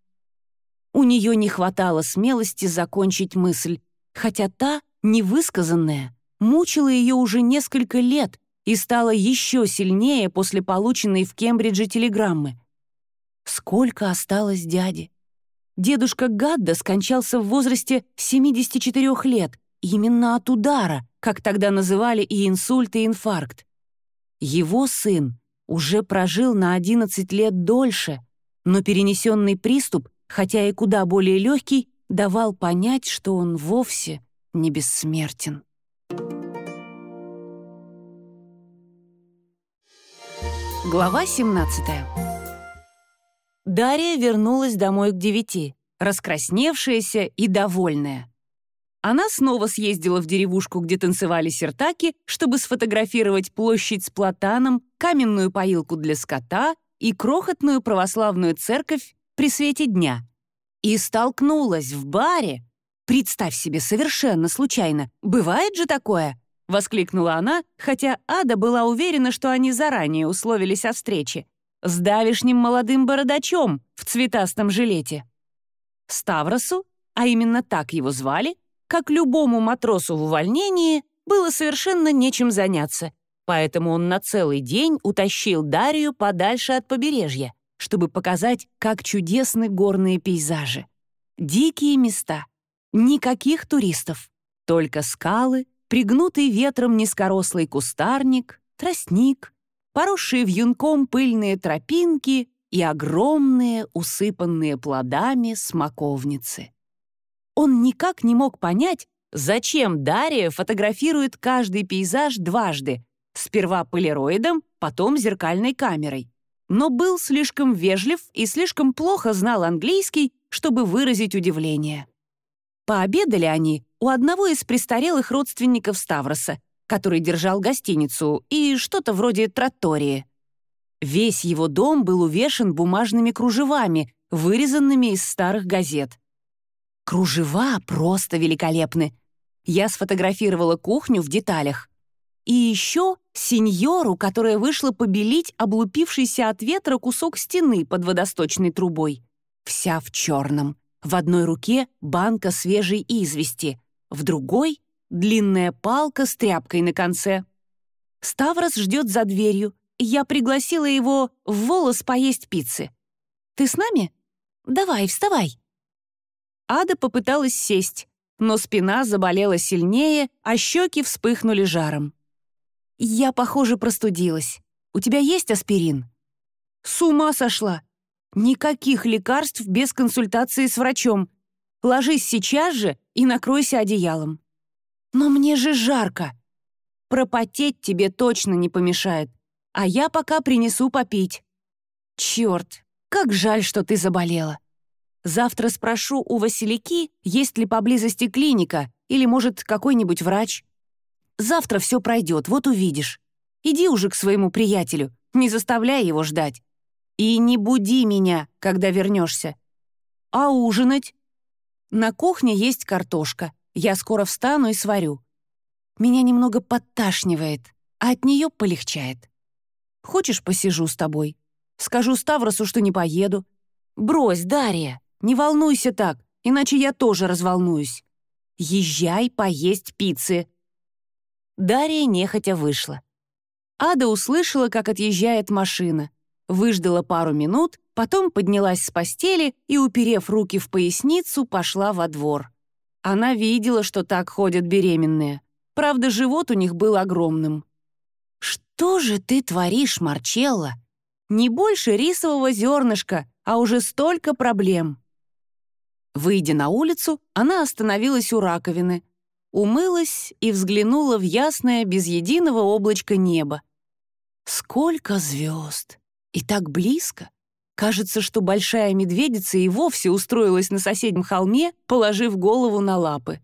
У нее не хватало смелости закончить мысль, хотя та, невысказанная, мучила ее уже несколько лет и стала еще сильнее после полученной в Кембридже телеграммы. Сколько осталось дяде? Дедушка Гадда скончался в возрасте семидесяти четырёх лет, именно от удара, как тогда называли и инсульт, и инфаркт. Его сын уже прожил на одиннадцать лет дольше, но перенесенный приступ, хотя и куда более легкий, давал понять, что он вовсе не бессмертен. Глава семнадцатая. Дарья вернулась домой к девяти, раскрасневшаяся и довольная. Она снова съездила в деревушку, где танцевали сиртаки, чтобы сфотографировать площадь с платаном, каменную поилку для скота и крохотную православную церковь при свете дня. И столкнулась в баре. Представь себе, совершенно случайно. Бывает же такое? Воскликнула она, хотя Ада была уверена, что они заранее условились о встрече. С давишним молодым бородачом в цветастом жилете. Ставросу, а именно так его звали, как любому матросу в увольнении, было совершенно нечем заняться, поэтому он на целый день утащил Дарью подальше от побережья, чтобы показать, как чудесны горные пейзажи. Дикие места, никаких туристов, только скалы, пригнутый ветром низкорослый кустарник, тростник, поросшие вьюнком пыльные тропинки и огромные, усыпанные плодами смоковницы. Он никак не мог понять, зачем Дарья фотографирует каждый пейзаж дважды, сперва полироидом, потом зеркальной камерой. но был слишком вежлив и слишком плохо знал английский, чтобы выразить удивление. Пообедали они у одного из престарелых родственников Ставроса, который держал гостиницу и что-то вроде траттории. Весь его дом был увешан бумажными кружевами, вырезанными из старых газет. Кружева просто великолепны. Я сфотографировала кухню в деталях. И еще сеньору, которая вышла побелить облупившийся от ветра кусок стены под водосточной трубой. Вся в черном. В одной руке банка свежей извести, в другой — длинная палка с тряпкой на конце. Ставрос ждет за дверью. Я пригласила его в Волос поесть пиццы. «Ты с нами? Давай, вставай». Ада попыталась сесть, но спина заболела сильнее, а щеки вспыхнули жаром. «Я, похоже, простудилась. У тебя есть аспирин?» «С ума сошла! Никаких лекарств без консультации с врачом. Ложись сейчас же и накройся одеялом». «Но мне же жарко!» «Пропотеть тебе точно не помешает, а я пока принесу попить». «Черт, как жаль, что ты заболела. Завтра спрошу у Василики, есть ли поблизости клиника или, может, какой-нибудь врач. Завтра все пройдет, вот увидишь. Иди уже к своему приятелю, не заставляй его ждать. И не буди меня, когда вернешься. А ужинать? На кухне есть картошка. Я скоро встану и сварю. Меня немного подташнивает, а от нее полегчает. Хочешь, посижу с тобой? Скажу Ставросу, что не поеду. Брось, Дарья, не волнуйся так, иначе я тоже разволнуюсь. Езжай поесть пиццы. Дарья нехотя вышла. Ада услышала, как отъезжает машина. Выждала пару минут, потом поднялась с постели и, уперев руки в поясницу, пошла во двор. Она видела, что так ходят беременные. Правда, живот у них был огромным. «Что же ты творишь, Марчелло? Не больше рисового зернышка, а уже столько проблем». Выйдя на улицу, она остановилась у раковины, умылась и взглянула в ясное, без единого облачка небо. Сколько звезд! И так близко! Кажется, что большая медведица и вовсе устроилась на соседнем холме, положив голову на лапы.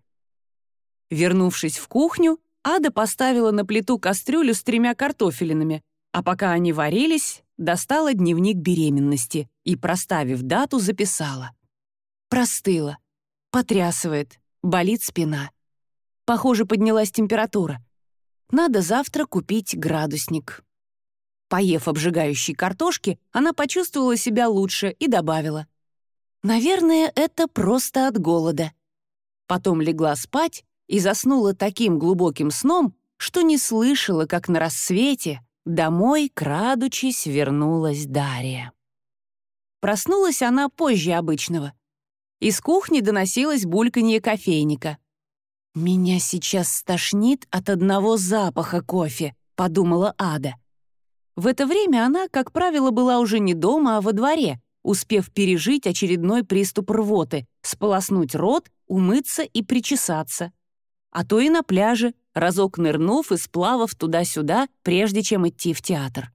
Вернувшись в кухню, Ада поставила на плиту кастрюлю с тремя картофелинами, а пока они варились, достала дневник беременности и, проставив дату, записала. Простыла, потрясывает, болит спина. Похоже, поднялась температура. Надо завтра купить градусник. Поев обжигающей картошки, она почувствовала себя лучше и добавила. «Наверное, это просто от голода». Потом легла спать и заснула таким глубоким сном, что не слышала, как на рассвете домой, крадучись, вернулась Дарья. Проснулась она позже обычного. Из кухни доносилось бульканье кофейника. «Меня сейчас стошнит от одного запаха кофе», — подумала Ада. В это время она, как правило, была уже не дома, а во дворе, успев пережить очередной приступ рвоты, сполоснуть рот, умыться и причесаться. А то и на пляже, разок нырнув и сплавав туда-сюда, прежде чем идти в театр.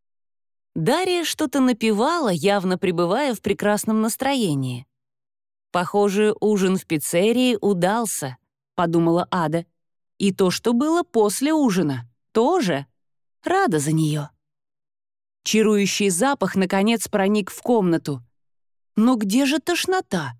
Дарья что-то напевала, явно пребывая в прекрасном настроении. «Похоже, ужин в пиццерии удался», — подумала Ада. «И то, что было после ужина, тоже. Рада за нее». Чарующий запах, наконец, проник в комнату. Но где же тошнота?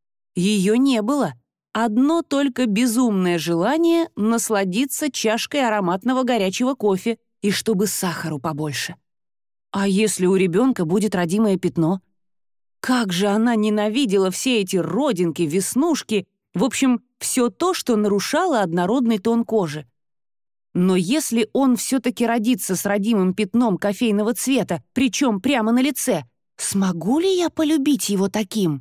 Ее не было. Одно только безумное желание насладиться чашкой ароматного горячего кофе и чтобы сахару побольше. А если у ребенка будет родимое пятно? Как же она ненавидела все эти родинки, веснушки, в общем, все то, что нарушало однородный тон кожи. Но если он все-таки родится с родимым пятном кофейного цвета, причем прямо на лице, смогу ли я полюбить его таким?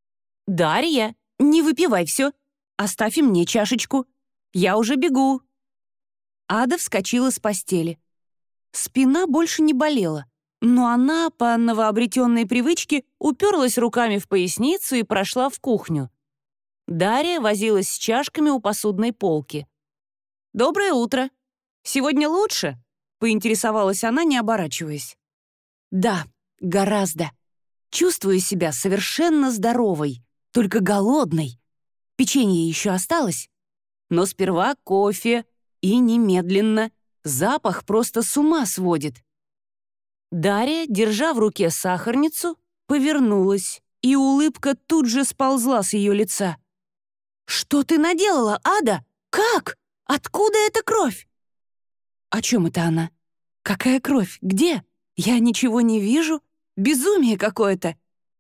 «Дарья, не выпивай все. Оставь и мне чашечку. Я уже бегу». Ада вскочила с постели. Спина больше не болела, но она, по новообретенной привычке, уперлась руками в поясницу и прошла в кухню. Дарья возилась с чашками у посудной полки. «Доброе утро. Сегодня лучше?» — поинтересовалась она, не оборачиваясь. «Да, Гораздо. Чувствую себя совершенно здоровой, только голодной. Печенье еще осталось. Но сперва кофе и немедленно. Запах просто с ума сводит. Дарья, держа в руке сахарницу, повернулась, и улыбка тут же сползла с ее лица. «Что ты наделала, Ада? Как? Откуда эта кровь?» «О чем это она? Какая кровь? Где? Я ничего не вижу. Безумие какое-то!»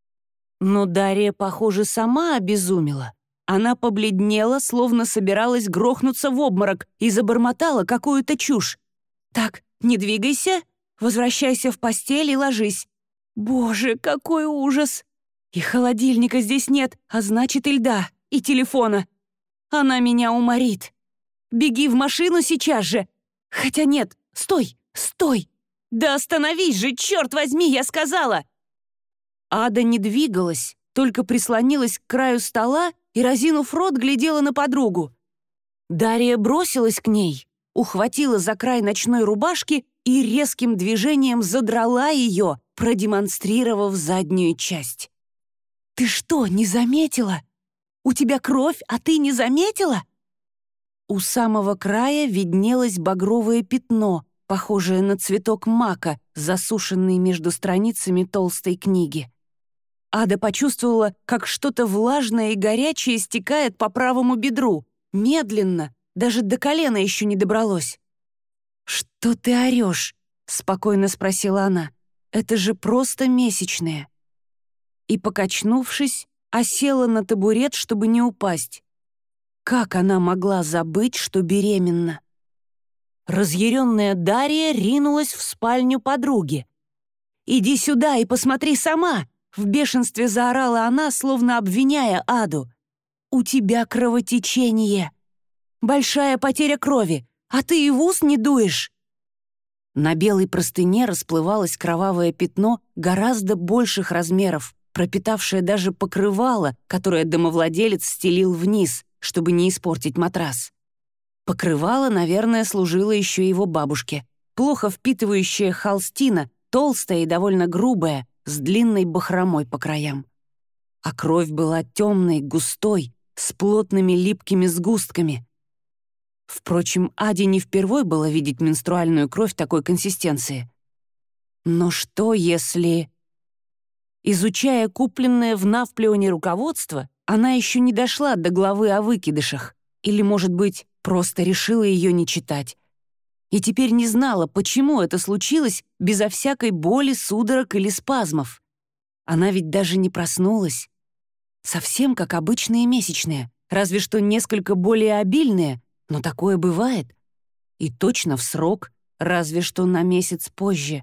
Но Дарья, похоже, сама обезумела. Она побледнела, словно собиралась грохнуться в обморок, и забормотала какую-то чушь. «Так, не двигайся, возвращайся в постель и ложись. Боже, какой ужас! И холодильника здесь нет, а значит и льда, и телефона. Она меня уморит. Беги в машину сейчас же. Хотя нет, стой, стой! Да остановись же, черт возьми, я сказала!» Ада не двигалась, только прислонилась к краю стола и, разинув рот, глядела на подругу. Дарья бросилась к ней, ухватила за край ночной рубашки и резким движением задрала ее, продемонстрировав заднюю часть. «Ты что, не заметила? У тебя кровь, а ты не заметила?» У самого края виднелось багровое пятно, похожее на цветок мака, засушенный между страницами толстой книги. Ада почувствовала, как что-то влажное и горячее стекает по правому бедру. Медленно, даже до колена еще не добралось. «Что ты орешь?» — спокойно спросила она. «Это же просто месячные». И, покачнувшись, осела на табурет, чтобы не упасть. Как она могла забыть, что беременна? Разъяренная Дарья ринулась в спальню подруги. «Иди сюда и посмотри сама!» В бешенстве заорала она, словно обвиняя Аду. «У тебя кровотечение! Большая потеря крови, а ты и в ус не дуешь!» На белой простыне расплывалось кровавое пятно гораздо больших размеров, пропитавшее даже покрывало, которое домовладелец стелил вниз, чтобы не испортить матрас. Покрывало, наверное, служило еще его бабушке. Плохо впитывающая холстина, толстая и довольно грубая, с длинной бахромой по краям. А кровь была темной, густой, с плотными липкими сгустками. Впрочем, Аде не впервой было видеть менструальную кровь такой консистенции. Но что если... Изучая купленное в Навплеоне руководство, она еще не дошла до главы о выкидышах, или, может быть, просто решила ее не читать. И теперь не знала, почему это случилось безо всякой боли, судорог или спазмов. Она ведь даже не проснулась. Совсем как обычные месячные, разве что несколько более обильные, но такое бывает. И точно в срок, разве что на месяц позже.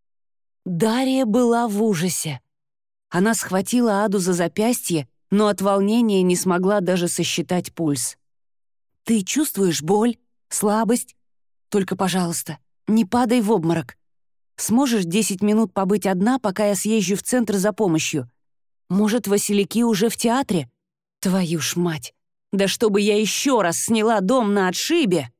Дарья была в ужасе. Она схватила Аду за запястье, но от волнения не смогла даже сосчитать пульс. «Ты чувствуешь боль, слабость? Только, пожалуйста, не падай в обморок. Сможешь десять минут побыть одна, пока я съезжу в центр за помощью? Может, Василики уже в театре? Твою ж мать! Да чтобы я еще раз сняла дом на отшибе!»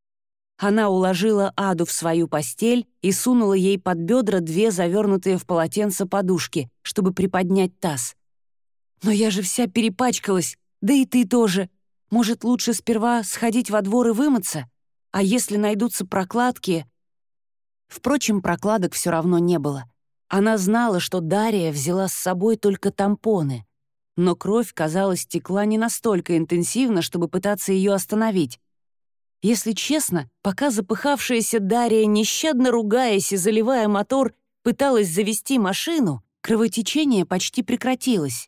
Она уложила Аду в свою постель и сунула ей под бедра две завернутые в полотенце подушки, чтобы приподнять таз. «Но я же вся перепачкалась, да и ты тоже. Может, лучше сперва сходить во двор и вымыться? А если найдутся прокладки...» Впрочем, прокладок все равно не было. Она знала, что Дарья взяла с собой только тампоны. Но кровь, казалось, текла не настолько интенсивно, чтобы пытаться ее остановить. Если честно, пока запыхавшаяся Дарья, нещадно ругаясь и заливая мотор, пыталась завести машину, кровотечение почти прекратилось.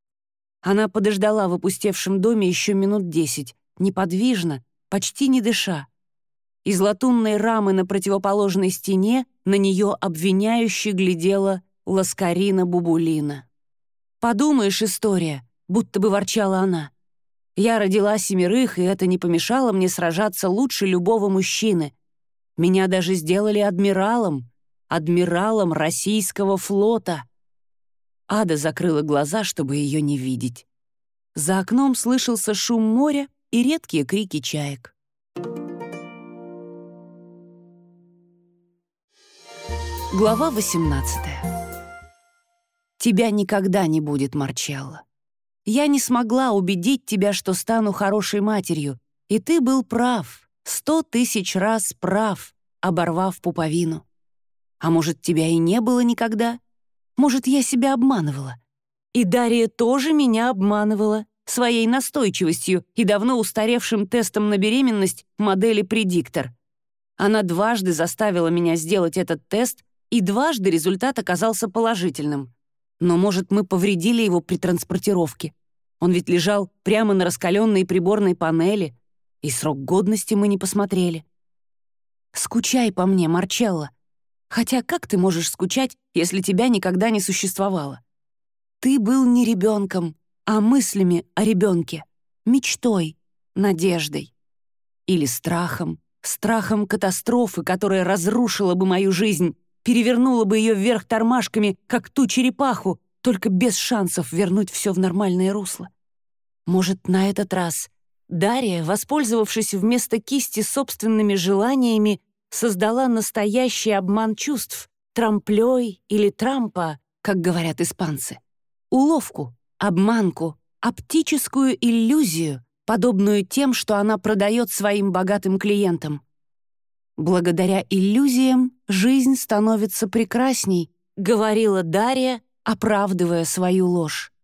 Она подождала в опустевшем доме еще минут десять, неподвижно, почти не дыша. Из латунной рамы на противоположной стене на нее обвиняюще глядела Ласкарина Бубулина. «Подумаешь, история», — будто бы ворчала она. «Я родила семерых, и это не помешало мне сражаться лучше любого мужчины. Меня даже сделали адмиралом, адмиралом российского флота». Ада закрыла глаза, чтобы ее не видеть. За окном слышался шум моря и редкие крики чаек. Глава восемнадцатая. Тебя никогда не будет, Марчелло. Я не смогла убедить тебя, что стану хорошей матерью, и ты был прав, сто тысяч раз прав, оборвав пуповину. А может, тебя и не было никогда? Может, я себя обманывала? И Дарья тоже меня обманывала своей настойчивостью и давно устаревшим тестом на беременность модели «Предиктор». Она дважды заставила меня сделать этот тест, и дважды результат оказался положительным. Но, может, мы повредили его при транспортировке. Он ведь лежал прямо на раскаленной приборной панели, и срок годности мы не посмотрели. Скучай по мне, Марчелло. Хотя как ты можешь скучать, если тебя никогда не существовало? Ты был не ребенком, а мыслями о ребенке, мечтой, надеждой. Или страхом, страхом катастрофы, которая разрушила бы мою жизнь, перевернула бы ее вверх тормашками, как ту черепаху, только без шансов вернуть все в нормальное русло. Может, на этот раз Дарья, воспользовавшись вместо кисти собственными желаниями, создала настоящий обман чувств, трамплёй или трампа, как говорят испанцы. Уловку, обманку, оптическую иллюзию, подобную тем, что она продает своим богатым клиентам. «Благодаря иллюзиям жизнь становится прекрасней», говорила Дарья, оправдывая свою ложь.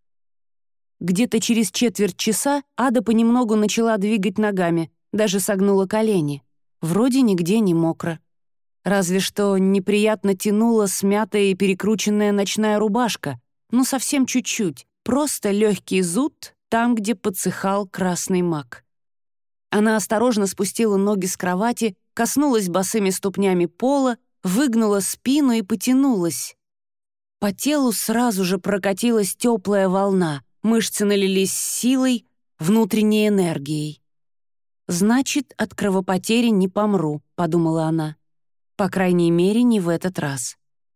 Где-то через четверть часа Ада понемногу начала двигать ногами, даже согнула колени. Вроде нигде не мокро. Разве что неприятно тянула смятая и перекрученная ночная рубашка, но совсем чуть-чуть, просто легкий зуд там, где подсыхал красный мак. Она осторожно спустила ноги с кровати, коснулась босыми ступнями пола, выгнула спину и потянулась. По телу сразу же прокатилась теплая волна, мышцы налились силой, внутренней энергией. «Значит, от кровопотери не помру», — подумала она. «По крайней мере, не в этот раз».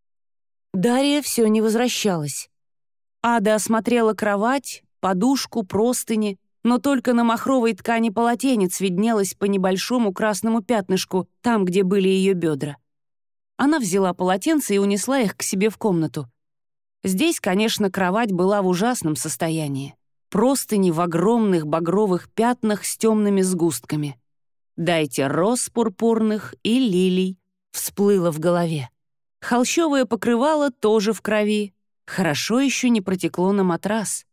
Дарья все не возвращалась. Ада осмотрела кровать, подушку, простыни, но только на махровой ткани полотенец виднелось по небольшому красному пятнышку там, где были ее бедра. Она взяла полотенце и унесла их к себе в комнату. Здесь, конечно, кровать была в ужасном состоянии. Простыни в огромных багровых пятнах с темными сгустками. «Дайте роз пурпурных и лилий», — всплыло в голове. Холщовое покрывало тоже в крови. Хорошо еще не протекло на матрас.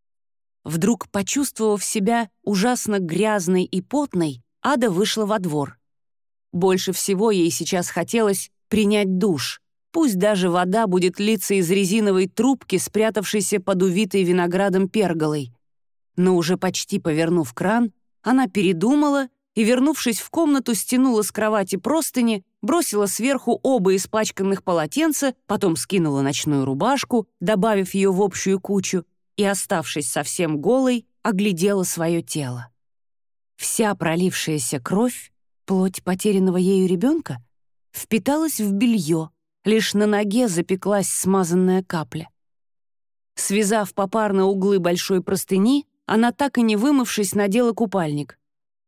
Вдруг, почувствовав себя ужасно грязной и потной, Ада вышла во двор. Больше всего ей сейчас хотелось принять душ. Пусть даже вода будет литься из резиновой трубки, спрятавшейся под увитой виноградом перголой. Но уже почти повернув кран, она передумала и, вернувшись в комнату, стянула с кровати простыни, бросила сверху оба испачканных полотенца, потом скинула ночную рубашку, добавив ее в общую кучу, и, оставшись совсем голой, оглядела свое тело. Вся пролившаяся кровь, плоть потерянного ею ребенка, впиталась в белье, лишь на ноге запеклась смазанная капля. Связав попарно углы большой простыни, она, так и не вымывшись, надела купальник.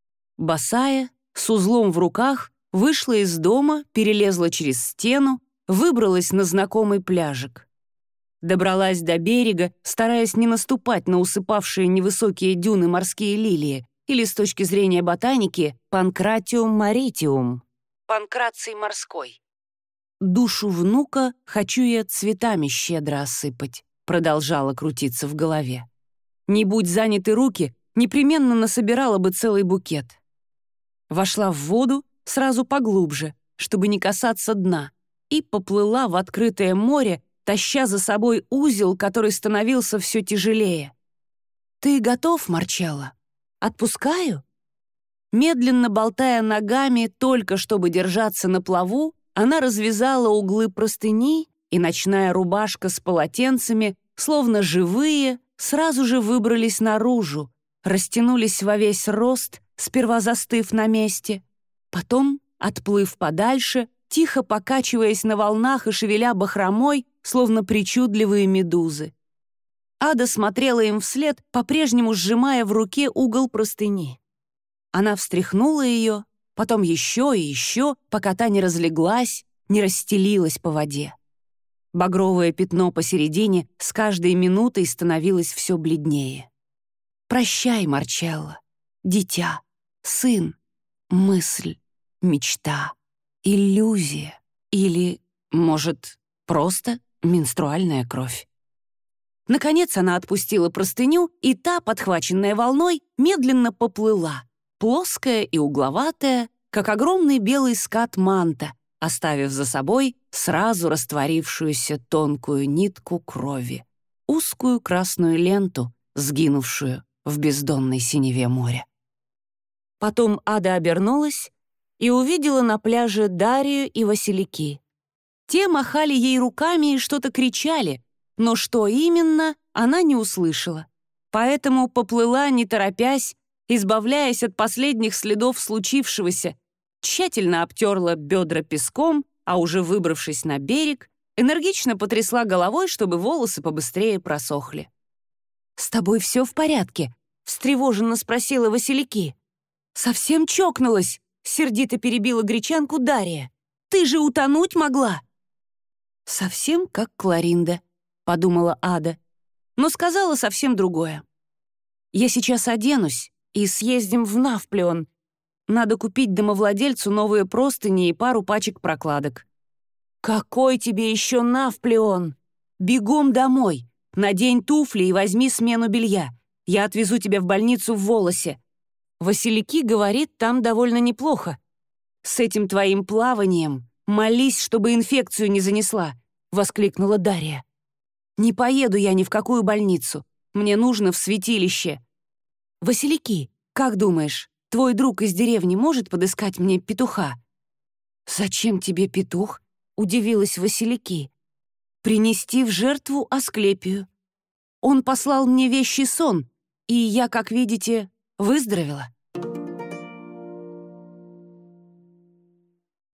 Босая, с узлом в руках, вышла из дома, перелезла через стену, выбралась на знакомый пляжик. Добралась до берега, стараясь не наступать на усыпавшие невысокие дюны морские лилии, или, с точки зрения ботаники, панкратиум маритиум. Панкраций морской. «Душу внука хочу я цветами щедро осыпать», продолжала крутиться в голове. Не будь заняты руки, непременно насобирала бы целый букет. Вошла в воду сразу поглубже, чтобы не касаться дна, и поплыла в открытое море, таща за собой узел, который становился все тяжелее. «Ты готов, Марчелло? Отпускаю?» Медленно болтая ногами, только чтобы держаться на плаву, она развязала углы простыни, и ночная рубашка с полотенцами, словно живые, сразу же выбрались наружу, растянулись во весь рост, сперва застыв на месте, потом, отплыв подальше, тихо покачиваясь на волнах и шевеля бахромой, словно причудливые медузы. Ада смотрела им вслед, по-прежнему сжимая в руке угол простыни. Она встряхнула ее, потом еще и еще, пока та не разлеглась, не расстелилась по воде. Багровое пятно посередине с каждой минутой становилось все бледнее. «Прощай, Марчелло, дитя, сын, мысль, мечта, иллюзия или, может, просто менструальная кровь». Наконец она отпустила простыню, и та, подхваченная волной, медленно поплыла, плоская и угловатая, как огромный белый скат манта, оставив за собой сразу растворившуюся тонкую нитку крови, узкую красную ленту, сгинувшую в бездонной синеве моря. Потом Ада обернулась и увидела на пляже Дарию и Василики. Те махали ей руками и что-то кричали, но что именно, она не услышала. Поэтому поплыла, не торопясь, избавляясь от последних следов случившегося, тщательно обтерла бедра песком, а уже выбравшись на берег, энергично потрясла головой, чтобы волосы побыстрее просохли. «С тобой все в порядке?» — встревоженно спросила Василики. «Совсем чокнулась?» — сердито перебила гречанку Дарья. «Ты же утонуть могла!» «Совсем как Кларинда», — подумала Ада, но сказала совсем другое. «Я сейчас оденусь и съездим в Навплеон. Надо купить домовладельцу новые простыни и пару пачек прокладок». «Какой тебе еще Навплеон? Бегом домой, надень туфли и возьми смену белья. Я отвезу тебя в больницу в Волосе. Василики говорит, там довольно неплохо. С этим твоим плаванием молись, чтобы инфекцию не занесла», — воскликнула Дарья. «Не поеду я ни в какую больницу. Мне нужно в святилище. Василики, как думаешь, твой друг из деревни может подыскать мне петуха?» «Зачем тебе петух?» — удивилась Василики. «Принести в жертву Асклепию. Он послал мне вещий сон, и я, как видите, выздоровела».